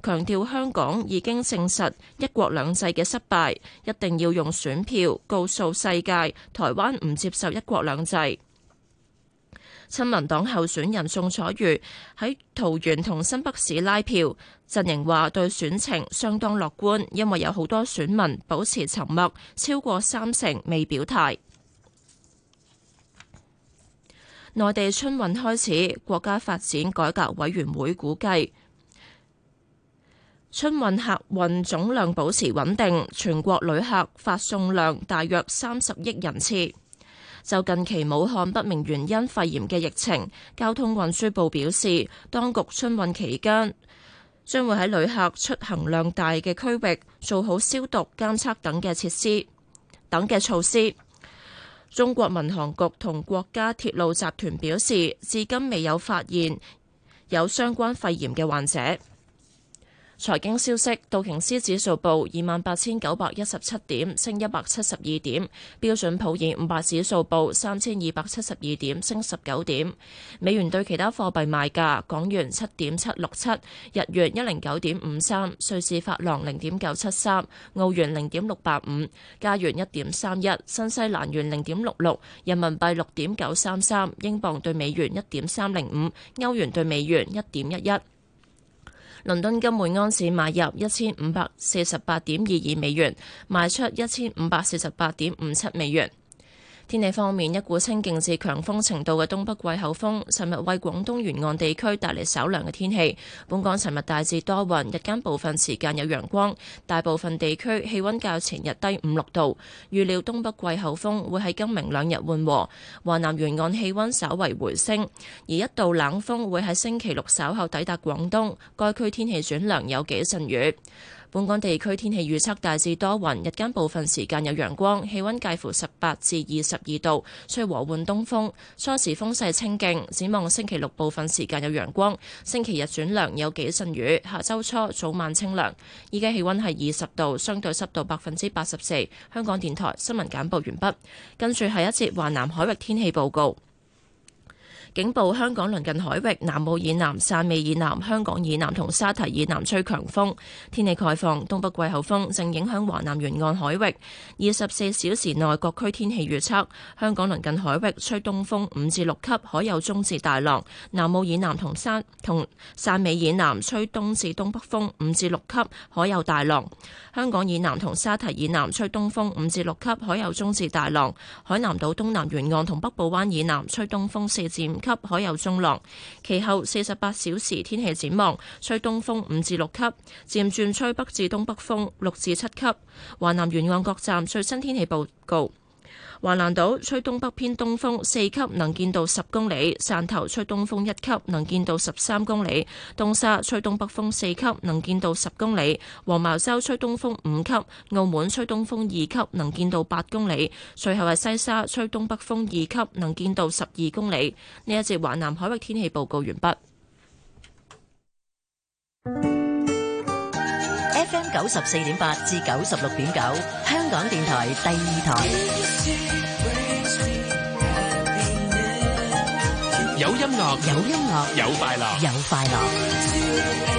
強調香港已經證實一國兩制嘅失敗，一定要用選票告訴世界，台灣唔接受一國兩制。親民黨候選人宋楚瑜喺桃園同新北市拉票，陣營話對選情相當樂觀，因為有好多選民保持沉默，超過30%未表態。內地春運開始，國家發展改革委員會估計春運客運總量保持穩定，全國旅客發送量大約30億人次。就近期武漢不明原因肺炎嘅疫情，交通運輸部表示，當局春運期間將會喺旅客出行量大嘅區域做好消毒、監測等嘅措施。中國民航局同國家鐵路集團表示，至今未有發現有相關肺炎嘅患者。財經消息，道瓊斯指數報28,917點，升172點；標準普爾500指數報3,272點，升19點。美元對其他貨幣賣價：港元7.767，日元109.53，瑞士法郎0.973，澳元0.685，加元1.31，新西蘭元0.66，人民幣6.933，英鎊對美元1.305，歐元對美元1.11。倫敦金每安士買入1548.22美元，賣出1548.57美元。天氣方面，一股清勁至強風程度嘅東北季候風尋日為廣東沿岸地區帶嚟稍涼嘅天氣。本港尋日大致多雲，日間部分時間有陽光，大部分地區氣溫較前日低5-6度。預料東北季候風會喺今明兩日緩和，華南沿岸氣溫稍為回升，而一道冷鋒會喺星期六稍後抵達廣東，該區天氣轉涼，有幾陣雨。本港地區天氣預測大致多雲，日間部分時間有陽光，氣溫介乎18至22度，吹和緩東風，初時風勢清勁。展望星期六部分時間有陽光，星期日轉涼，有幾陣雨。下周初早晚清涼。依家氣溫係20度，相對濕度84%。香港電台新聞簡報完畢，跟住係一節華南海域天氣報告。警報：香港鄰近海域南澳以南、汕尾以南、香港以南同沙堤以南吹強風。天氣概況：東北季候風正影響華南沿岸海域。24小時內各區天氣預測：香港鄰近海域吹東風5至6級，海有中至大浪；南澳以南同汕尾以南吹東至東北風5至6級，海有大浪；香港以南同沙堤以南吹東風5至6級，海有中至大浪；海南島東南沿岸同北部灣以南吹東風4至5級，海有中浪。其後48小時天氣展望：吹東風5至6級，漸轉吹北至東北風6至7級。華南沿岸各站最新天氣報告：華南島吹東北偏東風4級，能見度10公里；汕頭吹東風1級，能見度13公里；東沙吹東北風4級，能見度10公里；黃茅洲吹東風5級；澳門吹東風2級，能見度8公里；最後係西沙吹東北風2級，能見度12公里。呢一節華南海域天氣報告完畢。 FM 94.8至96.9，香港電台第二台。 有音樂， 有音樂， 有快樂， 有快樂。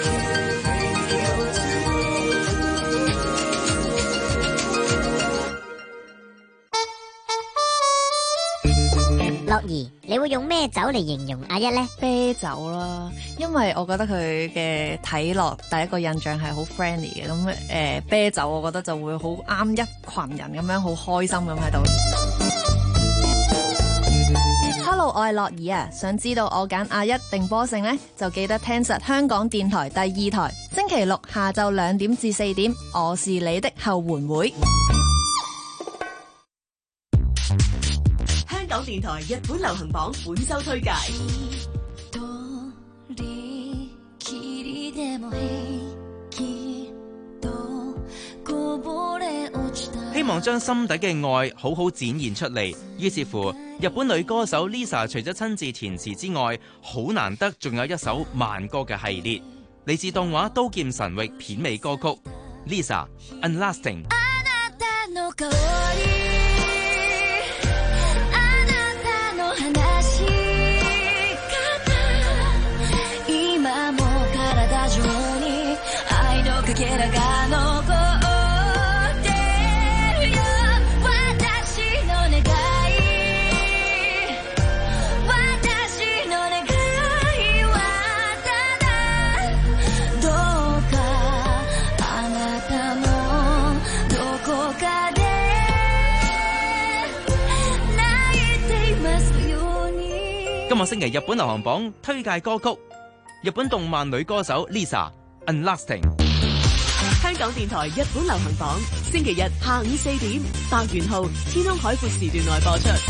樂兒，你會用咩酒嚟形容阿一呢？ 啤酒啦，因為我覺得佢嘅睇落第一個印象係好 friendly 嘅，咁啤酒我覺得就會好啱一群人咁樣，好開心咁喺度。Hello， 我係樂兒啊，想知道我揀阿一定波勝呢？就記得聽實香港電台第二台，星期六下晝2點至4點，我是你的後援會。 香港電台日本流行榜本周推介。 希望將心底嘅愛好好展現出嚟，於是乎日本女歌手 Lisa 除咗親自填詞之外，好難得仲有一首慢歌嘅系列，嚟自動畫《刀劍神域》片尾歌曲 Lisa Unlasting。 今個星期日本流行榜推介歌曲，日本動漫女歌手 Lisa Unlasting。 香港電台日本流行榜，星期日下午4點，白元浩天空海闊時段內播出。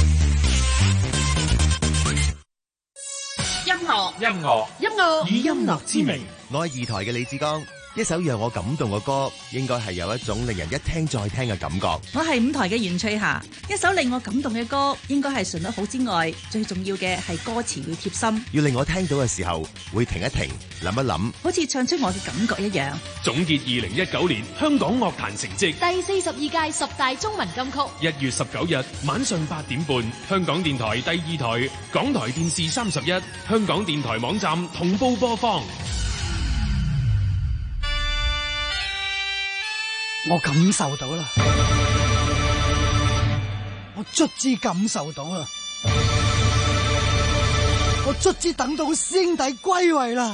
音樂以音樂之名。 我係2台嘅李志剛，一首讓我感動嘅歌，應該係有一種令人一聽再聽嘅感覺。 我係5台嘅袁翠霞，一首令我感動嘅歌，應該係旋律好之外，最重要嘅係歌詞要貼心， 要令我聽到嘅時候會停一停，諗一諗， 好似唱出我嘅感覺一樣。 總結2019年香港樂壇成績， 第42屆10大中文金曲。 1月19日晚上8點半，香港電台第2台、港台電視31、香港電台網站同步播放。 我感受到啦，我卒之感受到啦，我卒之等到師兄弟歸位啦。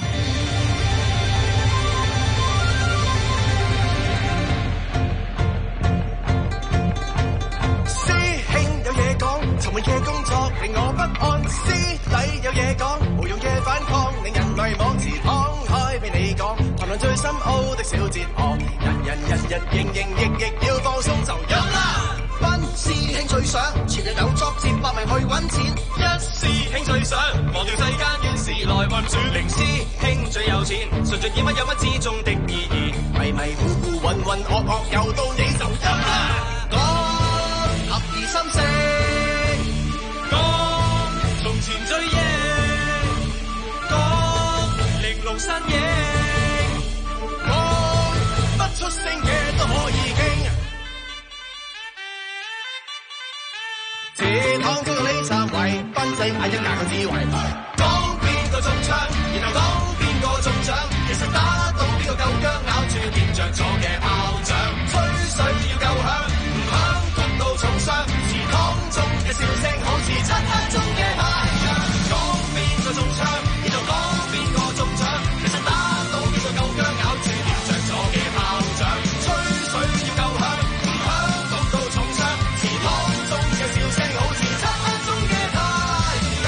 師兄有嘢講，沉悶嘅工作令我不安，師弟有嘢講，無用嘅反抗令人迷惘，自敞開俾你講，談論最深奧的小哲學，人營役要放鬆就有啦。班師兄最想前日有作接百名去揾錢，一師兄最想忘掉世間怨事來運轉，零師兄最有錢，順著耳乜有乜之中的意義，迷迷糊糊渾渾噩噩又到你就有啦。講合而心聲，講從前追憶，講玲瓏身影，講不出聲嘅都可以傾。這趟中到你站位，賓仔眼一眼個智慧，講邊個中槍，然後講邊個中獎，其實打到邊個夠薑，咬住掂着咗嘅炮仗，吹水要夠響，唔響痛到重傷，祠堂中嘅笑聲好似漆黑中嘅太陽，講邊個中槍，然後講邊個中獎，其實打到邊個夠薑，咬住掂着咗嘅炮仗，吹水要夠響，唔響痛到重傷，祠堂中嘅笑聲好似漆黑中嘅太陽。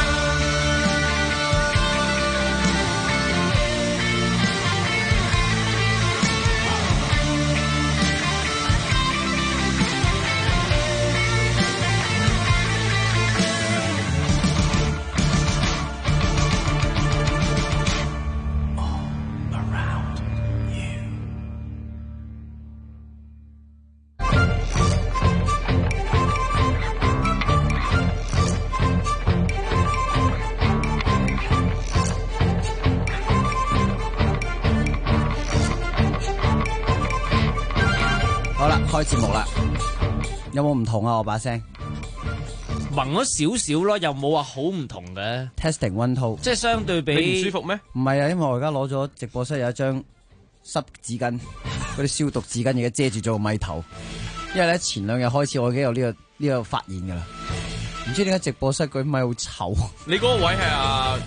好啦，開節目啦，有冇唔同啊？我把聲聞咗少少咯，又冇話好唔同嘅。 Testing 1 2， 即係相對比你唔舒服咩？ 唔係啊，因為我而家攞咗直播室有一張濕紙巾，嗰啲消毒紙巾而家遮住咗個咪頭。因為咧前2日開始我已經有呢個發現噶啦，唔知點解直播室嗰啲咪好臭。 你嗰個位係啊？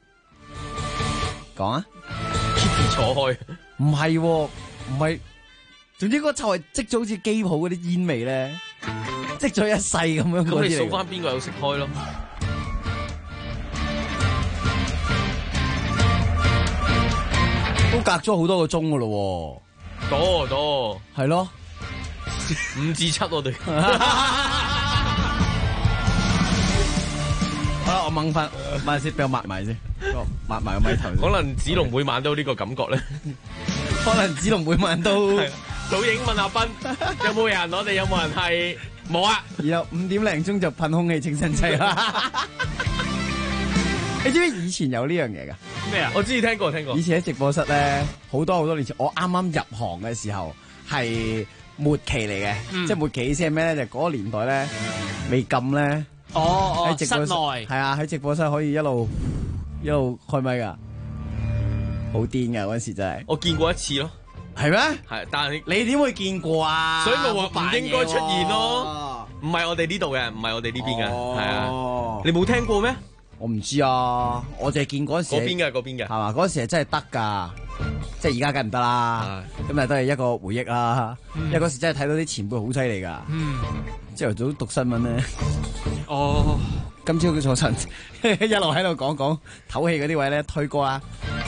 講啊 ，Kitty 坐開， 唔係，唔係。總之嗰個臭係積咗好似機鋪嗰啲煙味咧，積咗一世咁樣。 咁你數翻邊個有食開咯？ 都隔咗好多個鐘噶咯， 多係咯 ，5至7我哋。 好啦，我掹翻，慢先，俾我抹埋先，抹埋個咪頭。 可能子龍每晚都有呢個感覺咧。 可能子龍每晚都。 早影問阿斌有冇人？我哋有冇人係冇啊？ 然後5點零鐘就噴空氣清新劑啦。你知唔知以前有呢樣嘢噶？ 咩啊？我知聽過。 以前喺直播室咧，好多年前，我啱啱入行嘅時候係末期嚟嘅，即係末期意思係咩咧？就嗰個年代咧未禁咧。喺直播室內係啊，喺直播室可以一路開咪噶，好癲噶嗰時真係。 我見過一次咯。 係咩？ 係，但係你點會見過啊？ 所以咪話唔應該出現咯。唔係我哋呢度嘅，唔係我哋呢邊嘅，係啊。你冇聽過咩？ 我唔知啊，我淨係見嗰時嗰邊嘅， 係嘛？嗰時係真係得㗎，即係而家梗唔得啦。咁啊都係一個回憶啦。因為嗰時真係睇到啲前輩好犀利㗎。朝頭早讀新聞咧。 哦。 今朝佢坐陣一路喺度講唞氣嗰啲位咧推歌啦，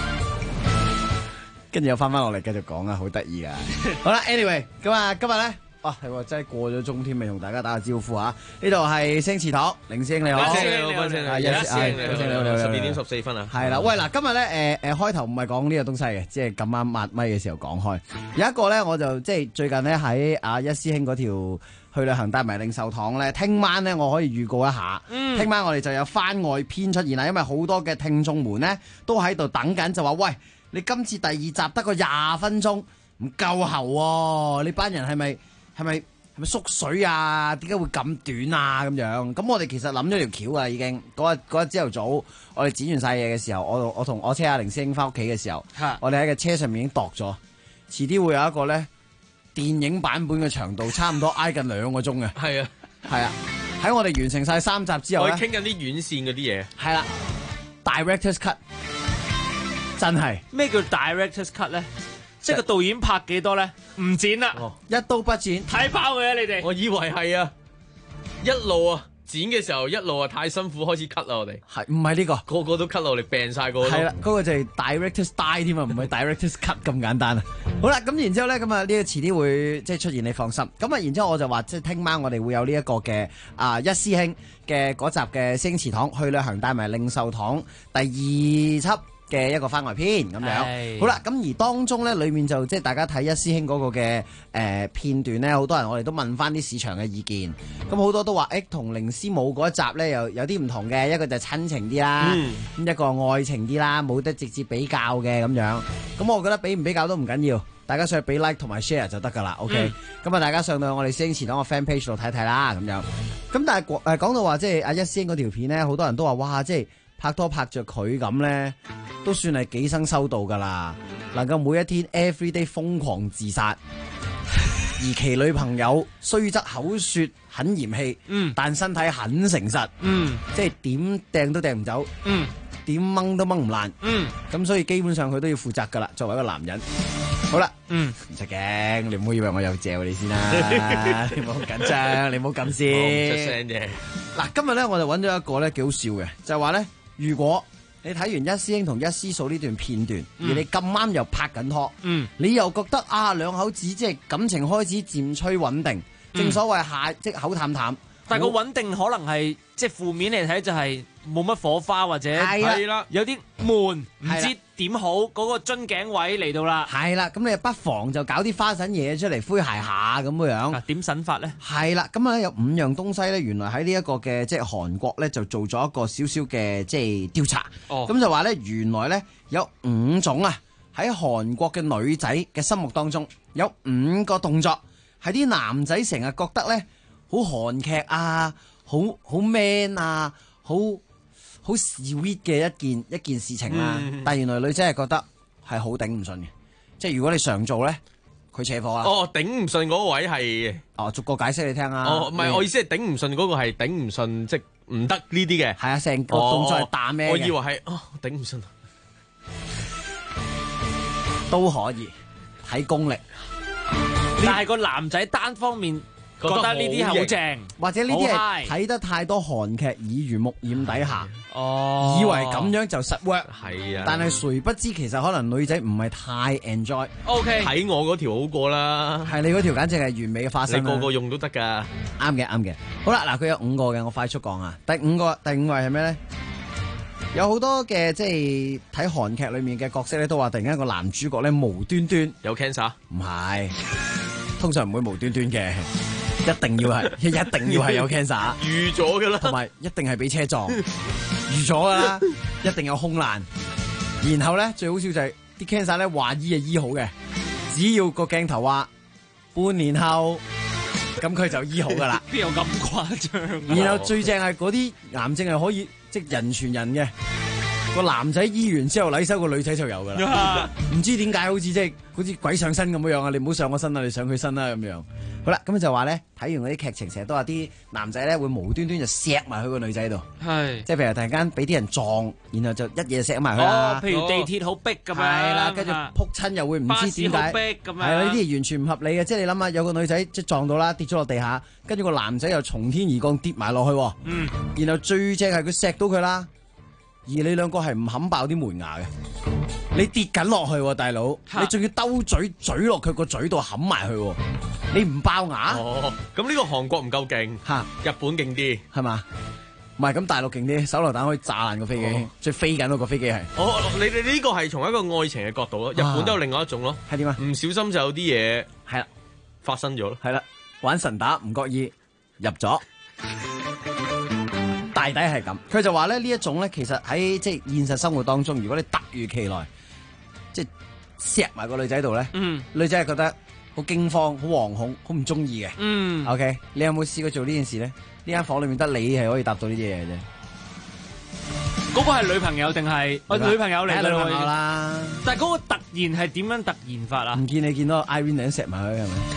跟住又翻落嚟繼續講啊，好得意噶。好啦 ，anyway， 咁啊，今日咧，哇係真係過咗鐘添，未同大家打個招呼啊！呢度係星祠堂，凌師兄你好， 你好，你好，12點14分啊！ 係啦，喂嗱，今日咧開頭唔係講呢個東西嘅，即係咁啱抹咪嘅時候講開，有一個咧我就即係最近咧喺阿一師兄嗰條去旅行帶埋領袖堂咧，聽晚咧我可以預告一下，聽晚我哋就有番外篇出現啦，因為好多嘅聽眾們咧都喺度等緊，就話喂，你今次第2集得個20分鐘，唔夠喉喎，你班人係咪縮水啊？點解會咁短啊？咁樣，咁我哋其實諗咗條橋啊，已經嗰日朝頭早，我哋剪完晒嘢嘅時候，我同我車阿凌師兄翻屋企嘅時候，我哋喺個車上面已經度咗，遲啲會有一個咧。電影版本嘅長度差唔多挨近2個鐘嘅， 係啊， 係啊，喺我哋完成晒3集之後咧， 我哋傾緊啲院線嗰啲嘢， 係啦 ，Director's Cut 真係咩叫 Director's Cut 咧？即係個導演拍幾多咧？唔剪啦， 一刀不剪， 睇爆佢啊！你哋， 我以為係啊，一路啊。剪嘅時候一路太辛苦，開始 cut 啦我哋。 係唔係呢個？ 個都 cut 落嚟病晒個。 係啦，嗰個就係 director's die 添啊，唔係 director's cut 咁簡單啊。好啦，咁然之後咧，咁啊呢個遲啲會即係出現，你放心。咁啊，然之後我就話即係聽晚我哋會有呢一個嘅一師兄嘅嗰集嘅星祠堂去旅行帶埋領袖堂第2輯嘅一個番外篇咁樣。好啦，咁而當中咧裏面就即係大家睇一師兄嗰個嘅片段咧，好多人我哋都問翻啲市場嘅意見，咁好多都話同靈師母嗰一集咧有啲唔同嘅，一個就親情啲啦，咁一個愛情啲啦，冇得直接比較嘅咁樣。咁我覺得比唔比較都唔緊要，大家上去俾 like 同埋 share 就得噶啦。OK，咁啊大家上到我哋師兄祠堂個 fan page 度睇睇啦，咁樣。咁但係講到話即係阿一師兄嗰條片咧，好多人都話哇，即係拍拖拍着佢咁咧，都算係幾生修道噶啦，能夠每一天 everyday 瘋狂自殺，而其女朋友雖則口說很嫌棄，但身體很誠實，即係點掟都掟唔走，點掹都掹唔爛，咁所以基本上佢都要負責噶啦，作為一個男人。好啦，唔使驚，你唔好以為我有借你先啦，你唔好緊張，你唔好咁先。 唔出聲啫。 嗱，今日咧我就揾咗一個咧幾好笑嘅，就係話咧，如果你睇完一師兄同一師嫂呢段片段，而你咁啱又拍緊拖，你又覺得兩口子即係感情開始漸趨穩定，正所謂即口淡淡， 但係個穩定可能係即係負面嚟睇就係冇乜火花或者係啦，有啲悶，唔知點好，嗰個樽頸位嚟到啦。 係啦，咁你不妨就搞啲花神嘢出嚟詼諧下咁樣。 點神法咧？係啦，咁啊有5樣東西咧，原來喺呢一個嘅即係韓國咧就做咗一個少少嘅即係調查。咁就話咧，原來咧有5種啊，喺韓國嘅女仔嘅心目當中有5個動作係啲男仔成日覺得咧好韓劇啊，好 man 啊，好 sweet 嘅一件事情啦，但係原來女仔係覺得係好頂唔順嘅，即係如果你常做咧，佢扯火啦。 頂唔順嗰位係逐個解釋你聽啊。 唔係我意思係頂唔順嗰個係頂唔順，即係唔得呢啲嘅。 係啊，成個動作係打咩嘅？ 我以為係頂唔順， 都可以睇功力， 但係個男仔單方面覺得呢啲係好正， 或者呢啲係睇得太多韓劇耳濡目染底下，以為咁樣就實 work。 係啊， 但係誰不知其實可能女仔唔係太 enjoy。 OK， 睇我嗰條好過啦。 係你嗰條簡直係完美嘅化身。 你個個用都得㗎。 啱嘅。好啦，嗱佢有5個嘅，我快速講啊。第5位係咩咧？有好多嘅即係睇韓劇裏面嘅角色咧，都話突然間個男主角咧無端端有 cancer， 唔係，通常唔會無端端嘅。一定要係有 cancer， 預咗噶啦， 同埋一定係俾車撞，預咗噶啦，一定有空難。然後咧最好笑就係啲 cancer 咧話醫就醫好嘅，只要個鏡頭話半年後，咁佢就醫好噶啦。 邊有咁誇張？ 然後最正係嗰啲癌症係可以即人傳人嘅， 個男仔醫完之後禮收，個女仔就有噶啦。唔知點解好似鬼上身咁樣啊！你唔好上我身啦，你上佢身啦咁樣。好啦，咁就話咧，睇完嗰啲劇情，成日都話啲男仔咧會無端端就錫埋去個女仔度， 係即係譬如突然間俾啲人撞，然後就一嘢錫埋佢啦。 譬如地鐵好逼咁樣， 係啦，跟住撲親又會唔知點解， 巴士好逼咁樣， 係啦，呢啲完全唔合理嘅。即係你諗下，有個女仔即係撞到啦，跌咗落地下，跟住個男仔又從天而降跌埋落去，然後最正係佢錫到佢啦，而你兩個係唔冚爆啲門牙嘅。你跌緊落去，大佬，你仲要兜嘴落佢個嘴度冚埋佢，你唔爆牙？ 哦，咁呢個韓國唔夠勁，日本勁啲， 係嘛？唔係咁大陸勁啲，手榴彈可以炸爛個飛機，最飛緊嗰個飛機係。 你呢個係從一個愛情嘅角度咯，日本都有另外一種咯。 係點啊？ 唔小心就有啲嘢係啦， 發生咗咯。 係啦，玩神打唔覺意入咗。大抵係咁，佢就話咧呢一種咧，其實喺即係現實生活當中，如果你突如其來，即係錫埋個女仔度咧，女仔係覺得好驚慌、好惶恐、好唔中意嘅。OK， 你有冇試過做呢件事咧？呢間房裏面得你係可以答到呢啲嘢嘅啫。 嗰個係女朋友定係我女朋友嚟㗎？ 女朋友啦。 但係嗰個突然係點樣突然法啊？ 唔見你見到 Irene 錫埋佢係咪？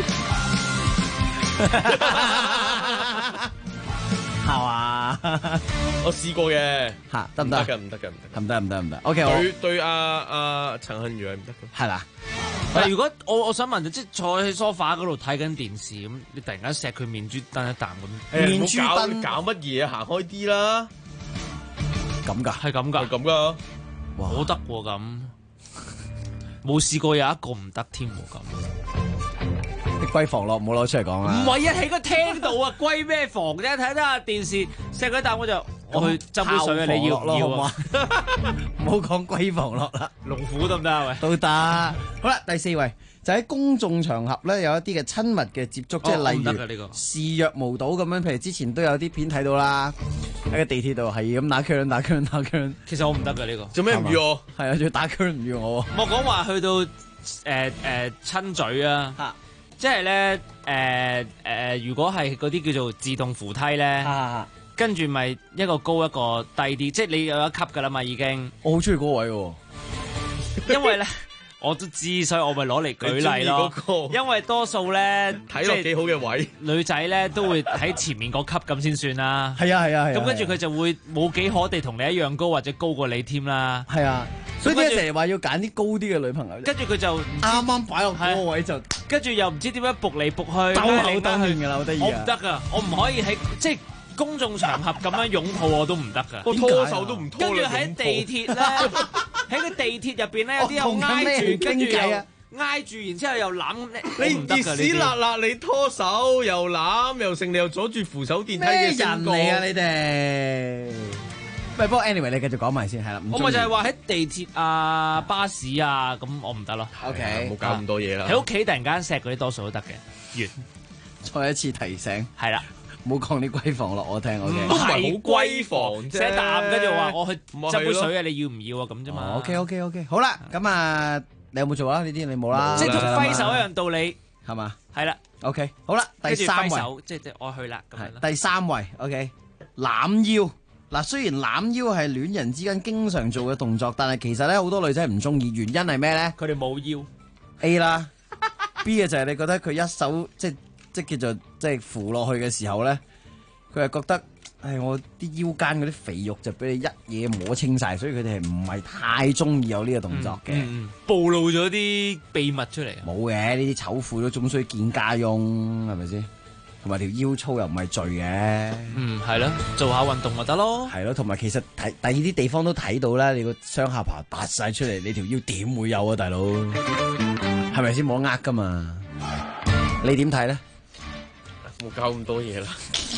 係嘛？ 我試過嘅， 得唔得？唔得。OK， 對阿陳幸如係唔得嘅， 係啦。 但係如果我想問就即係坐喺梳化嗰度睇緊電視咁，你突然間錫佢面珠燈一啖咁， 面珠燈搞乜嘢？行開啲啦！ 咁㗎？ 係咁㗎？ 係咁㗎？ 好得喎咁，冇試過有一個唔得添喎咁。 啲閨房咯，唔好攞出嚟講啦。 唔係啊，喺個廳度啊，閨咩房啫？睇得下電視，錫佢一啖我就我去斟杯水啊！你要唔要啊？ 唔好講閨房落啦， 龍虎得唔得啊？喂， 都得。好啦，第四位就喺公眾場合咧，有一啲嘅親密嘅接觸，即係例如視若無睹咁樣。譬如之前都有啲片睇到啦，喺個地鐵度係咁打槍。 其實我唔得㗎呢個。 做咩唔要我？ 係啊，仲要打槍唔要我。 我講話去到親嘴啊！即係咧，如果係嗰啲叫做自動扶梯咧，跟住咪一個高一個低啲，即係你有一級噶啦嘛已經。 我好中意嗰位喎， 因為咧我都知，所以我咪攞嚟舉例咯。因為多數咧睇落幾好嘅位， 女仔咧都會喺前面嗰級咁先算啦。 係啊。 咁跟住佢就會冇幾可地同你一樣高或者高過你添啦。 係啊。所以啲人成日話要揀啲高啲嘅女朋友， 跟住佢就啱啱擺落嗰個位就， 跟住又唔知點樣撲嚟撲去， 兜口兜面㗎啦，好得意啊！ 我唔得㗎，我唔可以喺即係公眾場合咁樣擁抱我都唔得㗎， 我拖手都唔拖。 跟住喺地鐵咧，喺個地鐵入邊咧有啲又挨住，跟住又挨住，然之後又攬你熱屎辣辣，你拖手又攬又剩，你又阻住扶手電梯嘅人嚟啊！你哋。不過 anyway 你繼續講埋先，係啦。 我咪就係話喺地鐵啊、巴士啊，咁我唔得咯。 OK， 冇搞咁多嘢啦。 喺屋企突然間錫嗰啲多數都得嘅。 完，再一次提醒， 係啦， 唔好講啲閨房落我聽。OK， 唔係好閨房啫，錫啖跟住話我去斟杯水啊，你要唔要啊？咁啫嘛。 OK，好啦，咁啊，你有冇做啊？呢啲你冇啦。 即係同揮手一樣道理， 係嘛？ 係啦。 OK，好啦，第三位， 即係我去啦。 係第三位 ，OK， 攬腰。嗱，雖然攬腰係戀人之間經常做嘅動作，但係其實咧好多女仔唔中意，原因係咩咧？ 佢哋冇腰。 A 啦，B 嘅就係你覺得佢一手即叫做即係扶落去嘅時候咧，佢係覺得，我啲腰間嗰啲肥肉就俾你一嘢摸清晒，所以佢哋係唔係太中意有呢個動作嘅。 暴露咗啲秘密出嚟。 冇嘅，呢啲醜婦都總需見家用，係咪先？同埋條腰粗又唔係罪嘅， 係咯，做下運動就得咯。 係咯，同埋其實第二啲地方都睇到啦，你個雙下巴凸晒出嚟，你條腰點會有啊，大佬？係咪先冇得呃噶嘛？你點睇咧？ 冇搞咁多嘢啦。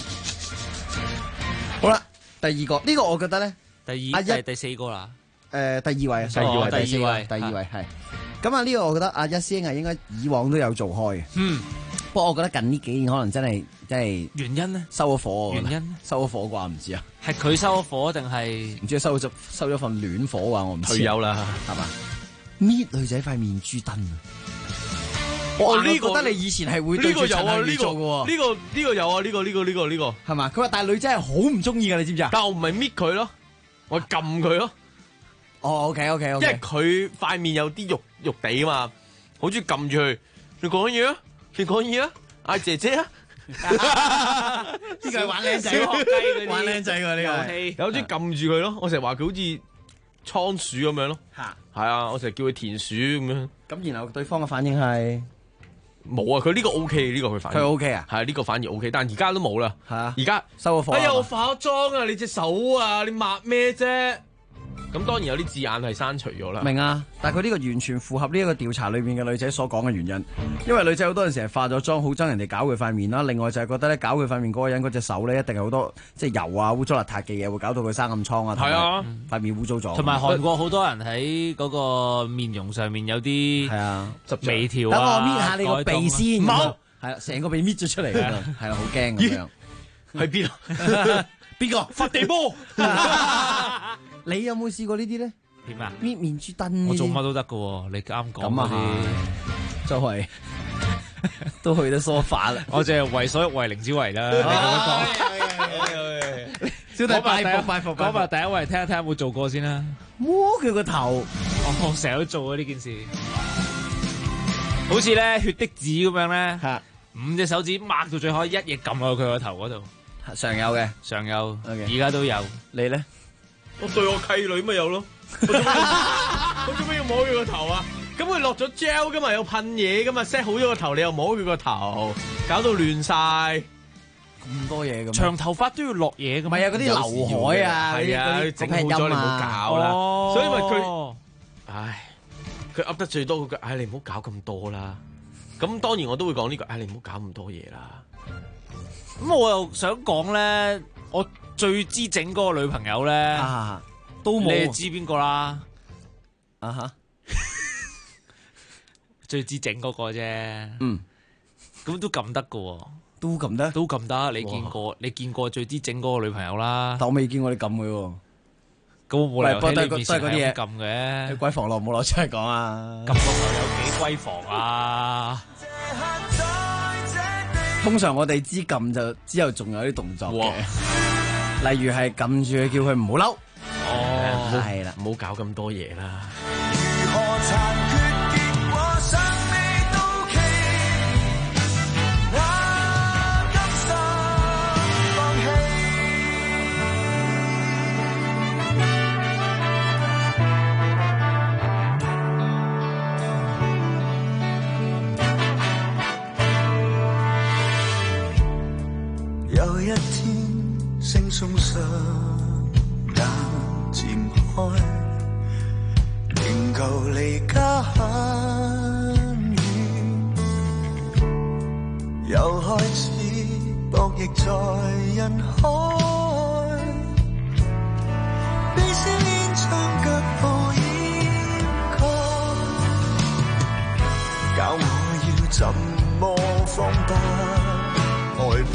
好啦，第二個呢個我覺得咧， 第四個啦。 第二位，第二位係。咁啊，呢個我覺得阿一師兄係應該以往都有做開嘅。不過我覺得近呢幾年可能真係原因咧， 收咗火。 原因收咗火啩？唔知啊。係佢收咗火定係唔知收咗份暖火啩？我唔知。 退休啦， 係嘛？搣女仔塊面珠燈啊！我覺得你以前係會對住陳幸如做嘅喎。 呢個有啊，呢個係嘛？佢話但係女仔係好唔中意㗎，你知唔知啊？ 但我唔係搣佢咯，我撳佢咯。 OK， 因為佢塊面有啲肉地啊嘛，好中意撳住佢。你講嘢啊！你講嘢啊！嗌姐姐啊！ 呢個係玩靚仔， 小學雞嗰啲玩靚仔喎呢個。 有啲撳住佢咯，我成日話佢好似倉鼠咁樣咯。係啊，我成日叫佢田鼠咁樣。 咁然後對方嘅反應係冇啊，佢呢個 OK，呢個佢反應。 佢 OK 啊？ 係呢個反而 OK，但係而家都冇啦。 係啊， 而家收咗貨。 哎呀，我化咗妝啊！你隻手啊，你抹咩啫？咁當然有啲字眼係刪除咗啦。 明啊，但係佢呢個完全符合呢一個調查裏面嘅女仔所講嘅原因，因為女仔好多陣時係化咗妝，好憎人哋搞佢塊面啦。另外就係覺得咧，搞佢塊面嗰個人嗰隻手咧，一定係好多即係油啊、污糟邋遢嘅嘢，會搞到佢生暗瘡啊。 係啊， 塊面污糟咗。 同埋韓國好多人喺嗰個面容上面有啲係啊微調啊。 等我搣下你個鼻先， 唔好係啦，成個鼻搣咗出嚟㗎，係啦，好驚咁樣。 喺邊啊？ 邊個？ 佛地魔。 你有冇試過呢啲咧？ 點啊？ 搣面珠燈， 我做乜都得噶，你啱講嗰啲，周圍都去得梳化啦。 我淨係為所欲為，凌之為啦。你咁講， 小弟拜服。 講埋第一位，聽一聽有冇做過先啦。 摸佢個頭， 我成日都做啊呢件事，好似咧血滴子咁樣咧， 5隻手指擘到最開，一嘢撳落佢個頭嗰度。 常有嘅， 常有，而家都有。 你咧？ 我對我契女咪有咯。我做咩要摸佢個頭啊？咁佢落咗 gel 噶嘛，有噴嘢噶嘛 ，set 好咗個頭，你又摸佢個頭，搞到亂晒， 咁多嘢咁。 長頭髮都要落嘢噶嘛？ 唔係啊，嗰啲劉海啊， 係啊，整好咗你唔好搞啦。所以咪佢，唉，佢噏得最多嗰句，唉，你唔好搞咁多啦。咁當然我都會講呢句，唉，你唔好搞咁多嘢啦。 咁我又想講咧，我最知整嗰個女朋友咧。 都冇， 你知邊個啦？ 啊哈， 最知整嗰個啫。 嗯， 咁都撳得噶喎， 都撳得， 都撳得。你見過最知整嗰個女朋友啦？ 但我未見過你撳佢喎。 咁我冇理由喺你面前係咁撳嘅。 閨房咯，唔好攞出嚟講啊！ 撳個頭有幾閨房啊？ 通常我哋知撳就之後仲有啲動作嘅，例如係撳住佢叫佢唔好嬲。 哦， 係啦， 唔好搞咁多嘢啦。 有一天，星送上眼漸開，仍舊離家很遠，又開始博弈在人海，被少年將腳步掩蓋，教我要怎麼方不害怕，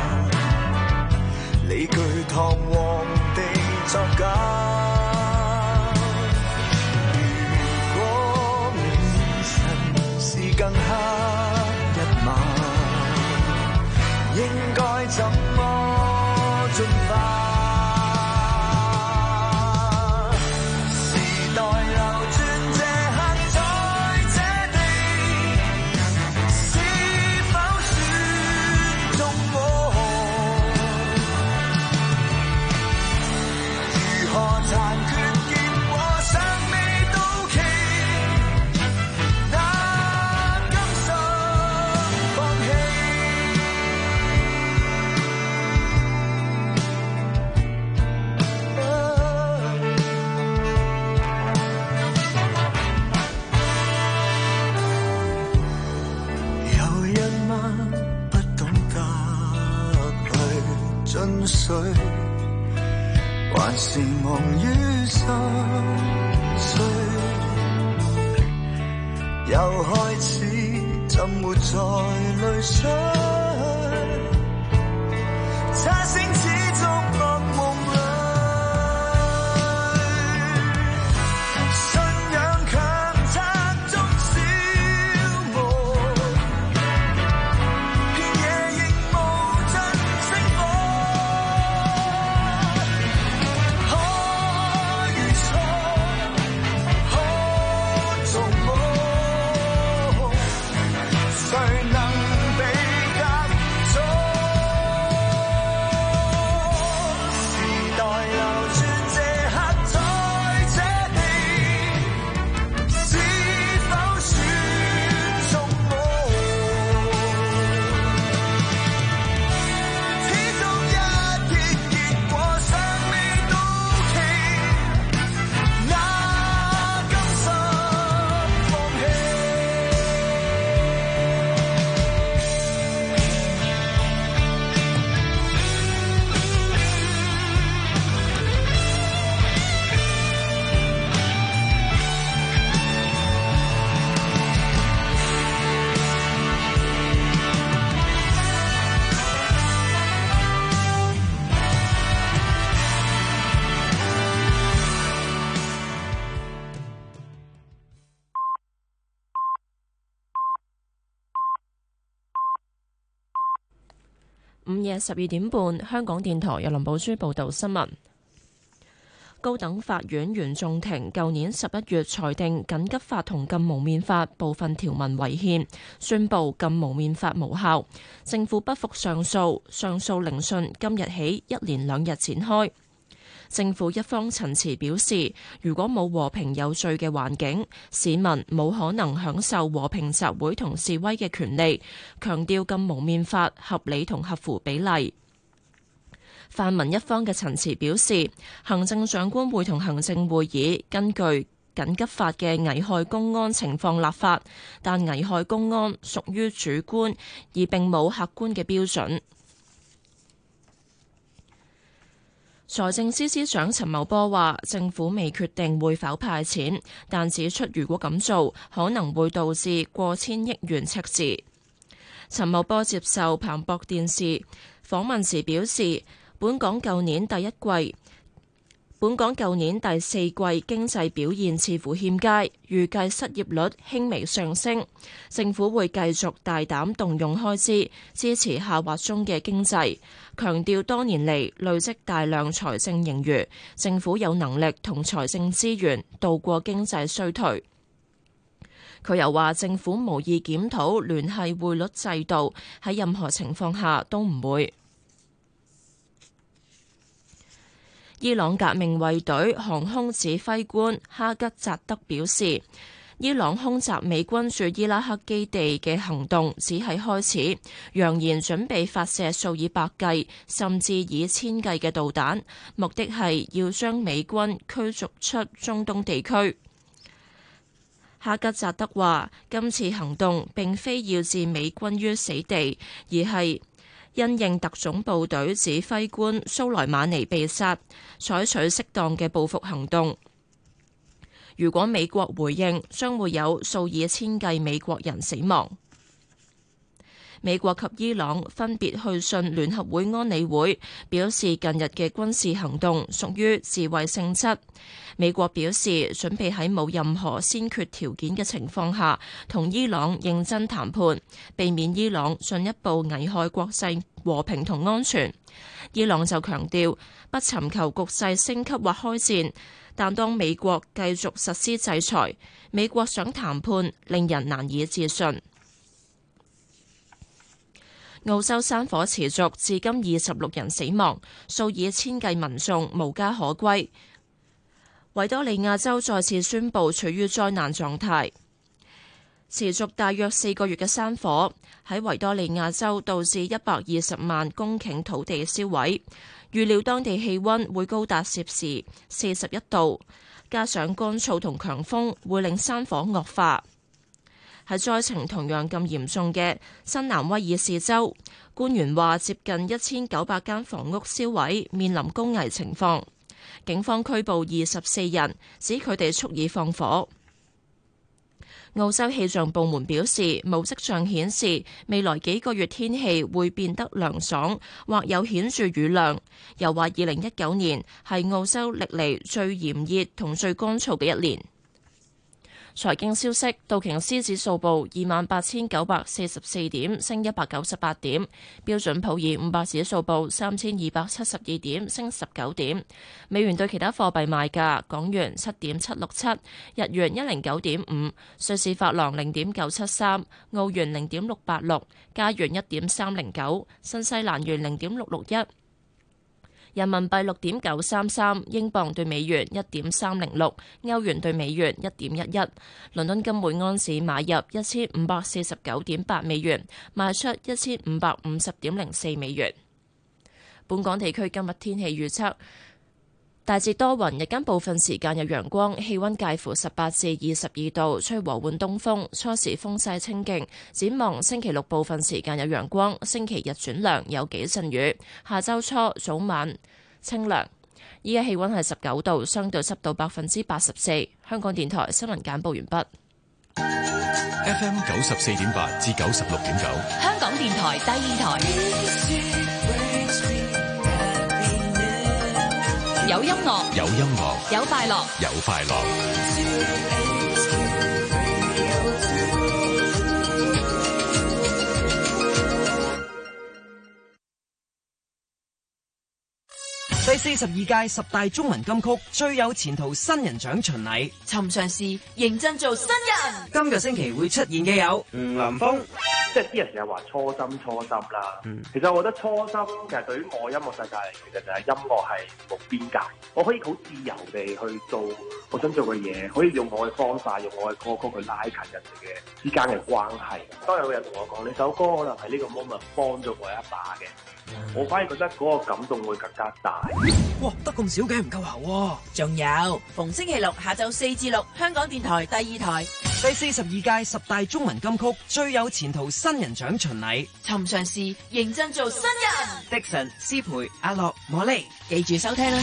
理據堂皇地作假。如果明晨是更黑一晚，應該怎麼進化？時代流轉這刻在這地，是否選中我？如何殘缺結果尚未到期，難甘心放棄。有一晚不懂得去進水，還是忙於心碎，又開始浸沒在淚水，擦聲似作惡夢裏，信仰強拆中消磨，遍野亦無盡星火。可與錯， 午夜12點半，香港電台由林寶珠報道新聞。高等法院原訟庭舊年11月裁定緊急法同禁蒙面法部分條文違憲，宣布禁蒙面法無效。政府不服上訴，上訴聆訊今日起1連2日展開。政府一方陳詞表示，如果冇和平有序嘅環境，市民冇可能享受和平集會同示威嘅權利，強調禁蒙面法合理同合乎比例。泛民一方嘅陳詞表示，行政長官會同行政會議根據緊急法嘅危害公安情況立法，但危害公安屬於主觀，而並冇客觀嘅標準。財政司司長陳茂波話，政府未決定會否派錢，但指出如果咁做，可能會導致過千億元赤字。陳茂波接受彭博電視訪問時表示，本港舊年第四季經濟表現似乎欠佳，預計失業率輕微上升。政府會繼續大膽動用開支，支持下滑中嘅經濟，強調多年嚟累積大量財政盈餘，政府有能力同財政資源渡過經濟衰退。佢又話，政府無意檢討聯繫匯率制度，喺任何情況下都唔會。伊朗革命衛隊航空指揮官哈吉扎德表示，伊朗空襲美軍駐伊拉克基地嘅行動只係開始，揚言準備發射數以百計甚至以千計嘅導彈，目的係要將美軍驅逐出中東地區。哈吉扎德話，今次行動並非要置美軍於死地，而係因應特種部隊指揮官蘇萊馬尼被殺，採取適當嘅報復行動。如果美國回應，將會有數以千計美國人死亡。美國及伊朗分別去信聯合會安理會，表示近日嘅軍事行動屬於自衛性質。美國表示準備喺冇任何先決條件嘅情況下，同伊朗認真談判，避免伊朗進一步危害國際和平同安全。伊朗就強調不尋求局勢升級或開戰，但當美國繼續實施制裁，美國想談判令人難以置信。澳洲山火持續，至今26人死亡，數以千計民眾無家可歸。維多利亞州再次宣布處於災難狀態。持續大約4個月嘅山火喺維多利亞州導致120萬公頃土地燒毀，預料當地氣溫會高達攝氏41度，加上乾燥同強風會令山火惡化。喺災情同樣咁嚴重嘅新南威爾士州，官員話接近1900間房屋燒毀，面臨高危情況。警方拘捕24人，指佢哋蓄意放火。澳洲氣象部門表示，冇跡象顯示未來幾個月天氣會變得涼爽或有顯著雨量。又話2019年係澳洲歷嚟最炎熱同最乾燥嘅一年。財經消息，道瓊斯指數報28,944點，升198點；標準普爾500指數報3,272點，升19點。美元對其他貨幣賣價：港元7.767，日元109.5，瑞士法郎0.973，澳元0.686，加元1.309，新西蘭元0.661。人民幣6.933，英鎊對美元1.306，歐元對美元1.11。倫敦金每安士買入1549.8美元，賣出1550.04美元。本港地區今日天氣預測，大致多雲，日間部分時間有陽光，氣溫介乎18至22度，吹和緩東風，初時風勢清勁。展望星期六部分時間有陽光，星期日轉涼，有幾陣雨。下周初早晚清涼。依家氣溫係19度，相對濕度84%。香港電台新聞簡報完畢。 FM 94.8至96.9， 香港電台第二台。有音樂， 有音樂， 有快樂， 有快樂。 第42屆10大中文金曲最有前途新人獎巡禮， 尋常事認真做新人。 今個星期會出現嘅有吳林峰，即係啲人成日話初心啦。其實我覺得初心其實對於我音樂世界嚟，其實就係音樂係冇邊界，我可以好自由地去做我想做嘅嘢，可以用我嘅方法，用我嘅歌曲去拉近人哋嘅之間嘅關係。當有個人同我講呢首歌可能係呢個 moment 幫咗我一把嘅，我反而覺得嗰個感動會更加大。 哇，得咁少嘅唔夠喉喎！ 仲有逢星期六下晝4至6，香港電台第2台第42屆10大中文金曲最有前途新人獎巡禮， 尋常事認真做新人。 Dixon、思培、阿樂、莫莉， 記住收聽啦！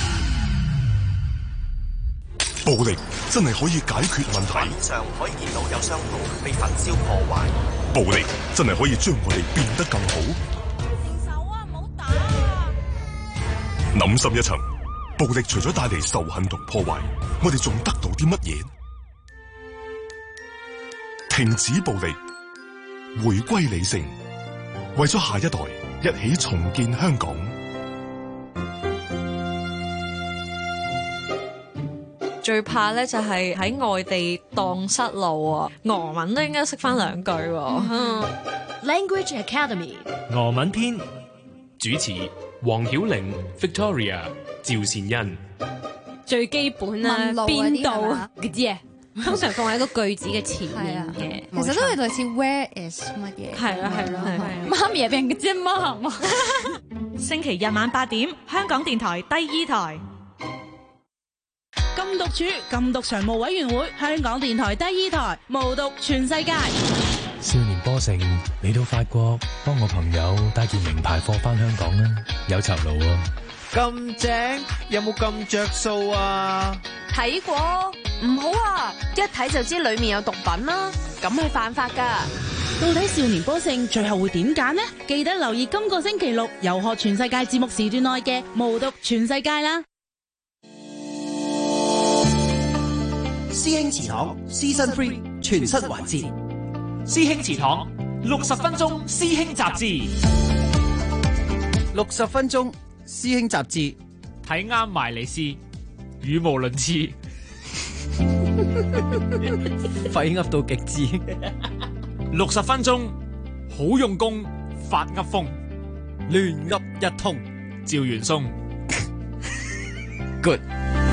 暴力真係可以解決問題。 面上可以見到有商鋪被焚燒破壞。 暴力真係可以將我哋變得更好。 停手啊！唔好打啊！ 諗深一層，暴力除咗帶嚟仇恨同破壞，我哋仲得到啲乜嘢？停止暴力，回歸理性，為咗下一代，一起重建香港。 最怕咧就係喺外地蕩失路啊，俄文都應該識翻2句喎。 Language Academy 俄文篇，主持黃曉玲、Victoria、趙善恩。 最基本啦，邊度嗰啲啊，通常放喺個句子嘅前面嘅。 其實都係類似 Where is 乜嘢？ 係啦。媽咪入邊嘅啫嘛。 星期日晚8點，香港電台第2台。禁毒處禁毒常務委員會，香港電台第2台，無毒全世界。 少年波城，你到法國幫我朋友帶件名牌貨翻香港啦，有酬勞啊！ 咁正，有冇咁着數啊？ 睇過，唔好啊！一睇就知裏面有毒品啦，咁係犯法噶。 到底少年波城最後會點揀呢？記得留意今個星期六遊學全世界節目時段內嘅無毒全世界啦。 師兄祠堂 Season 3全新環節， 師兄祠堂60分鐘師兄雜誌 ，60分鐘師兄雜誌， 睇啱埋你試，語無倫次， 廢噏到極致。 60分鐘好用功，發噏風， 亂噏一通， 趙元松 ，good。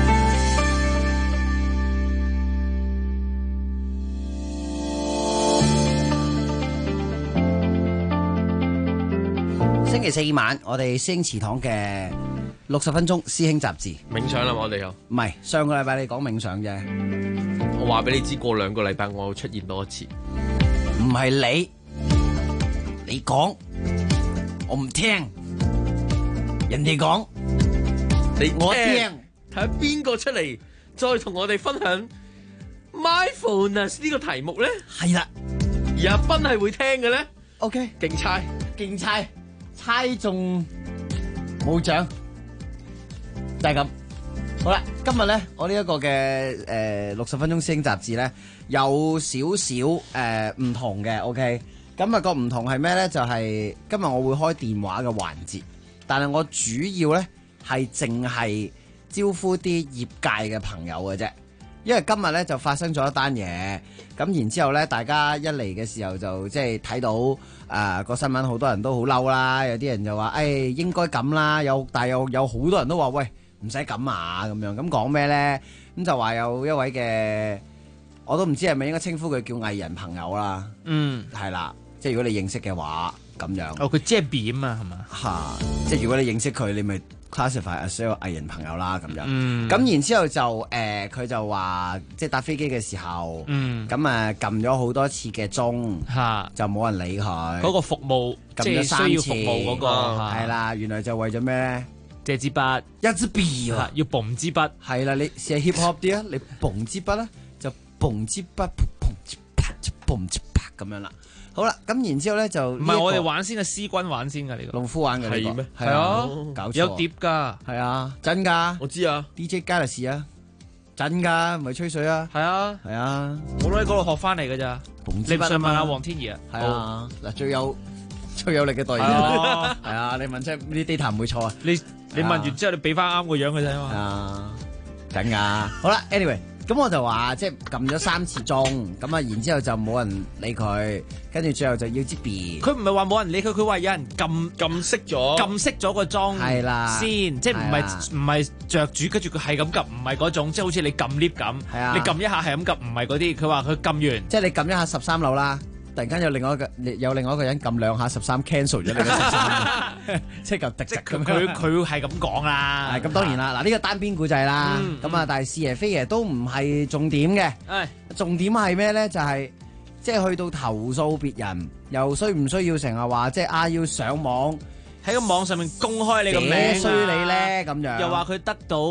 星期4晚，我哋師兄祠堂嘅60分鐘師兄雜誌冥想啦，我哋又唔係上個禮拜你講冥想啫， 我話俾你知，過2個禮拜我會出現多一次。 唔係你講，我唔聽，人哋講，我聽， 睇下邊個出嚟再同我哋分享 mindfulness 呢個題目咧？ 係啦， 而阿斌係會聽嘅咧。 OK， 勁猜。 猜中冇獎，就係咁。好啦，今日咧，我呢一個嘅60分鐘師兄雜誌咧，有少少唔同嘅。OK，咁啊個唔同係咩咧？就係今日我會開電話嘅環節，但係我主要咧係淨係招呼啲業界嘅朋友嘅啫。因為今日咧就發生咗一單嘢，咁然之後咧，大家一嚟嘅時候就即係睇到個新聞，好多人都好嬲啦，有啲人就話應該咁啦，但係有好多人都話喂唔使咁啊咁樣，咁講咩咧？咁就話有一位嘅，我都唔知係咪應該稱呼佢叫藝人朋友啦，係啦，即係如果你認識嘅話咁樣。 佢即係扁啊，係嘛？ 即係如果你認識佢，你咪classify as 一個藝人朋友啦咁樣，咁然之後就佢就話即係搭飛機嘅時候，咁撳咗好多次嘅鐘，就冇人理佢。 嗰個服務撳咗3次， 需要服務嗰個係啦，原來就為咗咩咧？ 借支筆， 一支筆喎， 要嘣支筆， 係啦，你試下 hip hop 啲啊，你嘣支筆啦，就嘣支筆，嘣支啪，就嘣支啪咁樣啦。好啦，咁然之後咧就唔係我哋玩先嘅，師軍玩先噶呢個， 農夫玩嘅呢個咩？ 係啊，搞錯有碟噶， 係啊，真噶， 我知啊 ，DJ 加利士啊，真噶，唔係吹水啊， 係啊， 係啊， 我都喺嗰度學翻嚟噶咋，你唔信問下黃天怡啊？ 係啊，嗱，最有最有力嘅代言人。係啊，你問出呢啲 data 唔會錯啊。 你問完之後，你俾翻啱個樣嘅啫嘛。 啊，緊㗎。好啦 ，anyway。咁我就話即係撳咗3次鐘，咁啊，然之後就冇人理佢，跟住最後就要接 B。 佢唔係話冇人理佢，佢話有人撳熄咗個鐘， 係啦， 先即係唔係着住，跟住佢係咁撳，唔係嗰種，即係好似你撳 lift 咁，你撳一下係咁撳，唔係嗰啲。佢話佢撳完， 即係你撳一下13樓啦。突然間有另外一個人撳2下13 cancel 咗你嘅13，即係嚿滴滴咁。 佢係咁講啦。 咁當然啦，嗱呢個單邊故仔啦，咁啊，但係是爺非爺都唔係重點嘅。重點係咩咧？就係即係去到投訴別人，又需唔需要成日話即係要上網喺個網上面公開你個名， 衰你咧咁樣。 又話佢得到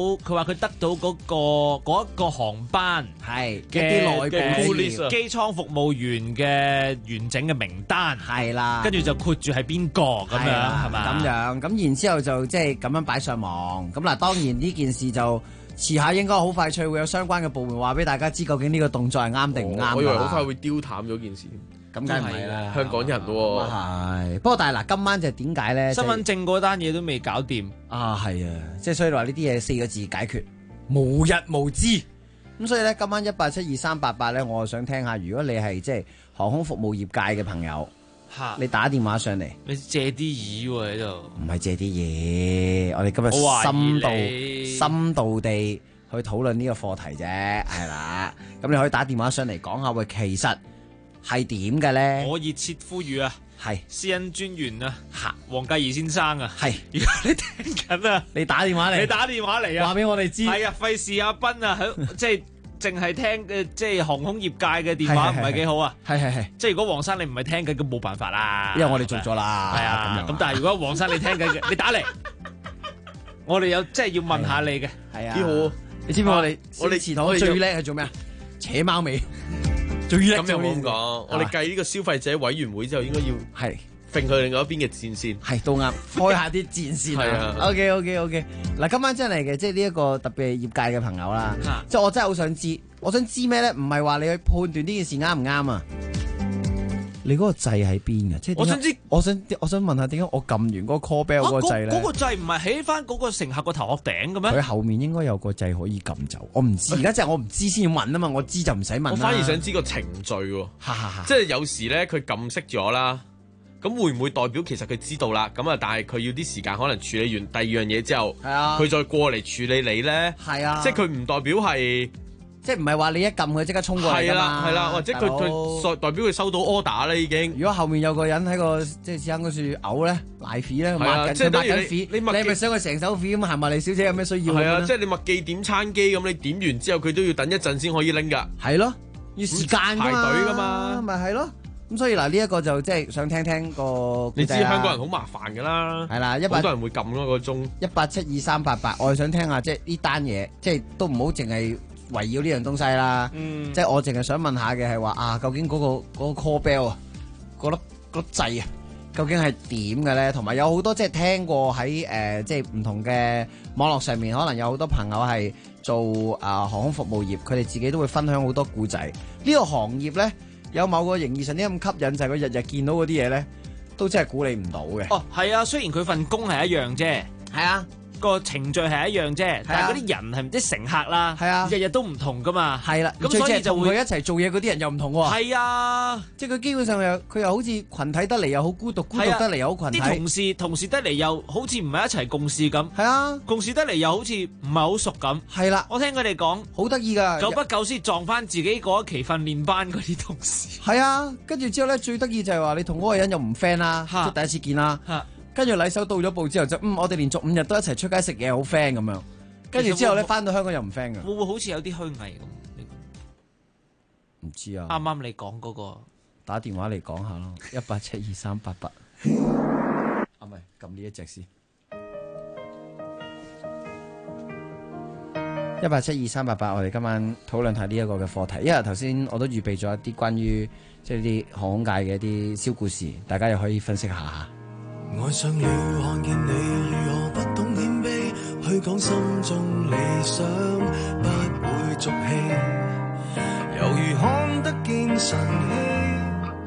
嗰一個航班係嘅一啲內部機艙服務員嘅完整嘅名單， 係啦， 跟住就括住係邊個咁樣係嘛？ 咁樣咁然之後就即係咁樣擺上網。咁嗱，當然呢件事就遲下應該好快脆會有相關嘅部門話俾大家知，究竟呢個動作係啱定唔啱。 我以為好快會丟淡咗件事。 咁梗係唔係啦， 香港人喎。 係，不過但係嗱，今晚就點解咧？ 身份證嗰單嘢都未搞掂啊，係啊，即係所以話呢啲嘢4個字解決，無日無之。咁所以咧，今晚1872388咧，我想聽下，如果你係即係航空服務業界嘅朋友，你打電話上嚟， 你借啲耳喎喺度， 唔係借啲嘢，我哋今日深度地去討論呢個課題啫，係啦。咁你可以打電話上嚟講下，喂，其實係點嘅咧？ 我熱切呼籲啊， 係私隱專員啊，黃繼儀先生啊， 係， 如果你聽緊啊， 你打電話嚟，話俾我哋知， 係啊，費事阿斌啊，即係淨係聽即係航空業界嘅電話唔係幾好啊， 係， 即係如果黃生你唔係聽緊，咁冇辦法啦， 因為我哋做咗啦， 係啊，咁但係如果黃生你聽緊嘅，你打嚟，我哋有即係要問下你嘅， 係啊， 幾好， 你知唔知我哋祠堂最叻係做咩啊？扯貓尾。 咁又冇咁講，我哋計呢個消費者委員會之後，應該要係揈佢另外一邊嘅戰線， 係都啱，開下啲戰線。係啊 ，OK。嗱，今晚真係嘅，即係呢一個特別係業界嘅朋友啦，即係我真係好想知，我想知咩咧？唔係話你去判斷呢件事啱唔啱啊？你嗰個掣喺邊嘅？即係我想問下，點解我撳完嗰個 call bell 嗰個掣咧？ 嗰個掣唔係喺翻嗰個乘客個頭殼頂嘅咩？ 佢後面應該有個掣可以撳走，我唔知。而家即係我唔知先要問啊嘛，我知就唔使問。 我反而想知個程序喎，即係有時咧佢撳熄咗啦，咁會唔會代表其實佢知道啦？咁啊，但係佢要啲時間可能處理完第二樣嘢之後，佢再過嚟處理你咧？係啊，即係佢唔代表係。 即係唔係話你一撳佢即刻衝過嚟㗎嘛？ 係啦，或者佢代表佢收到 order 啦已經。 如果後面有個人喺個即係紙箱嗰處嘔咧，瀨屎咧，抹緊屎，你係咪想佢成手屎咁行埋嚟？小姐有咩需要？ 係啊，即係你麥記點餐機咁，你點完之後佢都要等一陣先可以拎㗎。 係咯，要時間排隊㗎嘛， 咪係咯。咁所以嗱，呢一個就即係想聽聽個。 你知香港人好麻煩㗎啦。係啦，好多人會撳嗰個鐘。 1872388，我係想聽下即係呢單嘢，即係都唔好淨係圍繞呢樣東西啦，即係我淨係想問下嘅係話究竟嗰個 call bell 啊，嗰粒掣啊，究竟係點嘅咧？同埋有好多即係聽過喺即係唔同嘅網絡上面，可能有好多朋友係做航空服務業，佢哋自己都會分享好多故仔。呢個行業咧有某個形義上啲咁吸引，就係佢日日見到嗰啲嘢咧，都真係估你唔到嘅。 哦，係啊，雖然佢份工係一樣啫， 係啊。 個程序係一樣啫，但係嗰啲人係唔知乘客啦，係啊，日日都唔同噶嘛， 係啦，咁所以就會一齊做嘢嗰啲人又唔同喎，係啊，即係佢基本上佢又好似群體得嚟又好孤獨，孤獨得嚟又好群體， 啲同事得嚟又好似唔係一齊共事咁， 係啊， 共事得嚟又好似唔係好熟咁， 係啦， 我聽佢哋講好得意㗎， 久不久先撞翻自己嗰一期訓練班嗰啲同事， 係啊，跟住之後咧最得意就係話你同嗰個人又唔 friend 啦，即係第一次見啦。跟住禮手到咗步之後就我哋連續5日都一齊出街食嘢，好 friend 咁樣。跟住之後咧翻到香港又唔 friend 嘅。 會唔會好似有啲虛偽咁？ 唔知啊。 啱啱你講嗰個打電話嚟講下咯，1872388。啊唔係，撳呢一隻先。1872388，我哋今晚討論下呢一個嘅課題。因為頭先我都預備咗一啲關於即係啲航空界嘅一啲小故事，大家又可以分析下。 愛上了看見你如何不懂謙卑，去講心中理想不會俗氣，猶如看得見晨曦，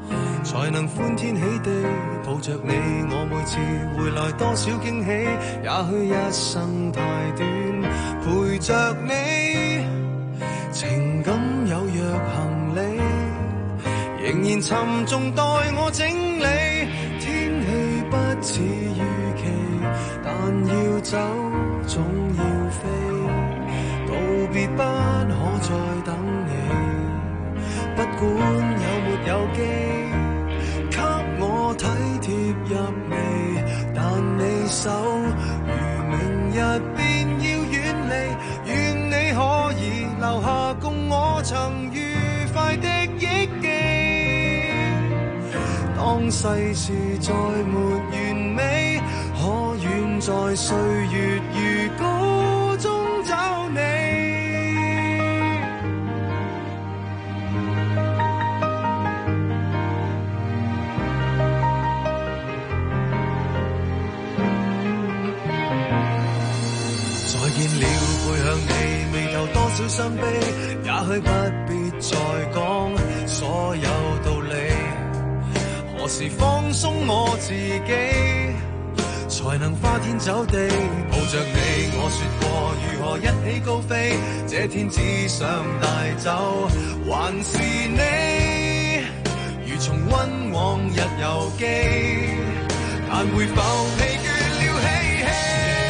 才能歡天喜地抱着你。我每次回來多少驚喜，也許一生太短，陪着你，情感有若行李，仍然沉重待我整理。天氣不似預期，但要走總要飛，道別不可再等你。不管有沒有機，給我體貼入微，但你手如明日便要遠離，願你可以留下共我曾愉快的憶記。當世事再沒完美，可願在歲月如歌中找你。再見了，背向你，眉頭多少傷悲，也許不必再講所有道理。何時放鬆我自己，才能花天酒地抱着你？我說過如何一起高飛，這天只想帶走還是你，如重溫往日遊記，但會否疲倦了嬉戲？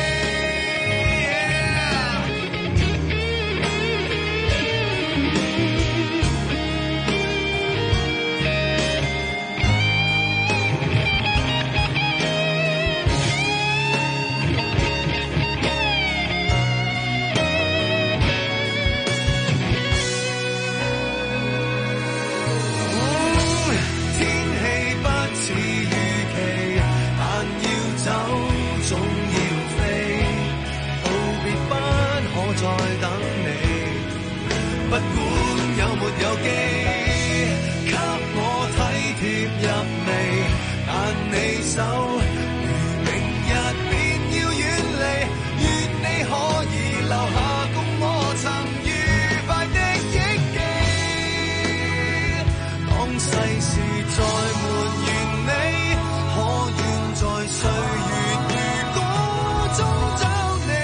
不管有沒有機，給我體貼入微，但你手如明日便要遠離，願你可以留下共我曾愉快的憶記。當世事再沒完美，可願在歲月如歌中找你。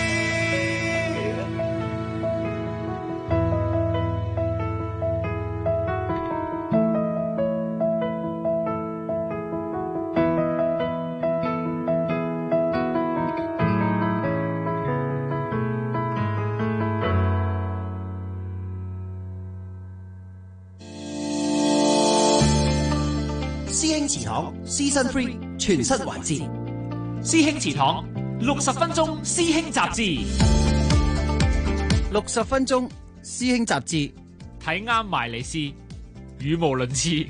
師兄祠堂 Season 3全新環節， 師兄祠堂60分鐘師兄雜誌 ，60分鐘師兄雜誌， 睇啱埋你師，語無倫次，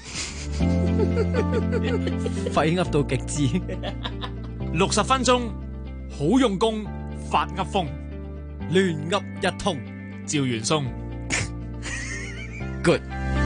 廢噏到極致。 60分鐘好用功，發噏風， 亂噏一通， 趙元松 ，good。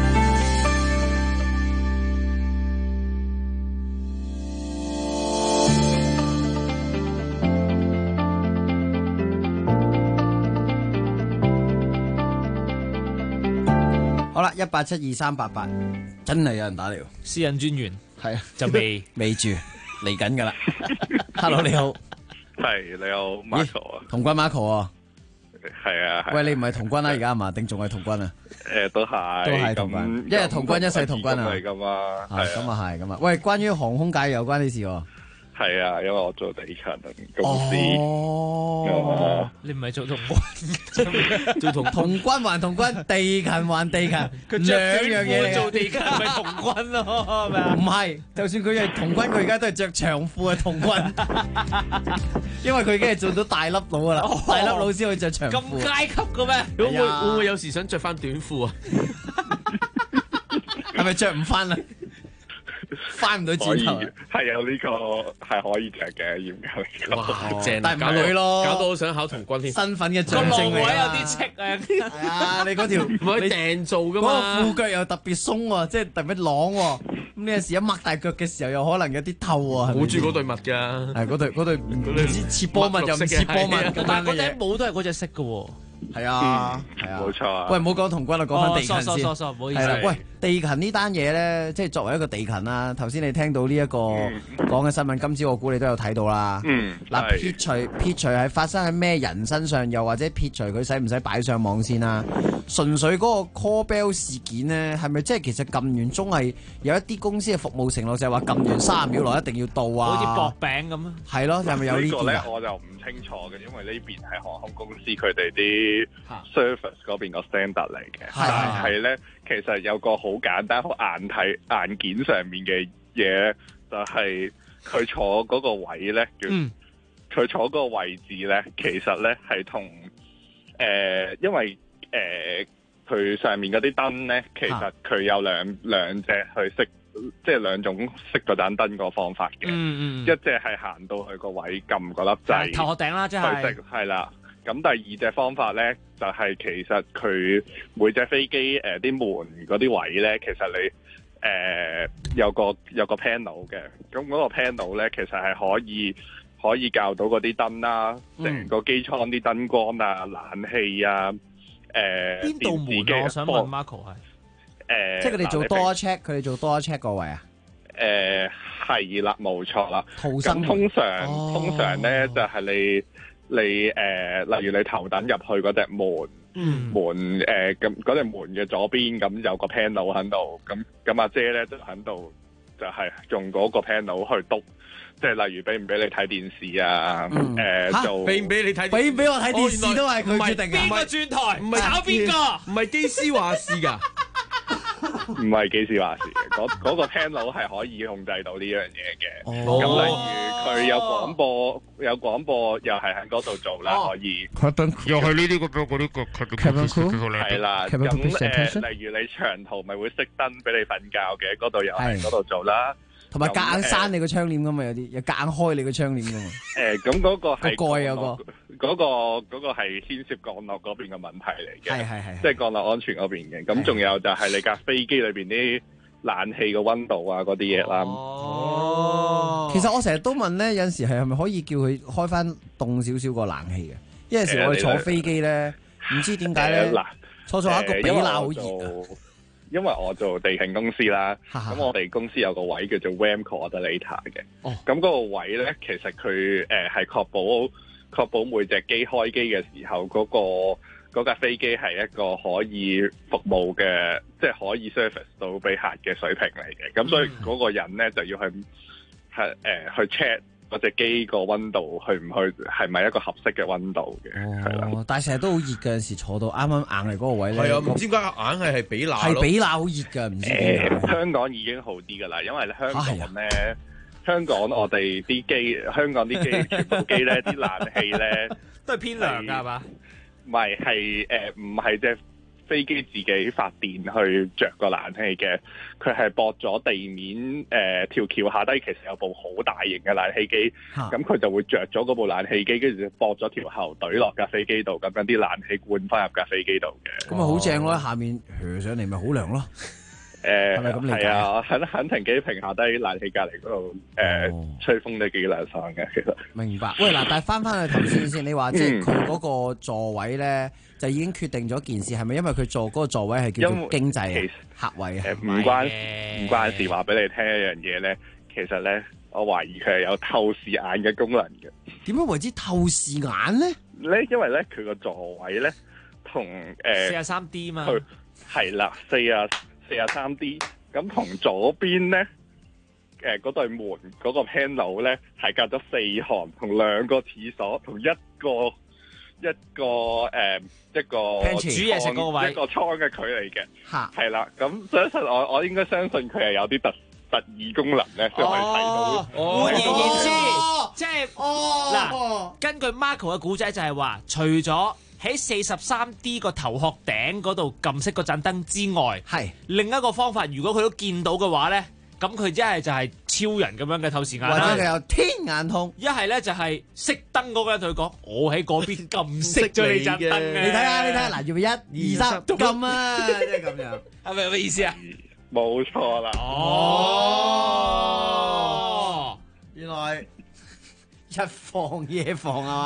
好啦，1872388，真係有人打嚟喎。 私隱專員係啊， 就未住嚟緊噶啦。Hello， 你好， 係你好 Marco 啊， 童軍 Marco 啊， 係啊。 喂，你唔係童軍啦，而家係嘛？定仲係童軍啊？ 都係， 都係童軍，一日童軍一世童軍啊， 嚟噶嘛？ 係咁啊，係咁啊。喂，關於航空界有關啲事喎。 係啊，因為我做地勤公司。 哦， 你唔係做童軍， 做童軍還童軍，地勤還地勤， 佢兩樣嘢嚟。 做地勤咪童軍咯，係咪啊？ 唔係，就算佢係童軍，佢而家都係着長褲嘅童軍，因為佢已經係做到大粒佬噶啦，大粒佬先可以着長褲。 咁階級嘅咩？ 會唔會有時想着翻短褲啊？ 係咪着唔翻啊？翻唔到轉頭， 係有呢個係可以着嘅，嚴格嚟講。 哇，正！ 但係唔會咯， 搞到好想考童軍添。 身份嘅象徵嚟啊！ 個浪位有啲戚啊！ 係啊，你嗰條唔可以訂做噶嘛？ 嗰個褲腳又特別鬆喎，即係特別啷喎。咁呢有時一擘大腳嘅時候，又可能有啲透喎。 好中意嗰對襪㗎。 係嗰對唔知似波襪又唔似波襪。 但係嗰頂帽都係嗰隻色嘅喎。 係啊， 冇錯啊。 喂，唔好講童軍啦，講翻地勤先。 唔好意思。 喂，地勤呢單嘢咧，即係作為一個地勤啦。頭先你聽到呢一個講嘅新聞，今朝我估你都有睇到啦。嗱，撇除係發生喺咩人身上，又或者撇除佢使唔使擺上網先啦。純粹嗰個 call bell 事件咧，係咪即係其實撳完鐘係有一啲公司嘅服務承諾，就係話撳完30秒內一定要到啊？ 好似薄餅咁啊？ 係咯，係咪有呢啲啊？ 呢個咧我就唔清楚嘅，因為呢邊係航空公司佢哋啲 service 嗰邊個 standard 嚟嘅。但係咧，其實有個好簡單、好硬件上面嘅嘢，就係佢坐嗰個位咧，佢坐嗰個位置咧，其實咧係同因為佢上面嗰啲燈咧，其實佢有兩隻去熄，即係兩種熄嗰盞燈個方法嘅。一隻係行到去個位撳嗰粒掣， 頭殼頂啦，即係係啦。咁第二隻方法咧，就係其實佢每隻飛機啲門嗰啲位咧，其實你有個 panel 嘅。咁嗰個 panel 咧，其實係可以校到嗰啲燈啦，成個機艙啲燈光啊、冷氣啊。 邊度門啊？我想問 Marco 係即係佢哋做多 check， 佢哋做多 check 個位啊？ 係啦，冇錯啦。 咁通常咧就係你例如你頭等入去嗰隻門，咁嗰隻門嘅左邊咁有個 panel 喺度，咁阿姐咧就喺度就係用嗰個 panel 去督。即係例如俾唔俾你睇電視啊？做俾唔俾你睇？ 俾唔俾我睇電視都係佢決定嘅。 邊個轉台？唔係炒邊個？ 唔係機師話事㗎。 唔係機師話事嘅，嗰個 panel 係可以控制到呢樣嘢嘅。咁例如佢有廣播又係喺嗰度做啦，可以。 又係呢啲嗰啲係啦。咁例如你長途咪會熄燈俾你瞓覺嘅，嗰度又係嗰度做啦。 同埋夾硬閂你個窗簾噶嘛，有啲又夾硬開你個窗簾噶嘛。 咁嗰個係個蓋有個嗰個係牽涉降落嗰邊嘅問題嚟嘅， 係即係降落安全嗰邊嘅。咁仲有就係你架飛機裏邊啲冷氣嘅溫度啊嗰啲嘢啦。 其實我成日都問咧，有陣時係咪可以叫佢開翻凍少少個冷氣嘅？因為有時我哋坐飛機咧，唔知點解咧，坐一個比較好熱。 因為我做地勤公司啦，咁我哋公司有個位叫做 WAM Coordinator 嘅。咁嗰個位咧，其實佢係確保每隻機開機嘅時候，嗰架飛機係一個可以服務嘅，即係可以 service 到俾客嘅水平嚟嘅。咁所以嗰個人咧就要去 check 嗰隻機個溫度，係咪一個合適嘅溫度嘅？係啦。 但係成日都好熱嘅，有時坐到啱啱硬係嗰個位咧。 係啊，唔知點解硬係比冷。 係比冷好熱㗎，唔知點解。 香港已經好啲㗎啦，因為香港咧，香港我哋啲機，香港啲機全部機咧，啲冷氣咧都係偏涼㗎，係嘛？ 唔係即係飛機自己發電去着個冷氣嘅，佢係駁咗地面條橋下低，其實有部好大型嘅冷氣機，咁佢就會着咗嗰部冷氣機，跟住就駁咗條喉懟落架飛機度，咁樣啲冷氣灌翻入架飛機度嘅。 咁咪好正咯！下面上嚟咪好涼咯。係咪咁理解？ 係啊，喺停機坪下低冷氣隔離嗰度吹風都幾涼爽嘅，其實。 明白。喂嗱，但係翻去頭先，你話即係佢嗰個座位咧，就已經決定咗件事，係咪因為佢坐嗰個座位係叫做經濟客位啊？ 唔關事。話俾你聽一樣嘢咧，其實咧，我懷疑佢係有透視眼嘅功能嘅。 點樣為之透視眼咧？ 因為咧佢個座位咧同 43D 嘛， 係啦43D， 咁同左邊咧，嗰對門嗰個 panel 咧係隔咗4行，同2個廁所，同一個煮嘢食嗰個位， 一個倉嘅距離嘅，係啦。咁相信我應該相信佢係有啲特異功能咧，先可以睇到。 換言之，即係嗱，根據 Marco 嘅故仔就係話，除咗喺43D 個頭殼頂嗰度撳熄嗰盞燈之外，另一個方法，如果佢都見到嘅話咧，咁佢一係就係超人咁樣嘅透視眼啦， 或者佢有天眼通， 一係咧就係熄燈嗰個人同佢講：我喺嗰邊撳熄咗你盞燈嘅。 你睇下，嗱，要唔要1、2、3撳啊？即係咁樣， 係咪有咩意思啊？ 冇錯啦。 原來日防夜防啊嘛。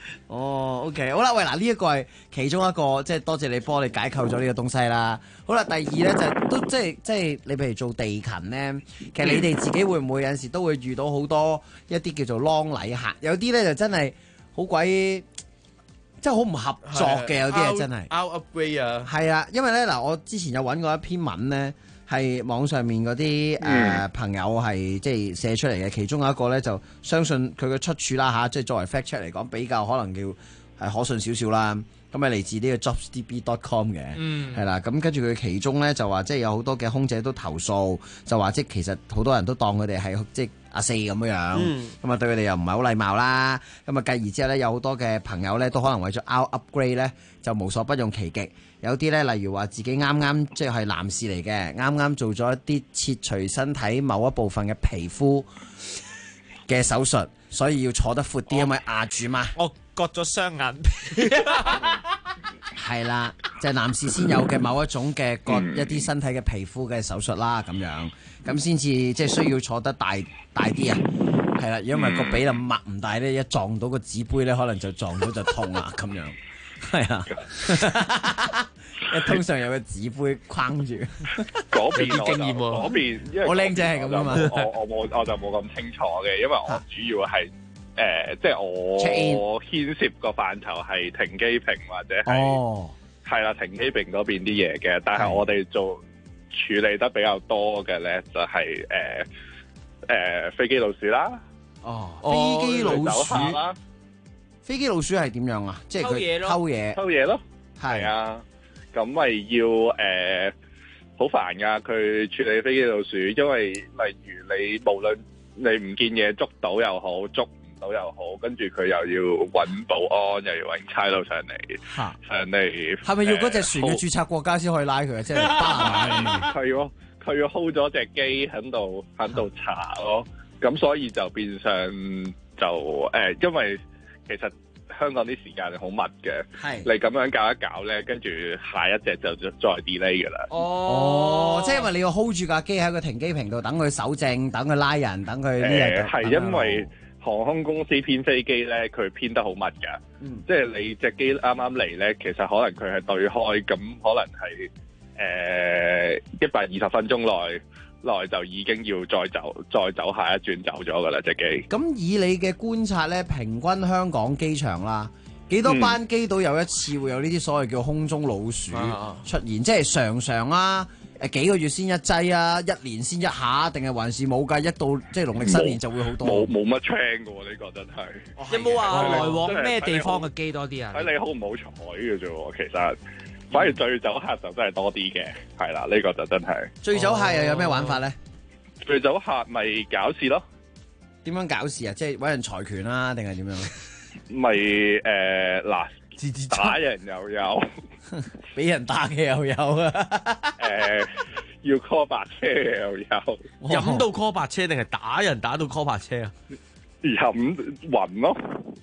哦，OK， 好啦，喂，嗱呢一個係其中一個，即係多謝你幫我哋解構咗呢個東西啦。好啦，第二咧就都即係你譬如做地勤咧，其實你哋自己會唔會有陣時都會遇到好多一啲叫做啷禮客，有啲咧就真係好鬼。即係好唔合作嘅，有啲嘢真係 out upgrade 啊， 係啊，因為咧嗱，我之前有揾過一篇文咧，係網上面嗰啲朋友係即係寫出嚟嘅，其中有一個咧就相信佢嘅出處啦嚇，即係作為 fact check 嚟講比較可能叫可信少少啦。咁係嚟自呢個 jobsdb.com 嘅，係啦。咁跟住佢其中咧就話，即係有好多嘅空姐都投訴，就話即係其實好多人都當佢哋係即係阿四咁樣，咁啊對佢哋又唔係好禮貌啦。咁啊繼而之後咧，有好多嘅朋友咧都可能為咗 out upgrade 咧，就無所不用其極。有啲咧例如話自己啱啱即係男士嚟嘅，啱啱做咗一啲切除身體某一部分嘅皮膚嘅手術，所以要坐得闊啲，因為壓住嘛。 我割咗雙眼皮， 係啦，就係男士先有嘅某一種嘅割一啲身體嘅皮膚嘅手術啦，咁樣咁先至即係需要坐得大啲啊，係啦，因為個比例擘唔大咧，一撞到個紙杯咧，可能就撞到就痛啦，咁樣係啊，通常有個紙杯框住， 嗰邊有啲經驗喎， 嗰邊因為我靚仔係咁啊嘛， 我就冇咁清楚嘅，因為我主要係。即係我牽涉個範疇係停機坪或者係啦停機坪嗰邊啲嘢嘅，但係我哋做處理得比較多嘅咧就係飛機老鼠啦。 飛機老鼠啦， 飛機老鼠係點樣啊？即係佢偷嘢咯， 係啊，咁咪要好煩噶，佢處理飛機老鼠，因為例如你無論你唔見嘢捉到又好，捉到又好，跟住佢又要揾保安，又要揾差佬上嚟，上嚟係咪要嗰隻船嘅註冊國家先可以拉佢啊？即係佢要 hold 咗隻機喺度查咯，咁所以就變相就因為其實香港啲時間係好密嘅，你咁樣搞一搞咧，跟住下一隻就再 delay 噶啦。 即係因為你要 hold 住架機喺個停機坪度，等佢搜證，等佢拉人，等佢呢日係因為。航空公司編飛機咧，佢編得好密㗎，即係你隻機啱啱嚟咧，其實可能佢係對開，咁可能係120分鐘內就已經要再走下一轉走咗㗎啦隻機。 咁以你嘅觀察咧，平均香港機場啦，幾多班機都有一次會有呢啲所謂叫空中老鼠出現，即係常啊？幾個月先一劑啊，一年先一下，定係還是冇㗎？一到即係農曆新年就會好多。 冇乜 train 㗎喎，呢個真係。 有冇話來往咩地方嘅機多啲啊？ 睇你好唔好彩嘅啫喎，其實反而醉酒客就真係多啲嘅，係啦，呢個就真係。 醉酒客又有咩玩法咧？ 醉酒客咪搞事咯。 點樣搞事啊？即係揾人財權啦，定係點樣？ 咪嗱，打人又有。 俾人打嘅又有啊！ 要 call 白車嘅又有， 飲到 call 白車定係打人打到 call 白車啊？ 飲暈咯！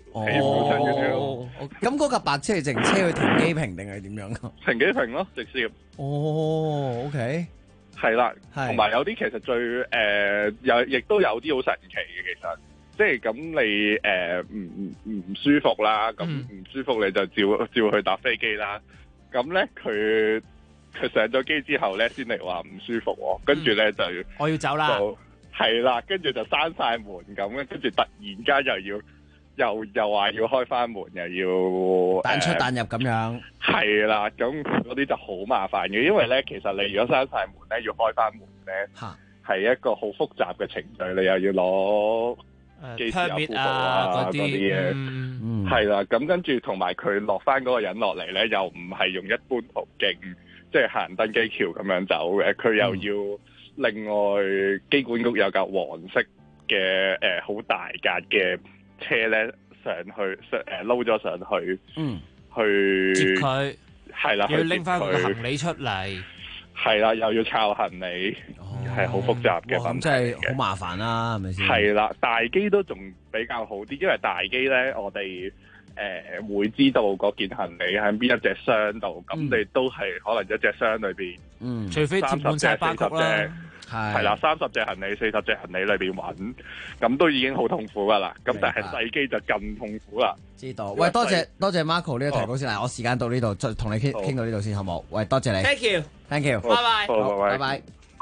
咁嗰架白車係淨車去停機坪定係點樣噶？ 停機坪咯，直接。 OK， 係啦，同埋有啲其實最亦都有啲好神奇嘅，其實即係咁你唔舒服啦，咁唔舒服你就照去搭飛機啦。咁咧佢上咗機之後咧，先嚟話唔舒服喎，跟住咧就我要走啦， 係啦，跟住就閂晒門咁，跟住突然間又話要開翻門，又要彈出彈入咁樣， 係啦，咁嗰啲就好麻煩嘅，因為咧其實你如果閂晒門咧，要開翻門咧，係一個好複雜嘅程序，你又要攞機師有副啊嗰啲嘢，係啦，咁跟住同埋佢落翻嗰個人落嚟咧，又唔係用一般途徑，即係行登機橋咁樣走嘅，佢又要另外機管局有架黃色嘅好大架嘅車咧上去撈咗上去，去接佢， 係啦， 要拎翻個行李出嚟， 係啦，又要抄行李。係好複雜嘅問題， 真係好麻煩啦，係咪先？ 係啦，大機都仲比較好啲，因為大機咧，我哋會知道嗰件行李喺邊一隻箱度，咁你都係可能一隻箱裏邊， 除非接滿晒包袱啦， 係啦，30隻行李、40隻行李裏邊揾，咁都已經好痛苦噶啦。咁但係細機就更痛苦啦。 知道。喂，多謝 Marco 呢個提供先。我時間到呢度，再同你傾到呢度先，好冇？喂，多謝你。Thank you。 拜拜。 拜拜。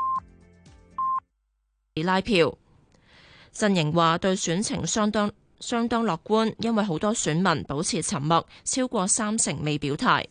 拉票，陣營話對選情相當樂觀，因為好多選民保持沉默，超過30%未表態。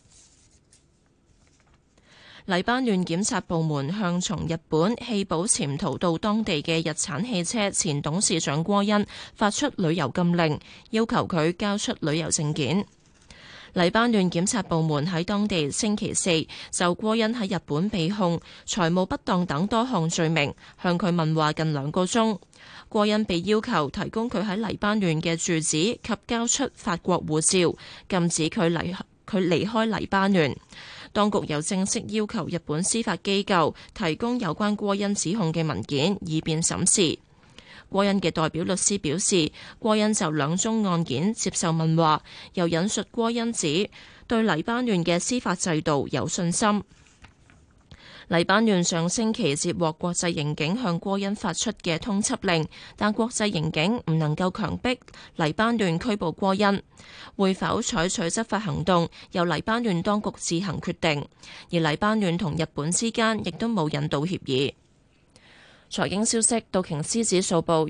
黎巴嫩檢察部門向從日本棄保潛逃到當地嘅日產汽車前董事長郭恩發出旅遊禁令，要求佢交出旅遊證件。黎巴嫩檢察部門喺當地星期4就郭恩喺日本被控財務不當等多項罪名，向佢問話近2個鐘。郭恩被要求提供佢喺黎巴嫩嘅住址及交出法國護照，禁止佢離開黎巴嫩。當局又正式要求日本司法機構提供有關郭恩指控嘅文件，以便審視。郭恩嘅代表律師表示，郭恩就2宗案件接受問話，又引述郭恩指對黎巴嫩嘅司法制度有信心。黎巴嫩上星期接獲國際刑警向郭恩發出嘅通緝令，但國際刑警唔能夠強迫黎巴嫩拘捕郭恩，會否採取執法行動由黎巴嫩當局自行決定。而黎巴嫩同日本之間亦都冇引渡協議。財經消息，道瓊斯指數報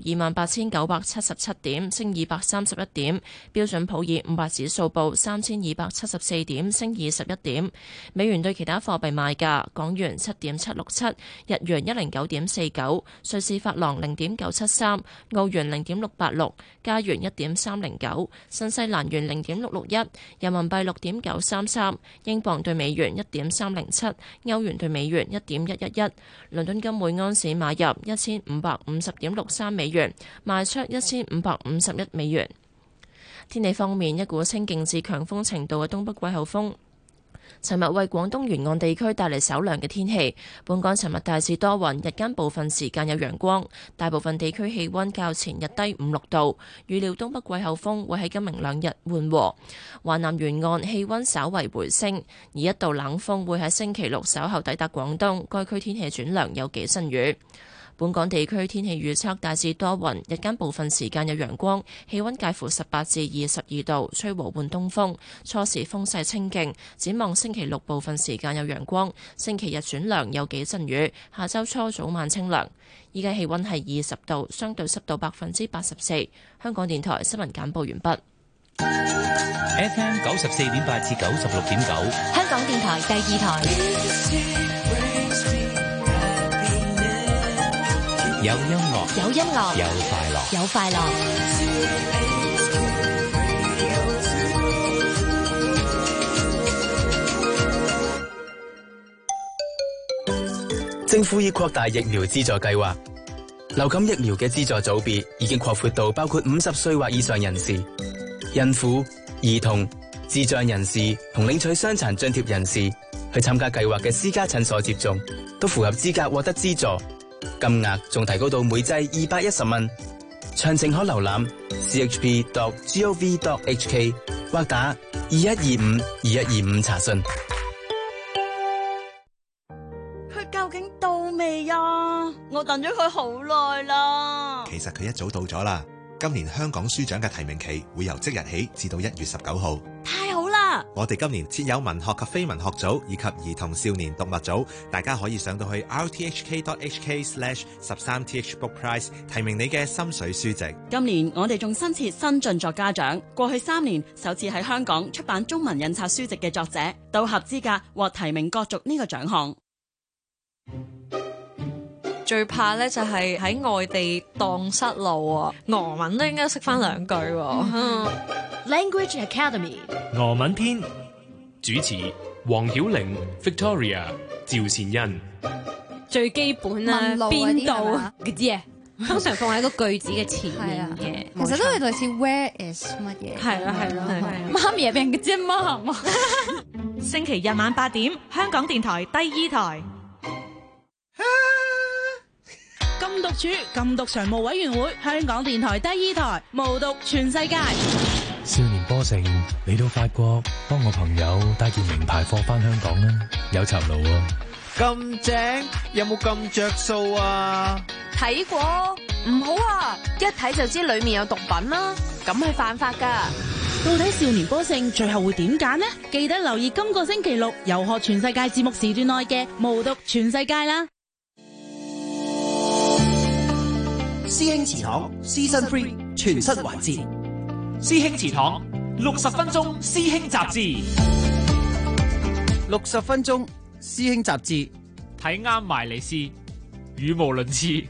28,977點，升231點；標準普爾500指數報3,274點，升21點。美元對其他貨幣賣價：港元7.767，日元109.49，瑞士法郎0.973，澳元0.686，加元1.309，新西蘭元0.661，人民幣6.933，英鎊對美元1.307，歐元對美元1.111。倫敦金每安士買入1550.63美元，賣出1551美元。天氣方面，一股清勁至強風程度嘅東北季候風尋日為廣東沿岸地區帶嚟稍涼嘅天氣。本港尋日大致多雲，日間部分時間有陽光，大部分地區氣溫較前日低5-6度。預料東北季候風會喺今明2日緩和，華南沿岸氣溫稍為回升，而一道冷鋒會喺星期6稍後抵達廣東，該區天氣轉涼，有幾陣雨。本港地區天氣預測大致多雲，日間部分時間有陽光，氣溫介乎18至22度，吹和緩東風，初時風勢清勁。展望星期6部分時間有陽光，星期日轉涼，有幾陣雨。下週初早晚清涼。依家氣溫係20度，相對濕度84%。香港電台新聞簡報完畢。 FM 94.8至96.9， 香港電台第2台。 有音樂， 有音樂， 有快樂， 有快樂。 政府已擴大疫苗資助計劃，流感疫苗嘅資助組別已經擴闊到包括50歲或以上人士、孕婦、兒童、智障人士同領取傷殘津貼人士去參加計劃嘅私家診所接種，都符合資格獲得資助。金額仲提高到每劑210蚊，詳情可瀏覽 chp.gov.hk 或打2125-2125查詢。 佢究竟到未啊？我等咗佢好耐啦。 其實佢一早到咗啦。今年香港書獎嘅提名期會由即日起至到1月19號。 太好啦！ 我哋今年設有文學及非文學組以及兒童少年讀物組，大家可以上到去 rthk.hk/13thbookprize 提名你嘅心水書籍。 今年我哋仲新設新晉作家獎，過去3年首次喺香港出版中文印刷書籍嘅作者都合資格獲提名角逐呢個獎項。 最怕咧就係喺外地蕩失路啊，俄文都應該識翻2句。 Language Academy 俄文篇主持黃曉玲、Victoria、趙善恩。 最基本啊，邊度嗰啲啊，通常放喺個句子嘅前面嘅， 其實都係類似 Where is 乜嘢？ 係啦，媽咪入邊嘅啫嘛。 星期日晚8點，香港電台第2台。禁毒處禁毒常務委員會，香港電台第2台，無毒全世界。 少年波城嚟到法國，幫我朋友帶件名牌貨翻香港啦，有酬勞啊！ 咁正，有冇咁着數啊？ 睇過，唔好啊！一睇就知裏面有毒品啦，咁係犯法噶。 到底少年波勝最後會點揀呢？記得留意今個星期六遊學全世界節目時段內嘅無毒全世界啦。 師兄祠堂 Season 3全新環節， 師兄祠堂60分鐘師兄雜誌 ，60分鐘師兄雜誌， 睇啱埋你試，語無倫次，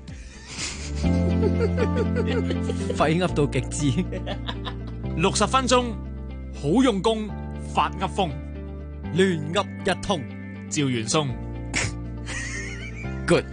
廢噏到極致。 60分鐘好用功，發噏風， 亂噏一通， 趙元松 ，good。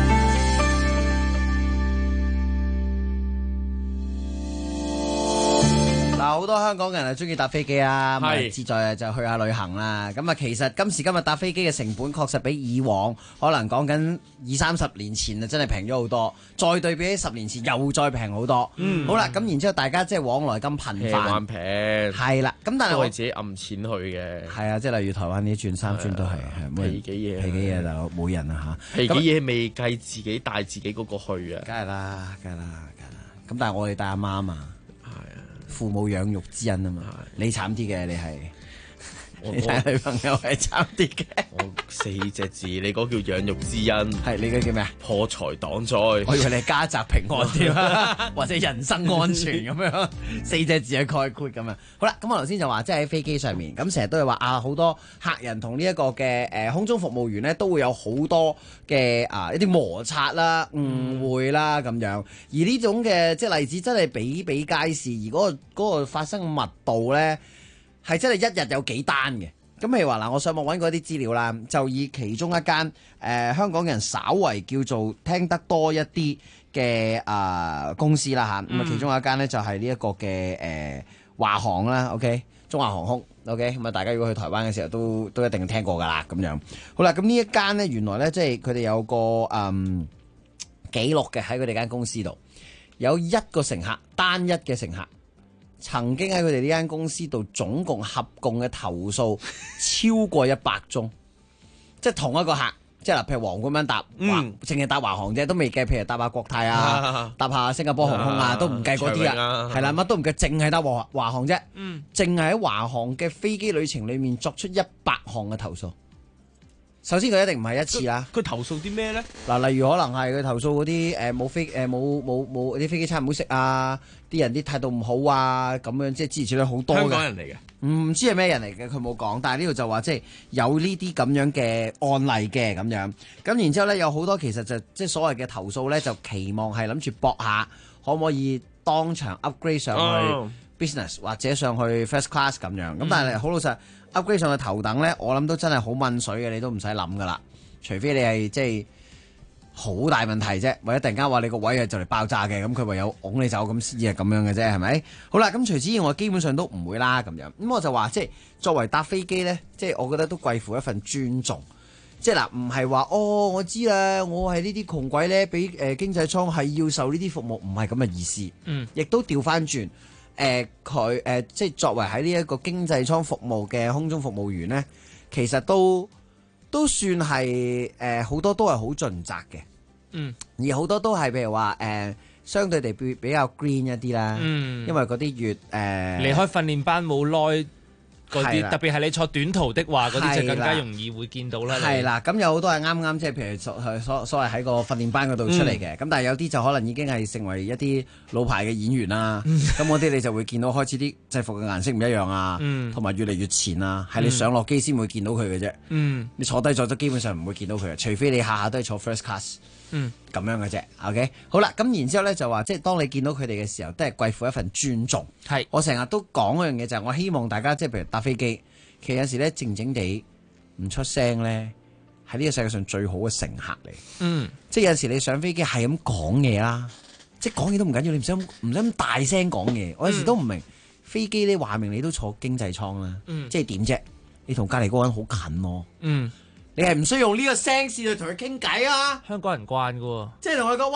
好多香港人係中意搭飛機啊，咁志在就去下旅行啦。咁啊，其實今時今日搭飛機嘅成本確實比以往可能講緊20-30年前啊，真係平咗好多。再對比起10年前，又再平好多。好啦，咁然之後大家即係往來咁頻繁， 平係啦。咁但係我係自己揞錢去嘅。 係啊，即係例如台灣呢轉3轉都係皮幾嘢就冇人啊嚇。 皮幾嘢未計自己帶自己嗰個去啊。 梗係啦。咁但係我哋帶阿媽嘛。父母養育之恩啊嘛，你慘啲嘅，你係你睇女朋友係慘啲嘅。 我4隻字，你嗰叫養育之恩， 係你嘅叫咩啊？ 破財擋災。 我以為你係家宅平安添，或者人身安全咁樣，4隻字嘅概括咁樣。好啦，咁我頭先就話，即係喺飛機上面，咁成日都係話啊，好多客人同呢一個嘅空中服務員咧，都會有好多嘅一啲摩擦啦、誤會啦咁樣。而呢種嘅即係例子真係比比皆是，而嗰個發生嘅密度咧，係真係一日有幾單嘅。咁譬如話嗱，我上網揾過啲資料啦，就以其中一間香港人稍為叫做聽得多一啲嘅公司啦嚇，咁啊其中一間呢，就係呢一個嘅華航啦 ，OK， 中華航空 ，OK， 咁啊大家如果去台灣嘅時候都一定聽過噶啦咁樣。好啦，咁呢一間呢，原來呢，即係佢哋有個記錄嘅喺佢哋間公司度，有一個乘客，單一嘅乘客。曾經喺佢哋呢間公司度總共合共嘅投訴超過100宗，即係同一個客，即係嗱，譬如黃咁樣搭，淨係搭華航啫，都未計，譬如搭下國泰啊，搭下新加坡航空啊，都唔計嗰啲啊，係啦，乜都唔計，淨係搭華航啫，淨係喺華航嘅飛機旅程裏面作出100項嘅投訴。首先佢一定唔係一次啦。 佢投訴啲咩咧？ 嗱，例如可能係佢投訴嗰啲冇啲飛機餐唔好食啊，啲人啲態度唔好啊，咁樣即係支持咗好多嘅。香港人嚟嘅，唔知係咩人嚟嘅，佢冇講。但係呢度就話即係有呢啲咁樣嘅案例嘅咁樣。咁然之後咧有好多其實就即係所謂嘅投訴咧，就期望係諗住搏下可唔可以當場 upgrade 上去 business 或者上去 first class 咁樣。咁但係好老實。upgrade 上去頭等咧，我諗都真係好問水嘅，你都唔使諗噶啦。除非你係即係好大問題啫，或者突然間話你個位係就嚟爆炸嘅，咁佢唯有拱你走咁先係咁樣嘅啫，係咪？好啦，咁除此以外，基本上都唔會啦咁樣。咁我就話即係作為搭飛機咧，即係我覺得都貴乎一份尊重。即係嗱，唔係話我知啦，我係呢啲窮鬼咧，俾經濟艙係要受呢啲服務，唔係咁嘅意思。亦都調翻轉。佢即係作為喺呢一個經濟艙服務嘅空中服務員呢，其實都算係好多都係好盡責嘅。而好多都係譬如話相對地比較 green 一啲啦。因為嗰啲越離開訓練班冇耐嗰啲，特別係你坐短途的話，嗰啲就更加容易會見到啦。 係啦，咁有好多係啱即係譬如所謂喺個訓練班嗰度出嚟嘅，咁但係有啲就可能已經係成為一啲老牌嘅演員啦。咁嗰啲你就會見到開始啲制服嘅顏色唔一樣啊，同埋越嚟越前啊，係你上落機先會見到佢嘅啫。你坐低咗都基本上唔會見到佢，除非你下下都係坐 first class。咁樣嘅啫 ，OK， 好啦，咁然之後咧就話，即係當你見到佢哋嘅時候，都係貴乎一份尊重。係，我成日都講一樣嘢就係，我希望大家即係譬如搭飛機，其實有時咧靜靜地唔出聲咧，係呢個世界上最好嘅乘客嚟。即係有時你上飛機係咁講嘢啦，即係講嘢都唔緊要，你唔使咁大聲講嘢。我有時都唔明，飛機咧話明你都坐經濟艙啦，即係點啫？你同隔離嗰個人好近咯。你係唔需要用呢個聲線去同佢傾偈啊！ 香港人慣㗎喎， 即係同佢講話，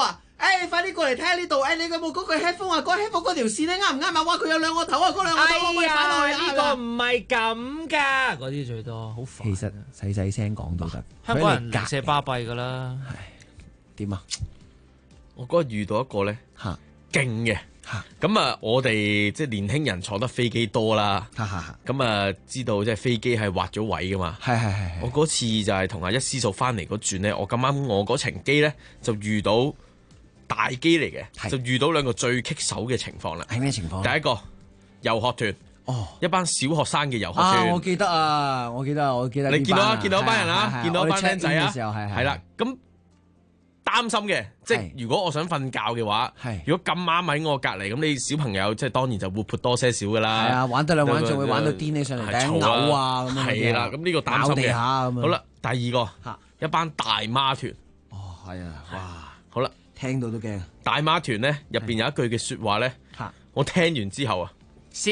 快啲過嚟睇下呢度，你有冇嗰個 headphone 啊？嗰 headphone 嗰條線咧啱唔啱啊？哇，佢有兩個頭啊，嗰兩個頭可唔可以反落去啊？ 呢個唔係咁㗎，嗰啲最多好煩。 其實細細聲講都得， 香港人零舍巴閉㗎啦。 點啊？ 我嗰日遇到一個咧嚇勁嘅。咁啊，我哋即係年輕人坐得飛機多啦，咁啊知道即係飛機係劃咗位噶嘛。係。我嗰次就係同阿一師嫂翻嚟嗰轉咧，我咁啱我嗰程機咧就遇到大機嚟嘅，就遇到兩個最棘手嘅情況啦。 係咩情況？ 第一個遊學團，一班小學生嘅遊學團。 我記得啊，我記得。 你見到一班人啊，見到一班僆仔啊，係啦，咁。擔心嘅，即係如果我想瞓覺嘅話，如果咁啱喺我隔離，咁你小朋友即係當然就活潑多些少噶啦。係啊，玩得兩玩仲會玩到癲起上嚟，嘔啊咁樣。係啦，咁呢個擔心嘅。好啦，第二個一班大媽團。 哦，係啊，哇！ 好啦， 聽到都驚。 大媽團咧入邊有一句嘅説話咧，我聽完之後啊，笑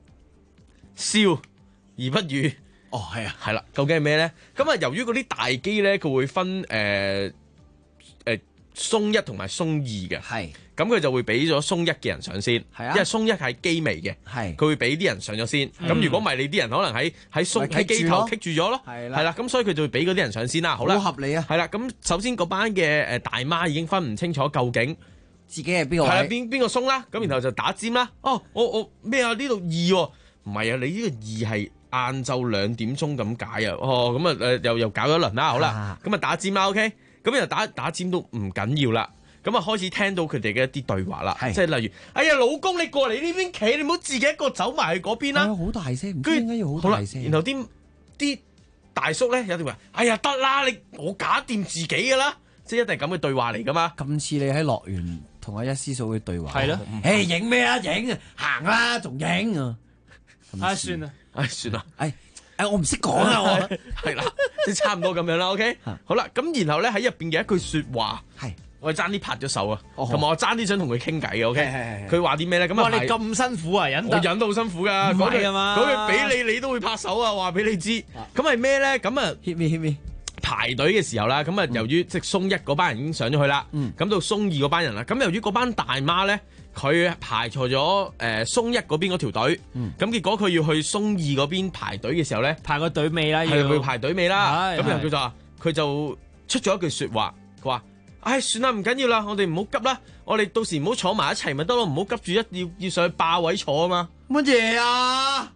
而不語。 哦，係啊， 係啦，究竟係咩咧？咁啊，由於嗰啲大機咧，佢會分鬆一同埋鬆二嘅，咁佢就會俾咗鬆一嘅人上先，因為鬆一係機微嘅，佢會俾啲人上咗先。咁如果唔係，你啲人可能喺機頭棘住咗咯，係啦，咁所以佢就會俾嗰啲人上先啦。好啦， 好合理啊。 係啦，咁首先嗰班嘅大媽已經分唔清楚究竟自己係邊個位， 係啦，邊個鬆啦，咁然後就打尖啦。哦，我咩啊？呢度二喎，唔係啊，你呢個二係晏晝2點鐘咁解啊。哦，咁啊又搞咗一輪啦。好啦，咁啊打尖啦 ，OK。咁又打尖都唔緊要啦，咁啊開始聽到佢哋嘅一啲對話啦，即係例如，哎呀老公你過嚟呢邊企，你唔好自己一個走埋去嗰邊啦。 好大聲，唔知點解要好大聲。 然後啲大叔咧有啲話，哎呀得啦，我搞掂自己噶啦，即係一定係咁嘅對話嚟噶嘛。 咁似你喺樂園同阿一師嫂嘅對話。 係咯， 影咩啊影，行啦仲影啊。 算啦， 我唔識講啊，我係啦，即係差唔多咁樣啦。OK，好啦，咁然後咧喺入邊嘅一句説話，我爭啲拍咗手啊，同埋我爭啲想同佢傾偈嘅。OK，佢話啲咩咧？咁啊，你咁辛苦啊，忍得？ 我忍到好辛苦㗎， 唔係啊嘛， 嗰句俾你都會拍手啊，話俾你知。咁係咩咧？咁啊 hit me 排隊嘅時候啦，咁啊由於即係鬆一嗰班人已經上咗去啦，咁到鬆二嗰班人啦，咁由於嗰班大媽咧。佢排錯咗鬆一嗰邊嗰條隊，咁結果佢要去鬆二嗰邊排隊嘅時候咧， 排個隊尾啦， 係去排隊尾啦。咁然後佢就出咗一句説話，佢話：唉，算啦，唔緊要啦，我哋唔好急啦，我哋到時唔好坐埋一齊咪得咯，唔好急住要上去霸位坐啊嘛。 乜嘢啊？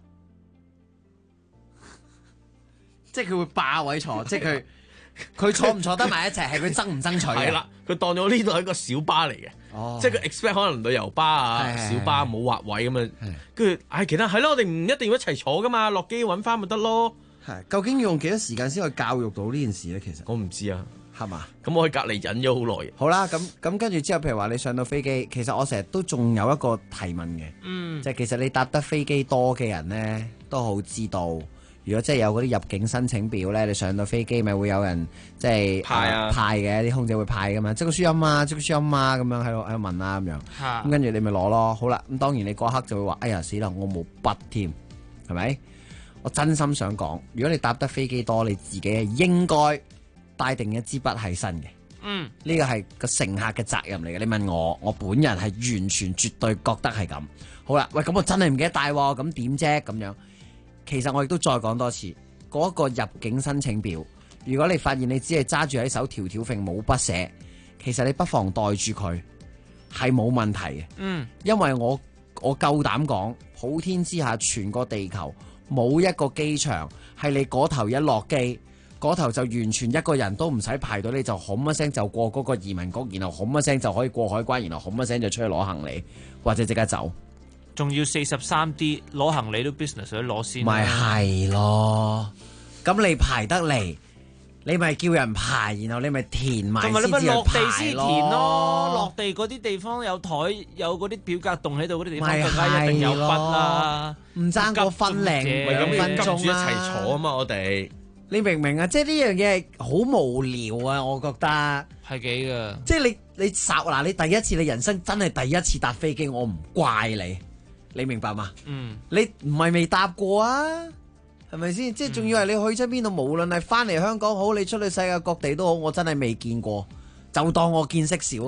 即係佢會霸位坐，即係佢坐唔坐得埋一齊，係佢爭唔爭取。 係啦，佢當咗呢度係一個小巴嚟嘅。即係佢 expect 可能旅遊巴啊、小巴冇劃位咁啊，跟住其他係咯，我哋唔一定要一齊坐噶嘛，落機揾翻咪得咯。 係，究竟要用幾多時間先可以教育到呢件事咧？其實我唔知啊， 係嘛？ 咁我喺隔離忍咗好耐。 好啦，咁跟住之後，譬如話你上到飛機，其實我成日都仲有一個提問嘅，即係其實你搭得飛機多嘅人咧，都好知道。如果真係有嗰啲入境申請表咧，你上到飛機咪會有人即係派嘅，啲空姐會派噶嘛，即個輸音啊，即個輸音啊，咁樣喺度問啊咁樣，咁跟住你咪攞咯。好啦，咁當然你嗰刻就會話：哎呀死啦，我冇筆添，係咪？我真心想講，如果你搭得飛機多，你自己係應該帶定一支筆喺身嘅。呢個係個乘客嘅責任嚟嘅。你問我本人係完全絕對覺得係咁。好啦，喂，咁我真係唔記得帶喎，咁點啫？咁樣。其實我亦都再講多次，嗰個入境申請表，如果你發現你只係揸住喺手條條揈冇筆寫，其實你不妨袋住佢，係冇問題嘅。因為我夠膽講，普天之下全個地球冇一個機場係你嗰頭一落機，嗰頭就完全一個人都唔使排隊，你就轟一聲就過嗰個移民局，然後轟一聲就可以過海關，然後轟一聲就出去攞行李或者即刻走。 仲要43D 攞行李都 business 去攞先， 咪係咯？咁你排得嚟，你咪叫人排，然後你咪填埋先至去排咯。同埋你咪落地先填咯， 落地嗰啲地方有台有嗰啲表格棟喺度嗰啲地方，更加一定有筆啦。 唔爭個分零分鐘一齊坐啊嘛！我哋你明唔明啊？即係呢樣嘢係好無聊啊！我覺得係幾噶？ 即係你嗱，你第一次你人生真係第一次搭飛機，我唔怪你。你明白嘛？你唔係未搭過啊？係咪先？即係仲要係你去咗邊度，無論係翻嚟香港好，你出去世界各地都好，我真係未見過。就當我見識少啊！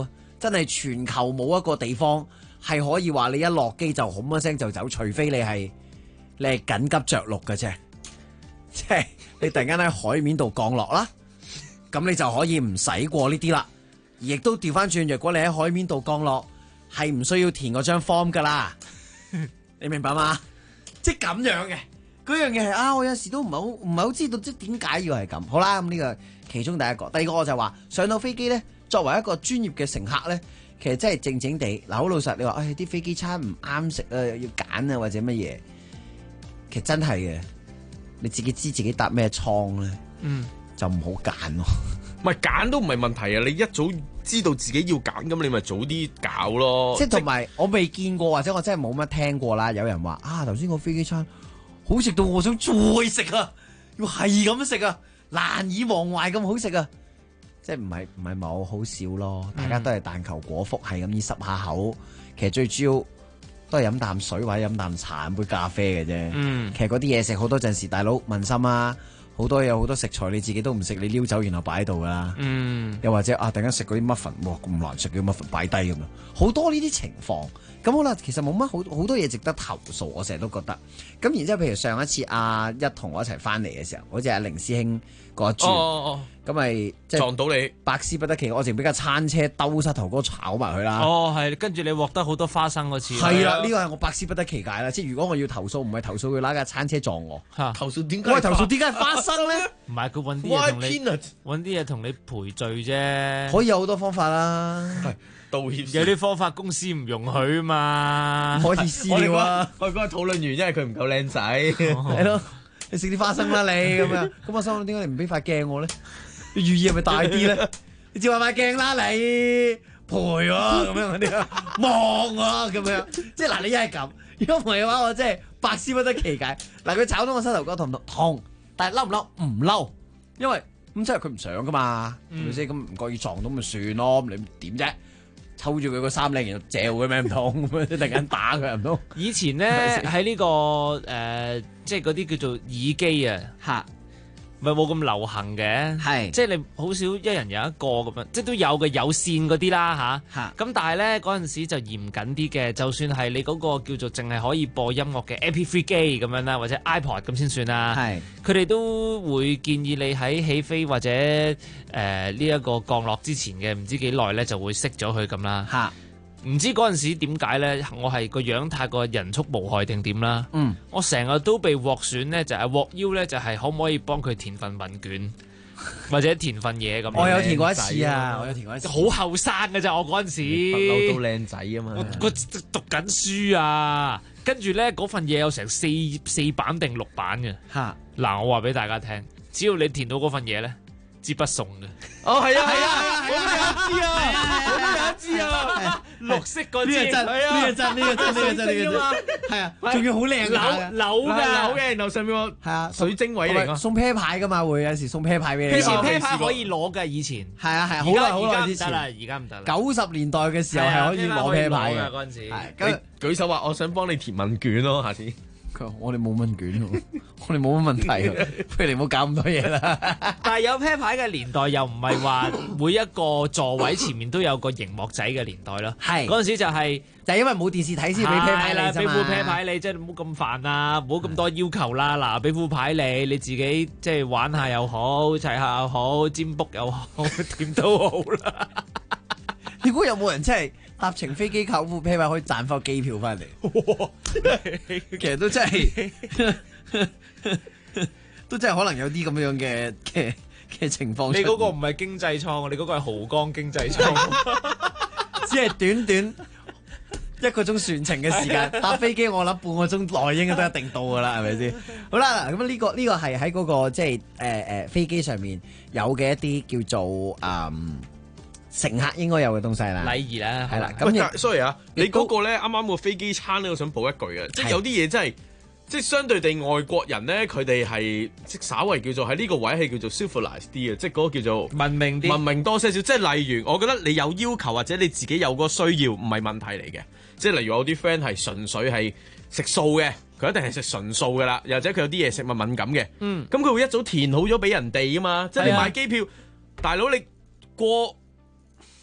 真係全球冇一個地方係可以話你一落機就轟一聲就走，除非你係緊急着陸嘅啫，即係你突然間喺海面度降落啦，咁你就可以唔使過呢啲啦。而亦都調翻轉，若果你喺海面度降落，係唔需要填嗰張 form 噶啦，你明白嗎？即係咁樣嘅。嗰樣嘢係我有時都唔係好知道，即係點解要係咁。好啦，咁呢個其中第一個，第二個我就話上到飛機咧，作為一個專業嘅乘客咧，其實真係靜靜地嗱，好老實，你話啲飛機餐唔啱食啊，要揀啊或者乜嘢，其實真係嘅，你自己知自己搭咩艙咧，就唔好揀咯。 唔係揀都唔係問題啊！你一早知道自己要揀，咁你咪早啲搞咯。 即係同埋我未見過，或者我真係冇乜聽過啦。有人話頭先個飛機餐好食到我想再食啊，要係咁食啊，難以忘懷咁好食啊！即係唔係冇好少咯，大家都係但求果腹，係咁依濕下口。其實最主要都係飲啖水或者飲啖茶、飲杯咖啡嘅啫。其實嗰啲嘢食好多陣時，大佬問心啊！好多有好多食材你自己都唔食，你撩走然後擺喺度噶啦。又或者突然間食嗰啲muffin，哇咁難食嘅muffin擺低咁樣，好多呢啲情況。咁好啦，其實冇乜好多嘢值得投訴，我成日都覺得。咁然之後，譬如上一次阿一同我一齊翻嚟嘅時候，好似阿凌師兄嗰一轉，咁咪即係撞到你， 百思不得其解，我淨俾架餐車兜膝頭哥炒埋佢啦。 係，跟住你獲得好多花生嗰次。 係啦，呢個係我百思不得其解啦。即係如果我要投訴，唔係投訴佢拿架餐車撞我， 投訴點解？ 我係投訴點解發生咧？ 唔係佢揾啲嘢同你賠罪啫。 可以有好多方法啦。 道歉有啲方法公司唔容許嘛， 可以私了啊！ 我哋嗰日討論完，因為佢唔夠靚仔， 係咯，你食啲花生啦你咁樣，咁我心諗點解你唔俾塊鏡我咧？你寓意係咪大啲咧？你照下塊鏡啦你，陪我咁樣嗰啲啊，望我咁樣，即係嗱你一係咁，如果唔係嘅話，我真係百思不得其解。嗱佢炒到我膝頭哥痛唔痛？痛，但係嬲唔嬲？唔嬲，因為咁即係佢唔想噶嘛，係咪先？咁唔覺意撞到咪算咯，你點啫？抽住佢個衫領，然後嚼佢咩唔通？突然間打佢唔通？ 以前咧喺呢個即係嗰啲叫做耳機啊，咪冇咁流行嘅，係即係你好少一人有一個咁樣，即係都有嘅有線嗰啲啦嚇。咁但係咧嗰陣時就嚴謹啲嘅，就算係你嗰個叫做淨係可以播音樂嘅 MP3 機咁樣啦，或者 iPod 咁先算啦。係佢哋都會建議你喺起飛或者呢一個降落之前嘅唔知幾耐咧就會熄咗佢咁啦。嚇！唔知嗰陣時點解咧？我係個樣太過人畜無害定點啦？我成日都被獲選咧，就係獲邀咧，就係可唔可以幫佢填份問卷或者填份嘢咁？ 我有填過一次啊！我有填過一次， 好後生㗎咋我嗰陣時， 不嬲都靚仔啊嘛！ 我讀緊書啊，跟住咧嗰份嘢有成四版定6版嘅。嗱，我話俾大家聽，只要你填到嗰份嘢咧，支筆送嘅。 係啊，我都有一支啊！ 綠色嗰支， 呢個真，係啊，仲要好靚嘅， 扭嘅， 然後上面個係啊水晶位嚟㗎， 送啤牌㗎嘛，會有時送啤牌俾你。 以前啤牌可以攞㗎，以前係啊，好耐之前， 而家唔得啦。 90年代嘅時候係可以攞啤牌嘅嗰陣時。 你舉手話我想幫你填問卷咯，下次。 我哋冇問卷喎，我哋冇乜問題，不如你唔好搞咁多嘢啦。 但係有啤牌嘅年代又唔係話每一個座位前面都有個熒幕仔嘅年代咯。係嗰陣時就係因為冇電視睇先俾啤牌你啫嘛。 俾副啤牌你，即係唔好咁煩啊，唔好咁多要求啦。嗱，俾副牌你自己即係玩下又好，砌下又好，占卜又好，點都好啦。 你估有冇人真係搭程飛機靠副啤牌可以賺翻機票翻嚟？其實都真係，都真係可能有啲咁樣嘅情況。 你嗰個唔係經濟艙，你嗰個係濠江經濟艙， 只係短短1個鐘船程嘅時間搭飛機，我諗半個鐘內應該都一定到噶啦，係咪先？好啦，咁呢個係喺嗰個即係飛機上面有嘅一啲叫做乘客應該有嘅東西啦， 禮儀啦， 係啦。 咁 sorry 啊，你嗰個咧啱啱個飛機餐咧，我想補一句啊，即係有啲嘢真係，即係相對地外國人咧，佢哋係即係稍為叫做喺呢個位係叫做 civilized 啲嘅，即係嗰個叫做文明啲， 文明多些少。即係例如，我覺得你有要求或者你自己有個需要，唔係問題嚟嘅。即係例如我啲 friend 係純粹係食素嘅，佢一定係食純素嘅啦，又或者佢有啲嘢食物敏感嘅，咁佢會一早填好咗俾人哋噶嘛。即係你買機票，大佬你過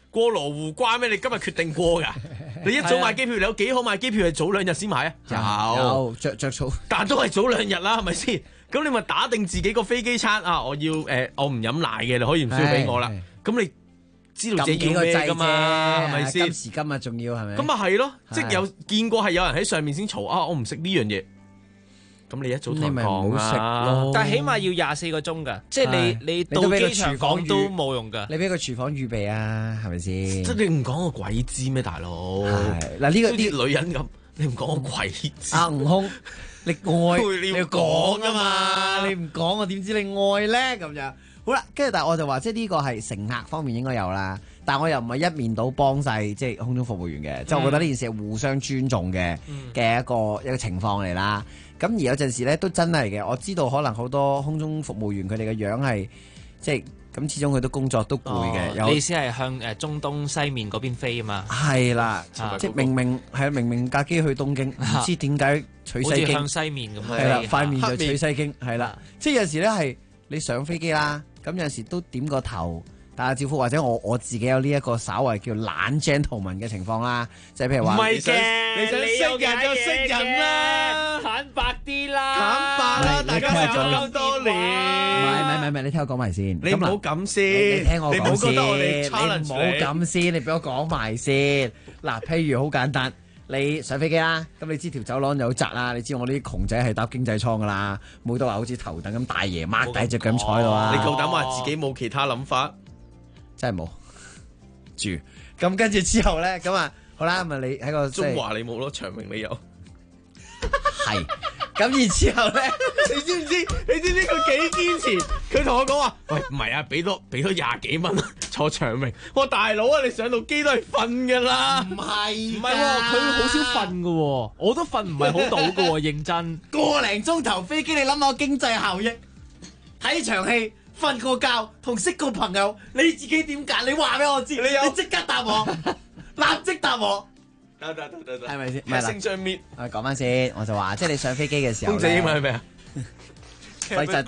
過羅湖關咩？你今日決定過㗎？你一早買機票，你有幾可買機票係早2日先買啊？ 有着數， 但都係早2日啦，係咪先？咁你咪打定自己個飛機餐啊！我要我唔飲奶嘅，你可以唔需要俾我啦。咁你知道自己要咩㗎嘛？係咪先？ 今時今日仲要係咪？ 咁咪係咯，即係有見過係有人喺上面先嘈啊！我唔食呢樣嘢。咁你一早同佢講啊！ 但係起碼要24個鐘㗎，即係你到機場講都冇用㗎。 你俾個廚房預備啊，係咪先？ 即係你唔講個鬼知咩，大佬？ 嗱呢個啲女人咁，你唔講個鬼知。 阿悟空，你愛你要講啊嘛！你唔講我點知你愛咧？咁樣好啦，跟住但係我就話，即係呢個係乘客方面應該有啦，但係我又唔係一面倒幫晒即係空中服務員嘅，即係我覺得呢件事係互相尊重嘅一個情況嚟啦。咁而有陣時咧都真係嘅，我知道可能好多空中服務員佢哋嘅樣係即係咁，始終佢都工作都攰嘅。 你意思係向中東西面嗰邊飛啊嘛？ 係啦，即係明明架機去東京，唔知點解取西經， 向西面咁。 係啦，塊面就取西經，係啦。即係有時咧係你上飛機啦，咁有陣時都點個頭打下招呼，或者我自己有呢一個稍為叫懶 gentleman 嘅情況啦，即係譬如話， 唔係嘅， 你想識人就識人啦， 坦白啲啦， 坦白啦，大家識咗咁多年， 唔係，你聽我講埋先， 你唔好咁先， 你聽我講先， 你唔好咁先，你俾我講埋先。嗱，譬如好簡單，你上飛機啦，咁你知條走廊有窄啦，你知我啲窮仔係搭經濟艙噶啦，冇得話好似頭等咁大爺擘大隻腳咁坐喺度啊！ 你夠膽話自己冇其他諗法？ 真係冇住，咁跟住之後咧，咁啊好啦，咁啊你喺個中華你冇咯，長榮你有， 係，咁然之後咧， 你知唔知佢幾堅持？佢同我講話，喂唔係啊，俾多20幾蚊坐長榮。我大佬啊，你上到機都係瞓噶啦， 唔係佢好少瞓噶，我都瞓唔係好到噶，認真個零鐘頭飛機，你諗下經濟效益，睇場戲。瞓個覺同識個朋友，你自己點揀？你話俾我知，你即刻答我，立即答我。 得， 係咪先？ 係升張面。 我講翻先，我就話，即係你上飛機嘅時候， 空姐英文係咩啊 ？Flight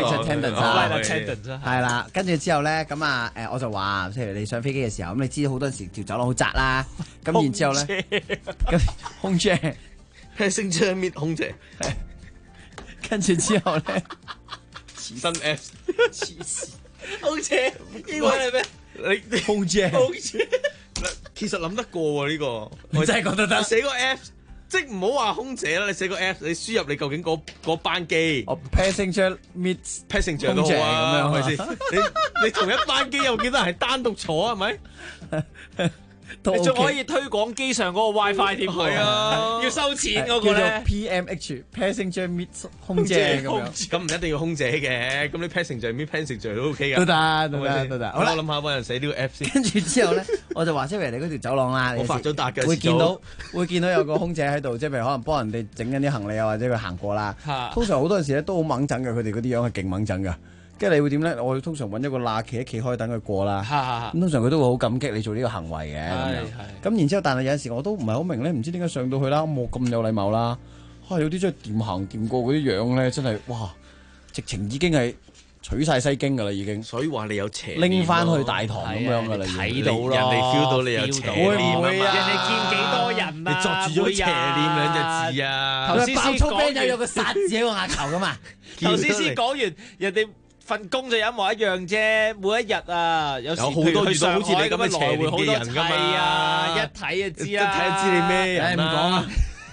attendant 係啦。跟住之後咧，咁啊我就話，譬如你上飛機嘅時候，咁你知好多時條走廊好窄啦。咁然之後咧，空姐係升張面空姐。 跟住之後咧。 新 Apps 黐線，空姐英文係咩？你空姐， 其實諗得過喎呢個， 我真係覺得得。 寫個 Apps， 即係唔好話空姐啦，你寫個 Apps， 你輸入你究竟嗰班機 ，passenger meet passenger 都好啊，係咪先？你同一班機有幾多人係單獨坐啊？係咪？ 你仲可以推廣機上嗰個 WiFi 添，係啊，要收錢嗰個咧。 叫做 PMH passenger meet 空姐咁樣， 咁唔一定要空姐嘅，咁你 passenger meet passenger 都 OK 噶。 都得。好啦， 我諗下揾人寫呢個 app 先。 跟住之後咧，我就話即係你嗰條走廊啦， 我發咗達嘅， 會見到有個空姐喺度，即係譬如可能幫人哋整緊啲行李啊，或者佢行過啦。通常好多陣時咧都好猛整嘅，佢哋嗰啲樣係勁猛整噶。跟住你會點咧？我哋通常揾一個罅企開等佢過啦。咁通常佢都會好感激你做呢個行為嘅。咁然之後，但係有陣時我都唔係好明咧，唔知點解上到去啦，冇咁有禮貌啦。有啲真係掂行掂過嗰啲樣咧，真係哇！直情已經係取晒西經㗎啦，已經。 所以話你有邪拎翻去大堂咁樣㗎啦， 睇到咯，人哋 feel 到你有邪念。 會啊！人哋見幾多人啊？ 你作住咗邪念兩隻字啊！ 頭先爆粗 band 有個殺字喺個額頭㗎嘛。 頭先講完，人哋份工就一模一樣啫，每一日啊，有好多遇到好似你咁嘅邪念嘅人㗎嘛。係啊，一睇就知啦， 一睇就知你咩人。 唔講啦，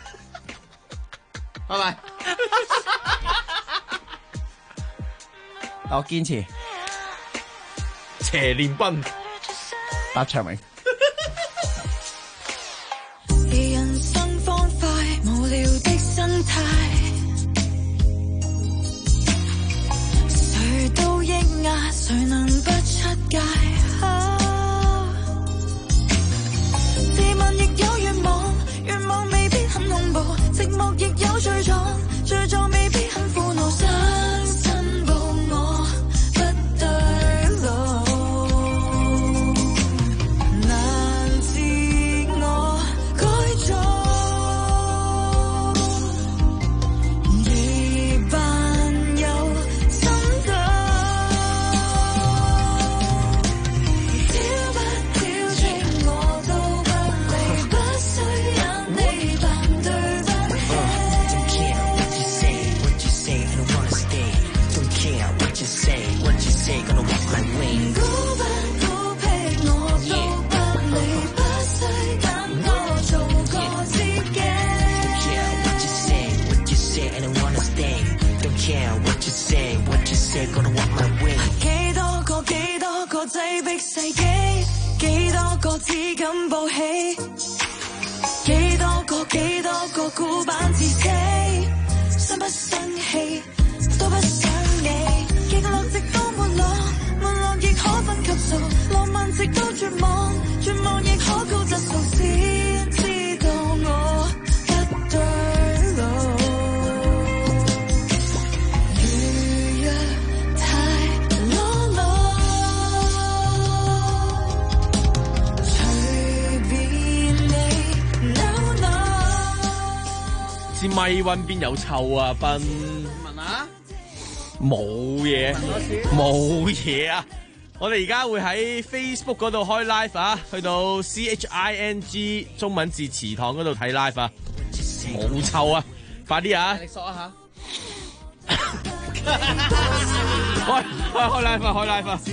拜拜。我堅持邪念賓搭長榮。 人生方塊無聊的生態，誰都抑壓，誰能不出界？自問亦有願望，願望未必很恐怖，寂寞亦有罪狀，罪狀未必很苦惱。申報我不對路， 古板自欺，生不生氣都不想你，極樂直到沒落，沒落亦可分級數，浪漫直到絕望，絕望亦可高質素，先知道我不對路。如若太裸露，隨便你 no no。 支咪溫邊有臭啊，斌？ 問下， 冇嘢，冇嘢啊！我哋而家會喺 Facebook 嗰度開 live 啊，去到 CHING 中文字祠堂嗰度睇 live 啊，冇臭啊！快啲啊！ 你索一下， 開 live 啊！開 live 啊！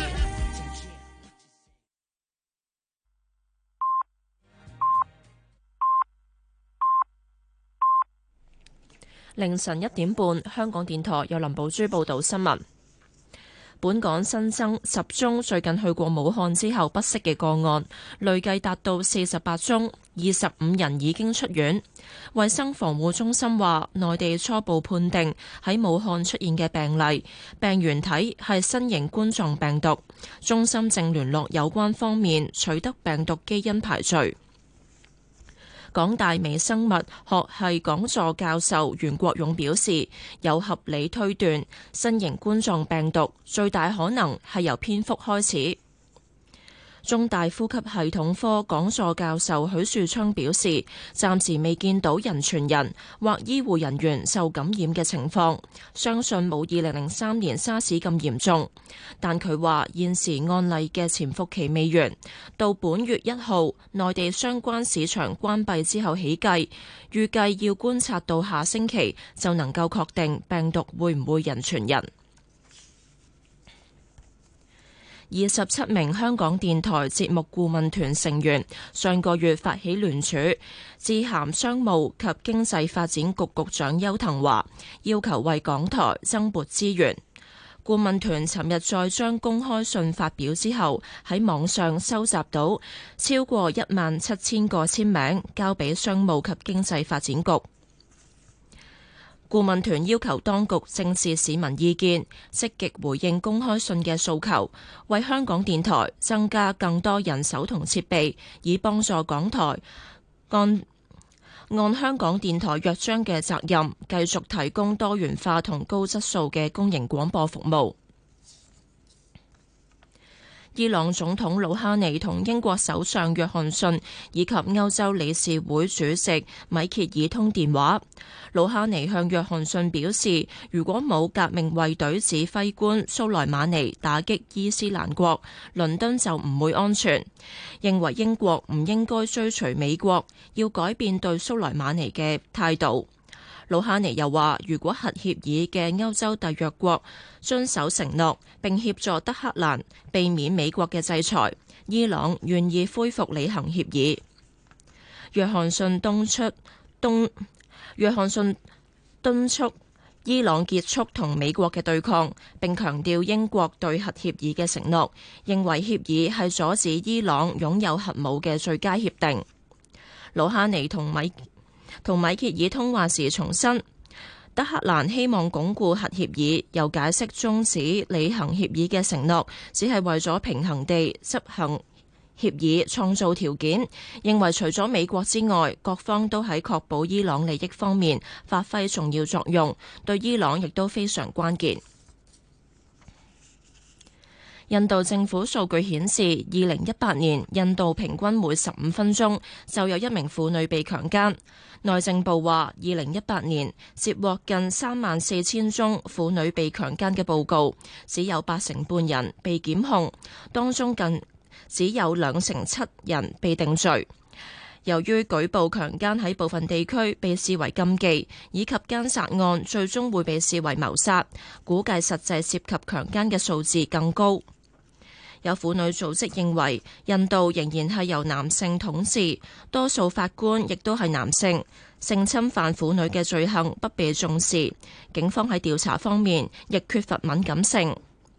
凌晨1點半，香港電台有林寶珠報道新聞。本港新增10宗最近去過武漢之後不適嘅個案，累計達到48宗，25人已經出院。衛生防護中心話，內地初步判定喺武漢出現嘅病例，病原體係新型冠狀病毒。中心正聯絡有關方面，取得病毒基因排序。港大微生物學系講座教授袁國勇表示，有合理推斷，新型冠狀病毒最大可能係由蝙蝠開始。中大呼吸系統科講座教授許樹昌表示，暫時未見到人傳人或醫護人員受感染嘅情況，相信冇2003年沙士咁嚴重。但佢話現時案例嘅潛伏期未完，到本月1號內地相關市場關閉之後起計，預計要觀察到下星期就能夠確定病毒會唔會人傳人。27名香港電台節目顧問團成員上個月發起聯署，致函商務及經濟發展局局長邱騰華，要求為港台增撥資源。顧問團尋日再將公開信發表之後，喺網上收集到超過17000個簽名，交俾商務及經濟發展局。顧問團要求當局正視市民意見，積極回應公開信嘅訴求，為香港電台增加更多人手同設備，以幫助港台按香港電台約章嘅責任，繼續提供多元化同高質素嘅公營廣播服務。伊朗總統魯哈尼同英國首相約翰遜以及歐洲理事會主席米歇爾通電話。魯哈尼向約翰遜表示，如果冇革命衛隊指揮官蘇萊馬尼打擊伊斯蘭國，倫敦就唔會安全。認為英國唔應該追隨美國，要改變對蘇萊馬尼嘅態度。魯哈尼又話，如果核協議嘅歐洲締約國遵守承諾並協助德黑蘭避免美國嘅制裁，伊朗願意恢復履行協議。約翰遜敦促伊朗結束同美國嘅對抗，並強調英國對核協議嘅承諾，認為協議係阻止伊朗擁有核武嘅最佳協定。魯哈尼同米歇爾通話時重申，德黑蘭希望鞏固核協議，又解釋終止履行協議嘅承諾，只係為咗平衡地執行協議創造條件。認為除咗美國之外，各方都喺確保伊朗利益方面發揮重要作用，對伊朗亦都非常關鍵。印度政府數據顯示，2018年印度平均每15分鐘就有一名婦女被強姦。內政部話，2018年接獲近34000宗婦女被強姦嘅報告，只有8成半人被檢控，當中只有2成7人被定罪。由於舉報強姦喺部分地區被視為禁忌，以及姦殺案最終會被視為謀殺，估計實際涉及強姦嘅數字更高。有婦女組織認為，印度仍然係由男性統治，多數法官亦都係男性，性侵犯婦女嘅罪行不被重視，警方喺調查方面亦缺乏敏感性。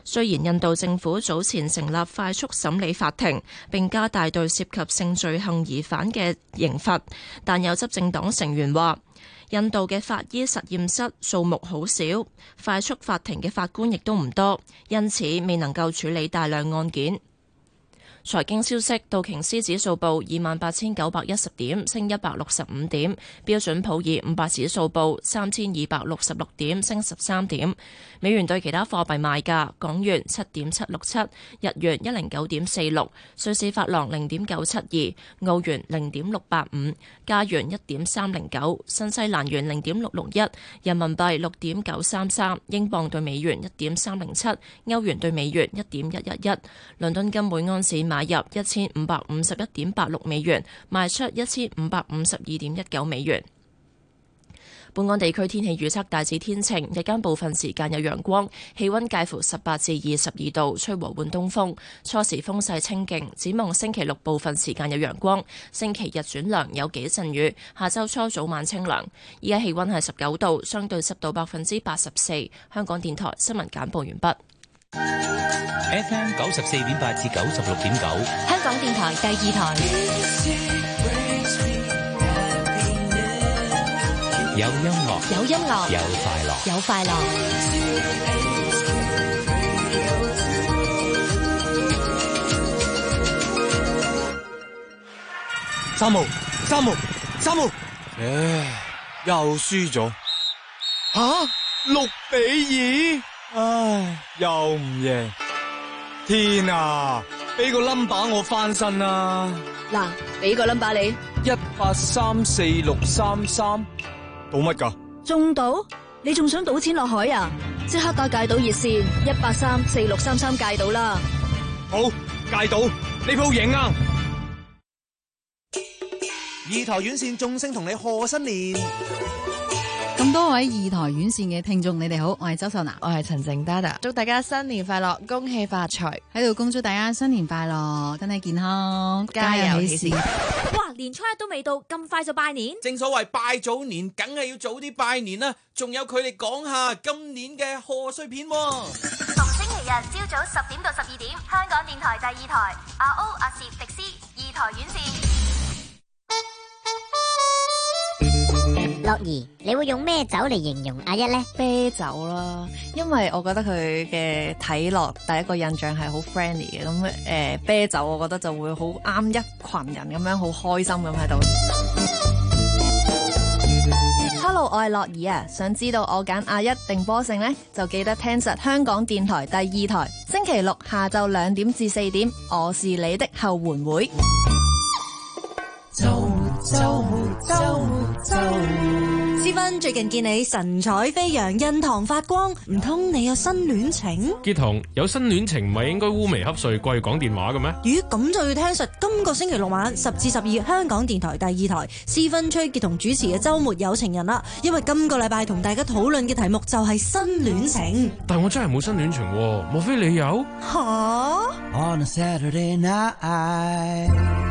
雖然印度政府早前成立快速審理法庭，並加大對涉及性罪行疑犯嘅刑罰，但有執政黨成員話，印度嘅法醫實驗室數目好少，快速法庭嘅法官亦都唔多，因此未能夠處理大量案件。財經消息，道瓊斯指數報28,910點，升165點；標準普爾500指數報3,266點，升13點。美元對其他貨幣賣價：港元7.767，日元109.46，瑞士法郎0.972，澳元0.685，加元1.309，新西蘭元0.661，人民幣6.933，英鎊對美元1.307，歐元對美元1.111。倫敦金每安士買入1551.86美元，賣出1552.19美元。本港地區天氣預測大致天晴，日間部分時間有陽光，氣溫介乎18至22度，吹和緩東風，初時風勢清勁。展望星期六部分時間有陽光，星期日轉涼，有幾陣雨。下周初早晚清涼。依家氣溫係19度，相對濕度84%。香港電台新聞簡報完畢。 FM 94.8至96.9， 香港電台第二台。 有音樂， 有音樂， 有快樂， 有快樂。 三號，又輸咗。吓，6-2，唉，又唔贏。天啊，俾個 number 我翻身啦。 嗱，俾個 number 你。 1834633，賭乜㗎？ 中賭？你仲想賭錢落海啊？即刻打戒賭熱線1834633戒賭啦！ 好，戒賭，呢鋪贏啊！ 二台院線眾星同你賀新年。 咁多位二台院線嘅聽眾，你哋好，我係周秀娜， 我係陳靜 Dada， 祝大家新年快樂，恭喜發財， 喺度恭祝大家新年快樂，身體健康，家有喜事。 哇，年初一都未到，咁快就拜年？ 正所謂拜早年，梗係要早啲拜年啦。仲有佢哋講下今年嘅賀歲片。逢星期日朝早10點到12點，香港電台第二台，阿 O、阿攝、迪斯，二台院線。 樂兒，你會用咩酒嚟形容阿一呢？ 啤酒啦，因為我覺得佢嘅睇落第一個印象係好 friendly 嘅，咁啤酒我覺得就會好啱一群人咁樣，好開心咁喺度。Hello， 我係樂兒啊，想知道我揀阿一定波勝呢？就記得聽實香港電台第二台，星期六下晝2點至4點，我是你的後援會。 思芬最近見你神采飛揚，印堂發光，唔通你有新戀情？ 傑彤有新戀情咪應該烏眉瞌睡掛住講電話嘅咩？ 咦，咁就要聽實今個星期六晚10至12香港電台第二台，思芬崔傑彤主持嘅週末有情人啦。因為今個禮拜同大家討論嘅題目就係新戀情。 但我真係冇新戀情喎，莫非你有？ 吓 On a Saturday night，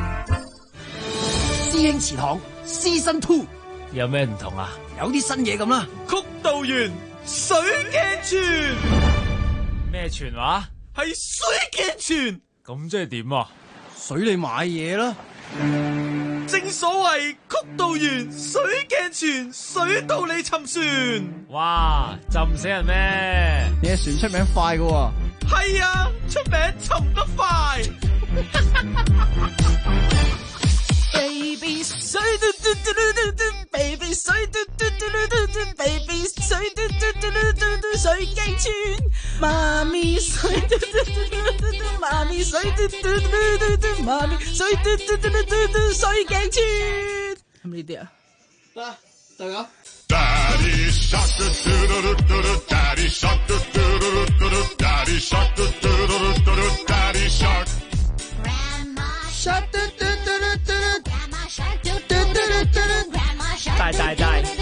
師兄祠堂 Season 2 有咩唔同啊？ 有啲新嘢咁啦。 曲道園水鏡泉咩泉話？ 係水鏡泉。 咁即係點啊？ 水你買嘢啦。 正所謂曲道園水鏡泉，水到你沉船。 哇，浸死人咩？ 你嘅船出名快㗎喎。 係啊，出名沉得快。Baby 水嘟嘟嘟嘟嘟 ，Baby 水嘟嘟嘟嘟嘟 ，Baby 水嘟嘟嘟嘟嘟，水鏡泉。媽咪水嘟嘟嘟嘟嘟，媽咪水嘟嘟嘟嘟嘟，媽咪水嘟嘟嘟嘟嘟，水鏡泉。係咪呢啲啊？得，大家。Daddy shark do do do do do, Daddy shark do do do do do, Daddy shark do do do do do, Daddy shark. Grandma shark do do do do do, Grandma shark do do do do do, Grandma shark. 大。Grandma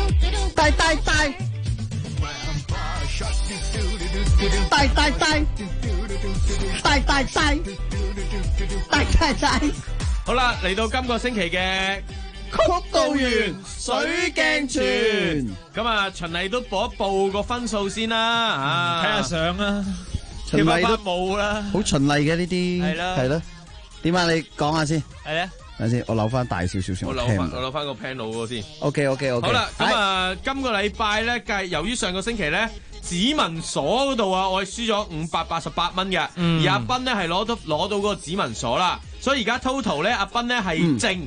shark do do do do do, 大。好啦，嚟到今個星期嘅曲道園水鏡泉，咁啊，循例都報一報個分數先啦， 睇下相啦。 循例都冇啦， 好循例嘅呢啲係啦係咯。點啊？你講下先。 係啊。 等先，我扭翻大少少先。 我扭翻個 panel 嗰個先。 OK。 好啦，咁今個禮拜咧，由於上個星期咧，指紋鎖嗰度啊，我係輸咗588蚊嘅，而阿斌咧係攞到嗰個指紋鎖啦，所以而家 total 咧，阿斌咧係正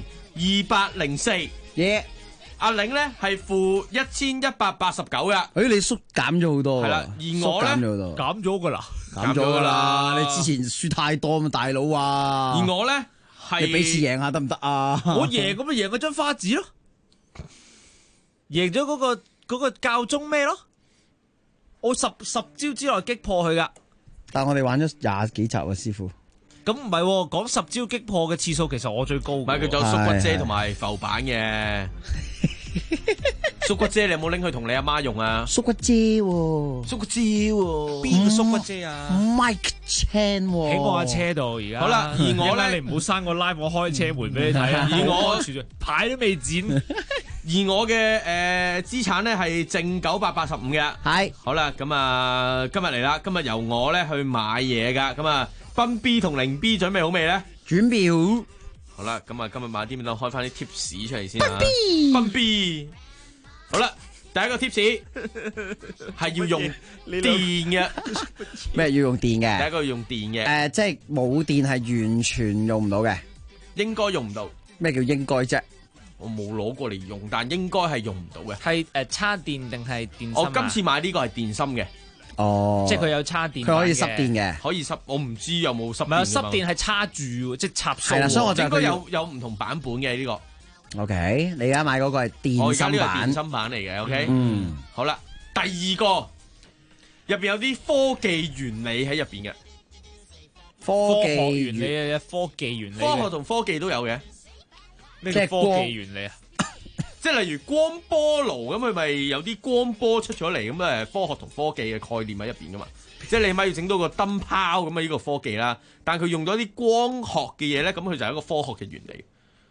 204，阿玲咧係負1189嘅。 你縮減咗好多。 係啦，而我咧減咗噶啦， 減咗噶啦。你之前輸太多嘛，大佬啊。 而我咧。 你俾次贏下得唔得啊？ 我贏咁咪贏嗰張花紙咯，贏咗嗰個教宗咩咯？我十招之內擊破佢噶。 但係我哋玩咗20幾集啊，師傅。 咁唔係講10招擊破嘅次數，其實我最高。唔係佢仲有縮骨遮同埋浮板嘅。縮骨遮你有冇拎去同你阿媽用啊？ 縮骨遮喎， 縮骨遮喎， 邊個縮骨遮啊 ？Mike Chan 喎， 喺我架車度而家。 好啦，而我咧， 你唔好閂個 live，我開車門俾你睇啊。 而我牌都未剪， 而我嘅資產咧係正985嘅。 係。 好啦，咁啊今日嚟啦，今日由我咧去買嘢噶，咁啊斌 B 同零 B 準備好未咧？ 準備好。 好啦，咁啊今日買啲咩咧？開翻啲 tips 出嚟先啊！斌 B， 好啦，第一個 tips 係要用電嘅。 咩要用電嘅？ 第一個要用電嘅。 即係冇電係完全用唔到嘅。 應該用唔到。 咩叫應該啫？ 我冇攞過嚟用，但應該係用唔到嘅。 係插電定係電芯啊？ 我今次買呢個係電芯嘅。 哦， 即係佢有插電， 佢可以濕電嘅， 可以濕。我唔知有冇濕電。 唔係濕電係插住，即係插數。 係啦，所以我就應該有唔同版本嘅呢個。 OK，你而家買嗰個係電芯版。 我而家呢個係電芯版嚟嘅。OK，好啦，第二個入邊有啲科技原理喺入邊嘅。 科學原理啊，科技原理。 科學同科技都有嘅。 咩叫科技原理啊？ 即係例如光波爐咁，佢咪有啲光波出咗嚟咁誒？科學同科技嘅概念喺入邊噶嘛？即係你咪要整到個燈泡咁啊？呢個科技啦，但係佢用咗啲光學嘅嘢咧，咁佢就係一個科學嘅原理。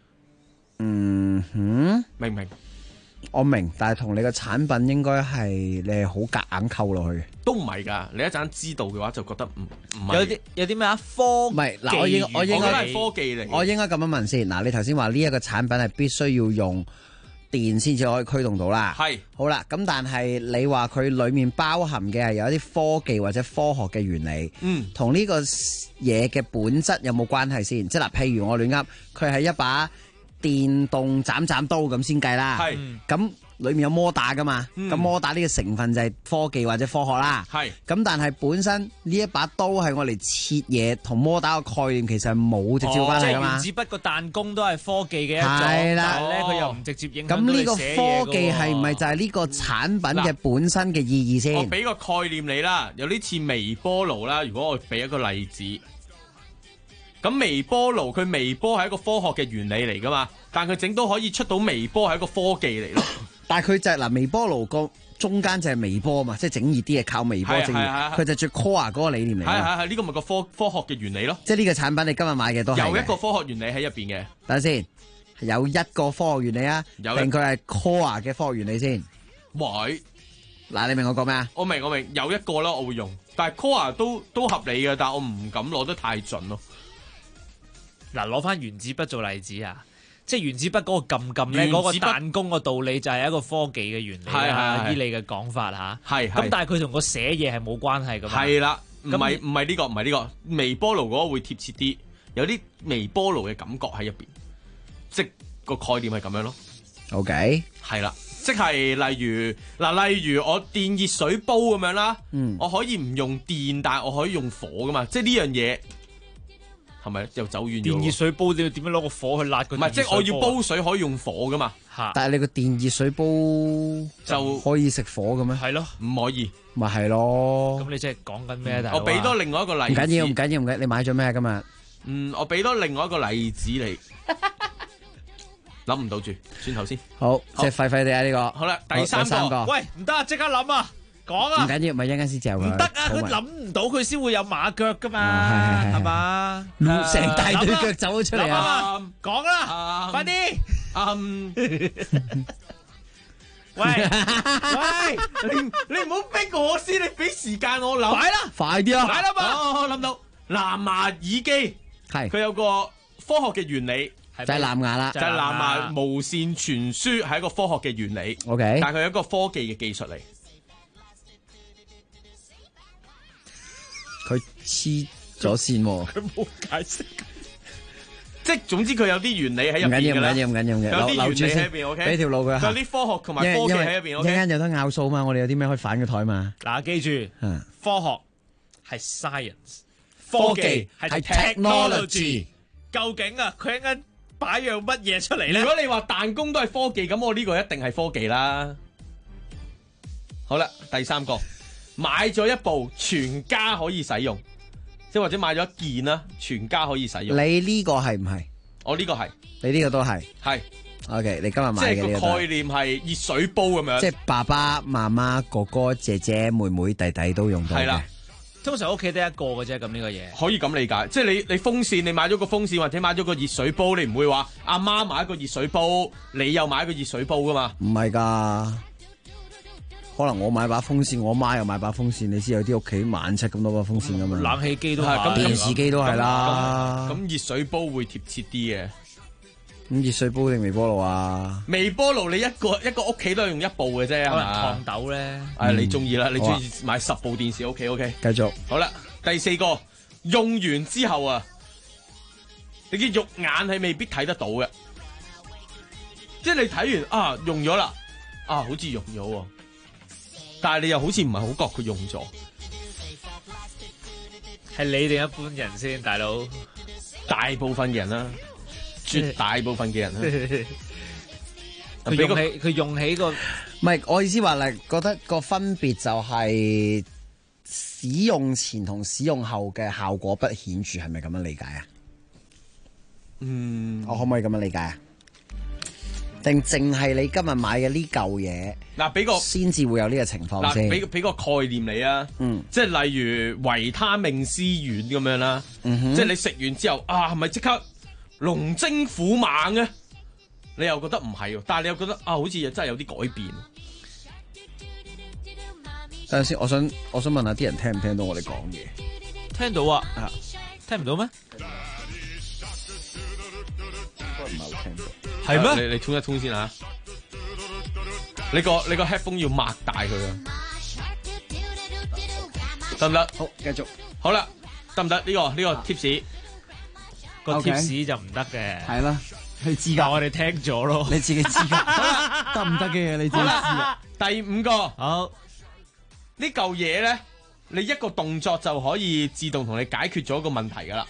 明唔明？ 我明，但係同你個產品應該係你係好夾硬扣落去嘅。 都唔係㗎，你一陣知道嘅話就覺得唔係。 有啲咩啊？科唔係嗱，我應該係科技嚟。 我應該咁樣問先嗱，你頭先話呢一個產品係必須要用電先至可以驅動到啦。 係。 好啦，咁但係你話佢裡面包含嘅係有一啲科技或者科學嘅原理，同呢個嘢嘅本質有冇關係先？即係嗱，譬如我亂噏，佢係一把電動斬刀咁先計啦。係。咁裏面有摩打噶嘛？咁摩打呢個成分就係科技或者科學啦。係。咁但係本身呢一把刀係我嚟切嘢，同摩打個概念其實係冇直接關係噶嘛。 即係原子筆個彈弓都係科技嘅一種， 係啦， 但係咧佢又唔直接影響到咁呢個你寫嘢科技係唔係就係呢個產品嘅本身嘅意義先？ 我俾個概念你啦，有啲似微波爐啦。如果我俾一個例子，咁微波爐佢微波係一個科學嘅原理嚟噶嘛，但佢整到可以出到微波係一個科技嚟咯。 但係佢就係嗱，微波爐個中間就係微波嘛，即係整熱啲嘢靠微波整熱，佢就最 core 嗰個理念嚟。 係呢個咪個科學嘅原理咯。 即係呢個產品你今日買嘅都係有一個科學原理喺入邊嘅。 等下先，有一個科學原理啊，定佢係 core 嘅科學原理先？ 喂， 嗱，你明我講咩啊？ 我明，有一個啦，我會用，但係 core 都合理嘅，但係我唔敢攞得太盡咯。 嗱，攞翻原子筆做例子啊！即係原子筆嗰個撳咧，嗰個彈弓個道理就係一個科技嘅原理啦。依你嘅講法嚇，咁但係佢同個寫嘢係冇關係㗎嘛。係啦，唔係呢個微波爐嗰個會貼切啲，有啲微波爐嘅感覺喺入邊，即係個概念係咁樣咯。OK，係啦，即係例如我電熱水煲咁樣啦，我可以唔用電，但係我可以用火㗎嘛，即係呢樣嘢。係咪又走遠咗？ 電熱水煲你要點樣攞個火去焫個？ 唔係，即係我要煲水可以用火噶嘛？ 但係你個電熱水煲就可以食火嘅咩？ 係咯， 唔可以。 咪係咯。 咁你即係講緊咩？ 我俾多另外一個例子。 唔緊要，你買咗咩今日？ 我俾多另外一個例子你。諗唔到住，轉頭先。 好，即係廢廢地啊呢個。 好啦，第三個。 喂，唔得啊，即刻諗啊！講啊！ 唔緊要，咪一陣間先嚼佢。 唔得啊！佢諗唔到，佢先會有馬腳噶嘛，係嘛？ 成大對腳走咗出嚟啊！ 講啦，快啲！ 喂，你唔好逼我先，你俾時間我諗。 快啦，快啲啦， 快啦嘛！我諗到藍牙耳機係佢有個科學嘅原理， 就係藍牙啦， 就係藍牙無線傳輸係一個科學嘅原理。 OK， 但係佢係一個科技嘅技術嚟。 佢黐咗線喎， 佢冇解釋。即係總之佢有啲原理喺入邊㗎啦， 唔緊要嘅， 有啲原理喺入邊 ，OK， 俾條路佢行。 有啲科學同埋科技喺入邊 ，OK。 一陣間有得拗數嘛，我哋有啲咩可以反個台嘛？ 嗱，記住，科學係 science， 科技係 technology。 究竟啊，佢一陣擺樣乜嘢出嚟咧？ 如果你話彈弓都係科技，咁我呢個一定係科技啦。好啦，第三個買咗一部全家可以使用。即係或者買咗一件啦，全家可以使用。 你呢個係唔係？ 我呢個係， 你呢個都係。 係。 OK， 你今日買嘅呢個。 即係個概念係熱水煲咁樣。 即係爸爸媽媽、哥哥、姐姐、妹妹、弟弟都用到嘅。 係啦， 通常屋企得一個嘅啫，咁呢個嘢。 可以咁理解，即係你風扇，你買咗個風扇或者買咗個熱水煲，你唔會話阿媽買一個熱水煲，你又買一個熱水煲噶嘛？ 唔係㗎。可能我買把風扇，我媽又買把風扇，你知有啲屋企萬七咁多把風扇㗎嘛？ 冷氣機都係， 咁電視機都係啦。 咁熱水煲會貼切啲嘅。 咁熱水煲定微波爐啊？ 微波爐你一個屋企都係用一部嘅啫，係嘛？ 燙斗咧， 你中意啦，你中意買10部電視 OK。 繼續。 好啦，第四個用完之後啊，你嘅肉眼係未必睇得到嘅，即係你睇完啊用咗啦，啊好似用咗喎。但係你又好似唔係好覺佢用咗， 係你定一般人先，大佬？ 大部分嘅人啦，絕大部分嘅人啦。 佢用起個， 唔係我意思話咧，覺得個分別就係使用前同使用後嘅效果不顯著，係咪咁樣理解啊？我可唔可以咁樣理解啊？定淨係你今日買嘅呢嚿嘢嗱，俾個先至會有呢個情況先。 俾個概念你啊，即係例如維他命 C 丸咁樣啦，即係你食完之後啊，係咪即刻龍精虎猛嘅？你又覺得唔係喎，但係你又覺得啊，好似真係有啲改變。 等陣先，我想問下啲人聽唔聽到我哋講嘢？ 聽到啊，聽唔到咩？ 唔係好聽到。 係咩？你通一通先吓，你個 headphone 要擘大佢啊，得唔得？ 好，繼續。 好啦，得唔得？呢個 tips 個 tips 就唔得嘅。 係啦，你知㗎， 我哋聽咗咯， 你自己知㗎。得唔得嘅嘢你自己知啊。 第5個，好，呢嚿嘢咧，你一個動作就可以自動同你解決咗個問題㗎啦。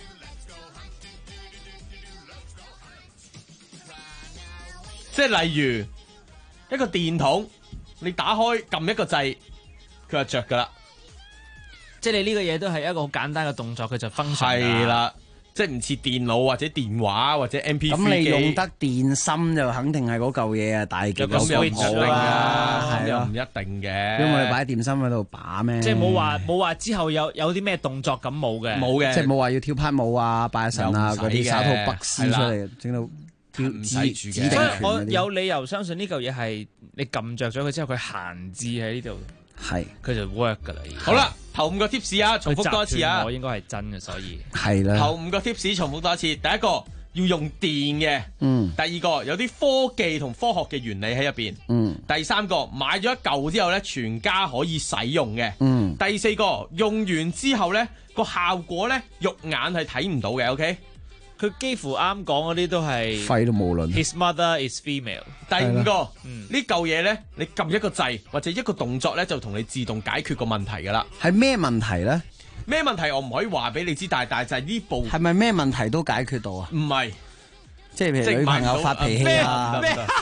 即係例如一個電筒，你打開撳一個掣，佢就着噶啦。 即係你呢個嘢都係一個好簡單嘅動作，佢就分神。 係啦，即係唔似電腦或者電話或者 MP3 機。 咁你用得電芯就肯定係嗰嚿嘢啊，大極有咁又唔一定啊，係又唔一定嘅。 因為你擺電芯喺度把咩？ 即係冇話之後有啲咩動作咁冇嘅， 冇嘅， 即係冇話要跳攀舞啊、拜神啊嗰啲耍套北絲出嚟，整到。 唔使住嘅， 所以我有理由相信呢嚿嘢係你撳着咗佢之後，佢閒置喺呢度， 係佢就 work 噶啦。 好啦，頭5個 tips 啊，重複多一次啊。 我應該係真嘅，所以係啦。 頭5個 tips 重複多一次，第一個要用電嘅，第二個有啲科技同科學嘅原理喺入邊，第三個買咗一嚿之後咧，全家可以使用嘅，第四個用完之後咧個效果咧肉眼係睇唔到嘅 ，OK。 佢幾乎啱講嗰啲都係廢都冇論。 His mother is female。 第5個呢嚿嘢咧，你撳一個掣或者一個動作咧，就同你自動解決個問題噶啦。 係咩問題咧？ 咩問題我唔可以話俾你知，但係就係呢部係咪咩問題都解決到啊？ 唔係， 即係譬如女朋友發脾氣啊，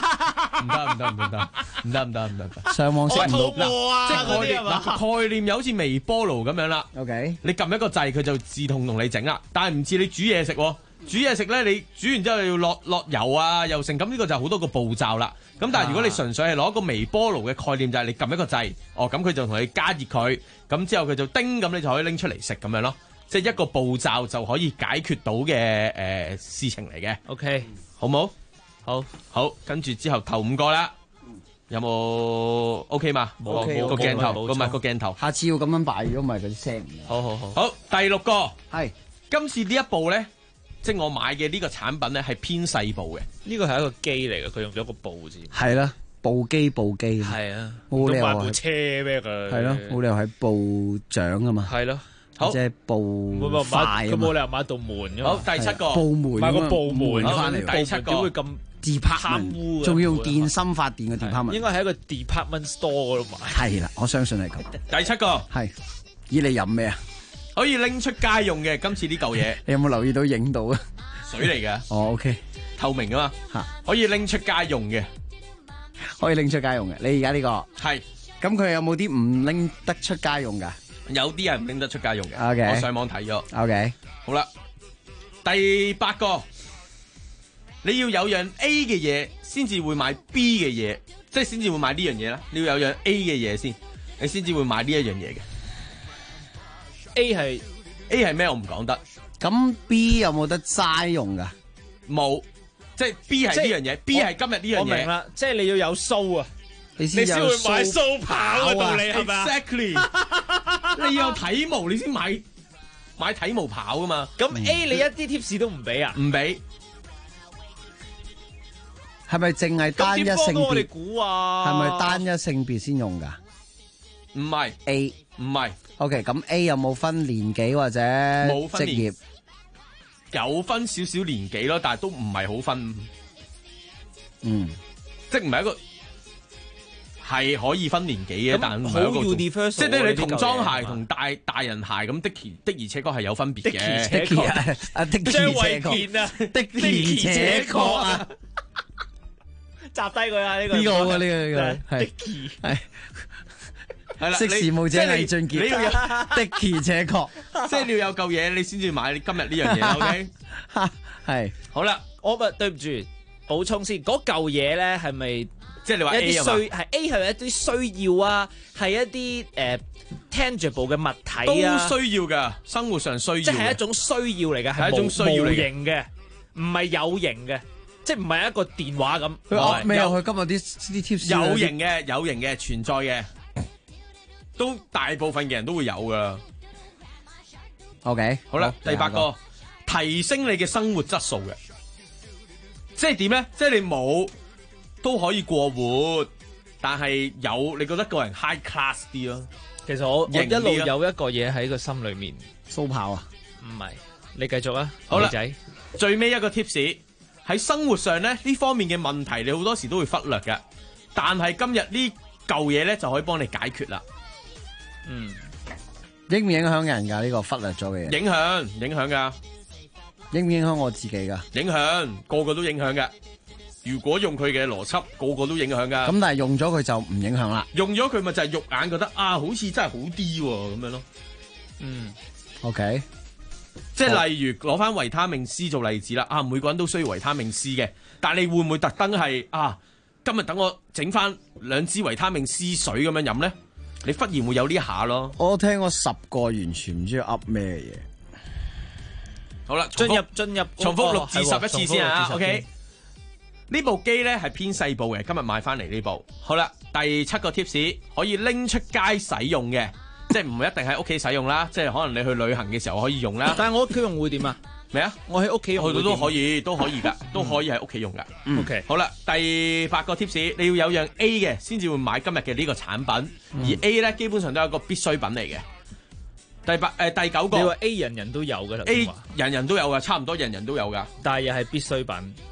唔得， 上網識唔到即係概念又好似微波爐咁樣啦。 OK， 你撳一個掣，佢就自動同你整啦。但係唔似你煮嘢食喎。煮嘢食咧，你煮完之後要落油啊，又成，咁呢個就好多個步驟啦。咁但係如果你純粹係攞一個微波爐嘅概念，就係你撳一個掣，咁佢就同你加熱佢，咁之後佢就叮，咁你就可以拎出嚟食咁樣咯。即係一個步驟就可以解決到嘅事情嚟嘅。 OK， 好冇？好，跟住之後頭5個啦。 有冇 OK 嘛？ 冇個鏡頭， 冇唔係個鏡頭。 下次要咁樣擺，如果唔係嗰啲聲唔好好好。 好，第六個係今次呢一部咧，即係我買嘅呢個產品咧係偏細部嘅。 呢個係一個機嚟嘅，佢用咗個部字。 係啦，部機。 係啊， 冇理由買部車咩佢？ 係咯，冇理由係部長啊嘛。 係咯， 好即係部快啊嘛。 佢冇理由買道門㗎嘛。 好，第七個部門買個部門翻嚟。第七個點會咁貪污？ 仲要用電芯發電嘅 department， 應該喺一個 department store 嗰度買。 係啦，我相信係咁。 第七個係，咦你飲咩啊？ 可以拎出街用嘅，今次呢嚿嘢。 你有冇留意到影到啊？ 水嚟嘅。 哦 ，OK， 透明噶嘛， 吓， 可以拎出街用嘅， 可以拎出街用嘅。你而家呢個係， 咁佢有冇啲唔拎得出街用噶？ 有啲係唔拎得出街用嘅。 OK， 我上網睇咗。 OK， 好啦，第八個，你要有樣 A 嘅嘢，先至會買 B 嘅嘢，即係先至會買呢樣嘢啦。你要有樣 A 嘅嘢先，你先至會買呢一樣嘢嘅。A 係咩？我唔講得。 咁 B 有冇得齋用噶？ 冇，即係 B 係呢樣嘢。B 係今日呢樣嘢。 我明啦，即係你要有須啊， 你先會買須跑嘅道理係咪啊 ？Exactly， 你要有體毛你先買體毛跑噶嘛。 咁 A 你一啲 tips 都唔俾啊？ 唔俾。 係咪淨係單一性別？ 我哋估啊？ 係咪單一性別先用噶？ 唔係 A， 唔係。 OK， 咁 A 有冇分年紀或者冇分職業？ 有分少少年紀咯，但係都唔係好分。即係唔係一個係可以分年紀嘅，但係唔係一個 universal， 即係你童裝鞋同大人鞋咁的而且確係有分別嘅。 張衛健啊，的而且確啊，集低佢啊！呢個呢個係係啦， 識時務者魏俊傑， 你要有的而且確， 即係你要有嚿嘢，你先至買今日呢樣嘢。OK， 係好啦， 我咪對唔住，補充先，嗰嚿嘢咧係咪即係你話 A 啊嘛？ 係 A 係咪一啲需要啊？係一啲tangible 嘅物體啊？ 都需要㗎，生活上需要。 即係一種需要嚟嘅，係一種需要嚟嘅， 無形嘅，唔係有形嘅。即係唔係一個電話咁。 佢咩啊？佢今日啲 tips 有形嘅存在嘅。都大部分嘅人都會有噶。 OK， 好啦，第八個提升你嘅生活質素嘅，即係點咧？即係你冇都可以過活，但係有你覺得個人 high class 啲咯。 其實我一路有一個嘢喺個心裏面， 蘇跑啊？ 唔係，你繼續啊。 好啦， 仔， 最尾一個 tips 喺生活上咧呢方面嘅問題，你好多時都會忽略嘅，但係今日呢嚿嘢咧就可以幫你解決啦。 影唔影響人噶？呢個忽略咗嘅嘢， 影響噶， 影唔影響我自己噶？ 影響，個個都影響噶。如果用佢嘅邏輯，個個都影響噶。 咁但係用咗佢就唔影響啦。 用咗佢咪就係肉眼覺得啊，好似真係好啲咁樣咯。 OK， 即係例如攞翻維他命 C 做例子啦。啊，每個人都需要維他命 C 嘅，但係你會唔會特登係啊？今日等我整翻2支維他命 C 水咁樣飲咧？你忽然會有呢下咯。 我聽過10個完全唔知噏咩嘢。 好啦， 進入重複6至11次先啊。OK， 呢部機咧係偏細部嘅，今日買翻嚟呢部。好啦，第7個 tips 可以拎出街使用嘅，即係唔一定喺屋企使用啦，即係可能你去旅行嘅時候可以用啦。 但係我屋企用會點啊？ 咩啊？ 我喺屋企用去到都可以噶，都可以喺屋企用噶。 OK， 好啦，第8個 tips 你要有樣 A 嘅先至會買今日嘅呢個產品，而 A 咧基本上都係一個必需品嚟嘅。第9個， 你話 A 人人都有噶啦 ，A 人人都有噶，差唔多人人都有噶， 但係又係必需品。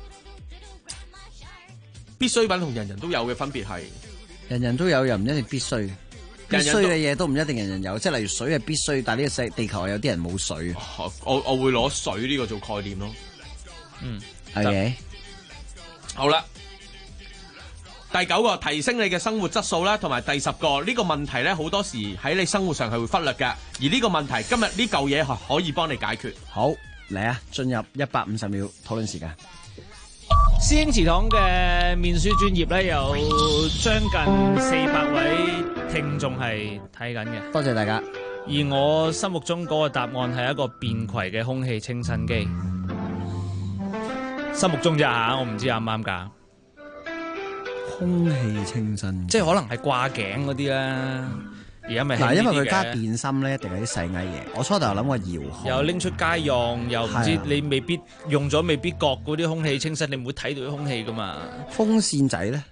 必需品同人人都有嘅分別係， 人人都有又唔一定必須。必須嘅嘢都唔一定人人有，即係例如水係必須，但係呢個地球有啲人冇水。 我會攞水呢個做概念咯。 OK， 好啦，第9個提升你嘅生活質素啦，同埋第10個呢個問題咧，好多時喺你生活上係會忽略嘅，而呢個問題今日呢嚿嘢係可以幫你解決。 好，嚟啊，進入150秒討論時間。 師兄祠堂嘅面書專頁咧，有將近400位聽眾係睇緊嘅， 多謝大家。 而我心目中嗰個答案係一個便攜嘅空氣清新機，心目中啫吓，我唔知啱唔啱㗎。 空氣清新， 即係可能係掛頸嗰啲啦。而家咪嗱，因為佢加電芯咧，一定係啲細藝嘢。我初頭諗過遙控， 又拎出街用，又唔知你未必用咗，未必覺嗰啲空氣清新，你唔會睇到啲空氣噶嘛。 風扇仔咧，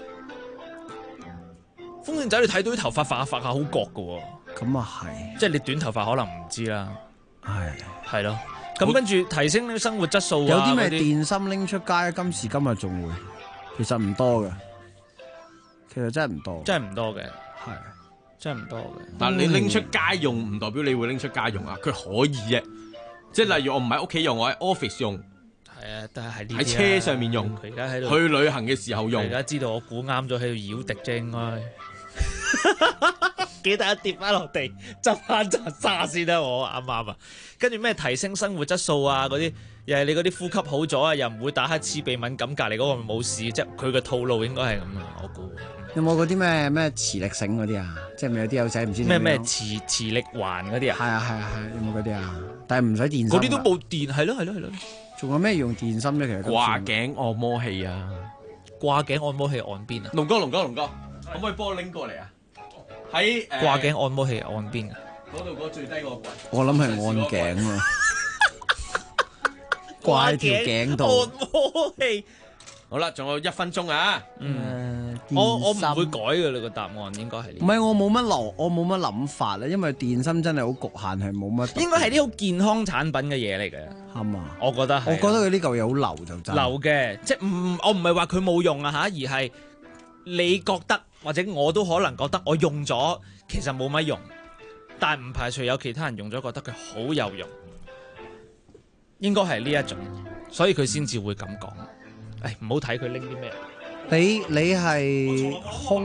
風扇仔你睇到啲頭髮發下好覺噶喎。 咁啊係， 即係你短頭髮可能唔知啦。係咯。咁好跟住提升啲生活質素啊， 有啲咩電芯拎出街，今時今日仲會，其實唔多嘅，其實真係唔多， 真係唔多嘅， 係真係唔多嘅。 但你拎出街用唔代表你會拎出街用啊，佢可以嘅，即係例如我唔喺屋企用，我喺 office 用， 係啊，但係喺車上面用， 佢而家喺度去旅行嘅時候用。 而家知道我估啱咗喺度擾敵啫，應該。記得跌翻落地，執翻扎沙先啦，我啱啱啊！跟住咩提升生活質素啊嗰啲，又係你嗰啲呼吸好咗啊，又唔會打乞嗤鼻敏感，隔離嗰個冇事，即係佢嘅套路應該係咁啊！我估。 有冇嗰啲咩磁力繩嗰啲啊？即係咪有啲友仔唔知咩磁力環嗰啲啊？ 係，有冇嗰啲啊？但係唔使電芯。 嗰啲都冇電，係咯。 仲有咩用電芯咧？其實掛頸按摩器啊， 掛頸按摩器按邊啊？ 龍哥，可唔可以幫我拎過嚟啊？喺掛頸按摩器按邊啊？ 嗰度嗰最低個櫃。 我諗係按頸啊，掛喺條頸度。 按摩器。 好啦，仲有1分鐘啊！ 我唔會改嘅，你個答案應該係呢。 唔係我冇乜諗法咧，因為電芯真係好局限，係冇乜。 應該係啲好健康產品嘅嘢嚟嘅， 係嘛？ 我覺得佢呢嚿嘢好流就真。 流嘅，即係我唔係話佢冇用啊嚇，而係你覺得或者我都可能覺得我用咗其實冇乜用，但係唔排除有其他人用咗覺得佢好有用，應該係呢一種，所以佢先至會咁講。唔好睇佢拎啲咩。 你係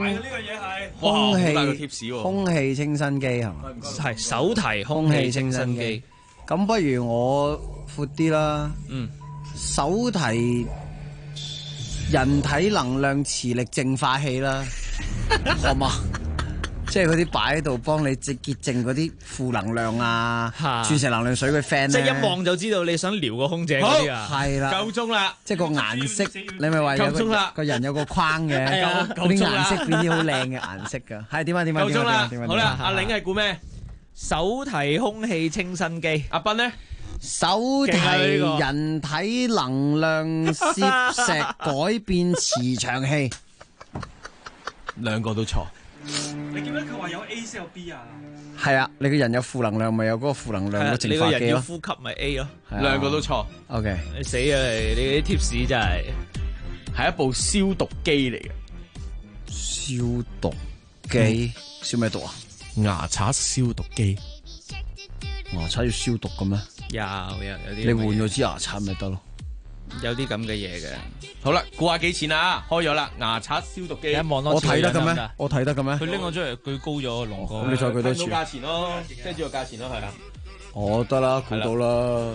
空氣清新機係嘛？ 係手提空氣清新機。 咁不如我闊啲啦。手提人體能量磁力淨化器啦，好嘛？即係嗰啲擺喺度幫你潔淨嗰啲負能量啊，鑽石能量水嘅 fan 即係一望就知道你想撩個空姐嗰啲啊， 係啦， 夠鐘啦， 即係個顏色，你咪話有個人有個框嘅，嗰啲顏色變啲好靚嘅顏色㗎，係點啊？ 夠鐘啦，好啦，阿玲係估咩？ 手提空氣清新機， 阿斌咧？ 手提人體能量攝石改變磁場器， 兩個都錯。 你記唔記得佢話有 A 先有 B 啊？ 係啊，你個人有負能量，咪有嗰個負能量嘅淨化機咯。 你個人要呼吸咪 A 咯， 兩個都錯。 OK， 你死啊你！你啲 tips 真係一部消毒機嚟嘅。 消毒機消咩毒啊？ 牙刷消毒機。 牙刷要消毒嘅咩？ 有啲。 你換咗支牙刷咪得咯。 有啲咁嘅嘢嘅。 好啦，估下幾錢啊？開咗啦，牙刷消毒機。 我睇得嘅咩？我睇得嘅咩？ 佢拎我出嚟，佢高咗龍哥。 咁你再舉多次。 睇到價錢咯，跟住個價錢咯，係啊。 我得啦，估到啦。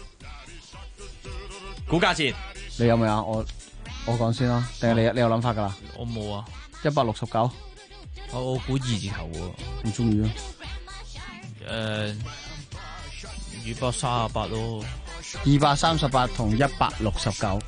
估價錢。 你有未啊？我講先啦，定係你有諗法噶啦？ 我冇啊。 169。 我估2字頭喎。 我中意啊。 238咯。 238同169，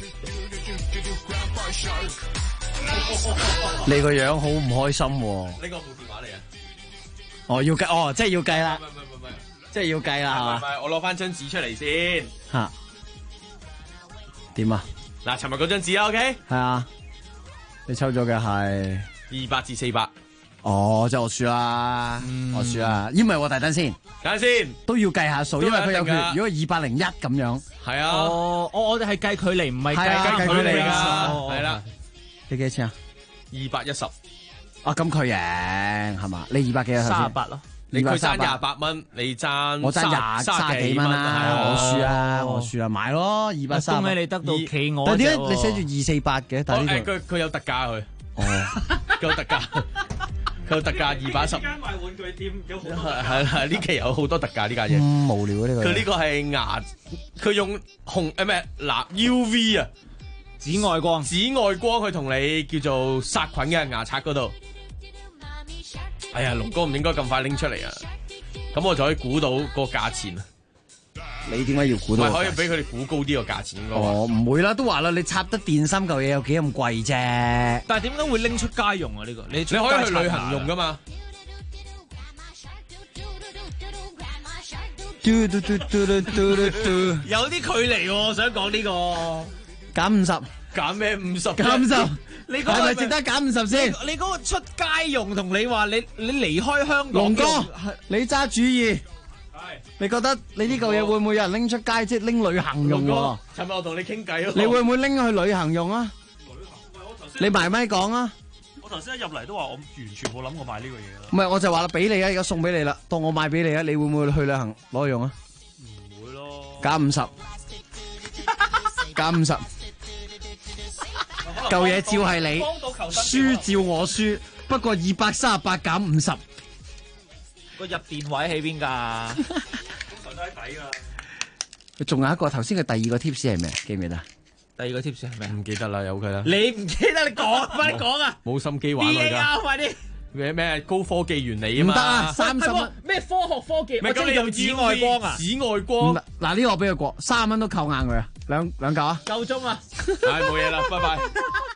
你個樣好唔開心喎。 呢個部電話嚟啊！ 哦，要計哦，即係要計啦。 唔係， 即係要計啦，係嘛？ 唔係，我攞翻張紙出嚟先。 吓？點啊？ 嗱，尋日嗰張紙啊 ，OK？ 係啊。你抽咗嘅係 200至400。 哦，即係我輸啦，我輸啦，因為我大燈先， 等下先， 都要計下數，因為佢有佢，如果201咁樣， 係啊， 我哋係計距離，唔係計距離噶，係啦， 你幾多錢啊 ？210， 啊咁佢贏係嘛？你200幾啊 ？38咯， 佢爭28蚊，你爭我爭30幾蚊啦，我輸啊，買咯230， 恭喜你得到企鵝， 但點解你寫住248嘅？但係呢佢有特價佢，佢有特價。佢特價210。呢間賣玩具店有好多係呢期有好多特價呢家嘢。 咁無聊啊呢個。 佢呢個係牙，佢用紅咩嗱 UV 啊， 紫外光去同你叫做殺菌嘅牙刷嗰度。哎呀，龍哥唔應該咁快拎出嚟啊！咁我就可以估到個價錢啊。 你點解要估到？ 可以俾佢哋估高啲個價錢㗎嘛？ 哦，唔會啦，都話啦，你插得電芯嚿嘢有幾咁貴啫？ 但係點解會拎出街用啊？呢個你可以去旅行用㗎嘛？ 有啲距離喎，我想講呢個減50， 減咩50？ 減50， 你係咪值得減50先？ 你嗰個出街用同你話你離開香港， 龍哥，你揸主意。你覺得你呢嚿嘢會唔會有人拎出街，即係拎旅行用喎？ 尋日我同你傾偈咯。 你會唔會拎去旅行用啊？你埋咪講啊！ 我頭先一入嚟都話我完全冇諗過買呢個嘢啦。 唔係，我就話啦，俾你啊，而家送俾你啦，當我買俾你啊，你會唔會去旅行攞去用啊？ 唔會咯。 減50，減50，嚿嘢照係你，輸照我輸，不過238減50。 個入電位喺邊㗎？ 通常都喺底㗎。 仲有一個頭先嘅第二個 tips 係咩？記唔記得？ 第二個 tips 係咩？ 唔記得啦，由佢啦。 你唔記得你講，快啲講啊！ 冇心機玩啦而家。 快啲！ 咩高科技原理啊嘛？ 唔得啊，30蚊。 咩科學科技？ 咪咁你用紫外光啊？紫外光。 嗱呢個我俾佢過，30蚊都扣硬佢啊！兩嚿啊！ 夠鐘啊！ 唉，冇嘢啦，拜拜。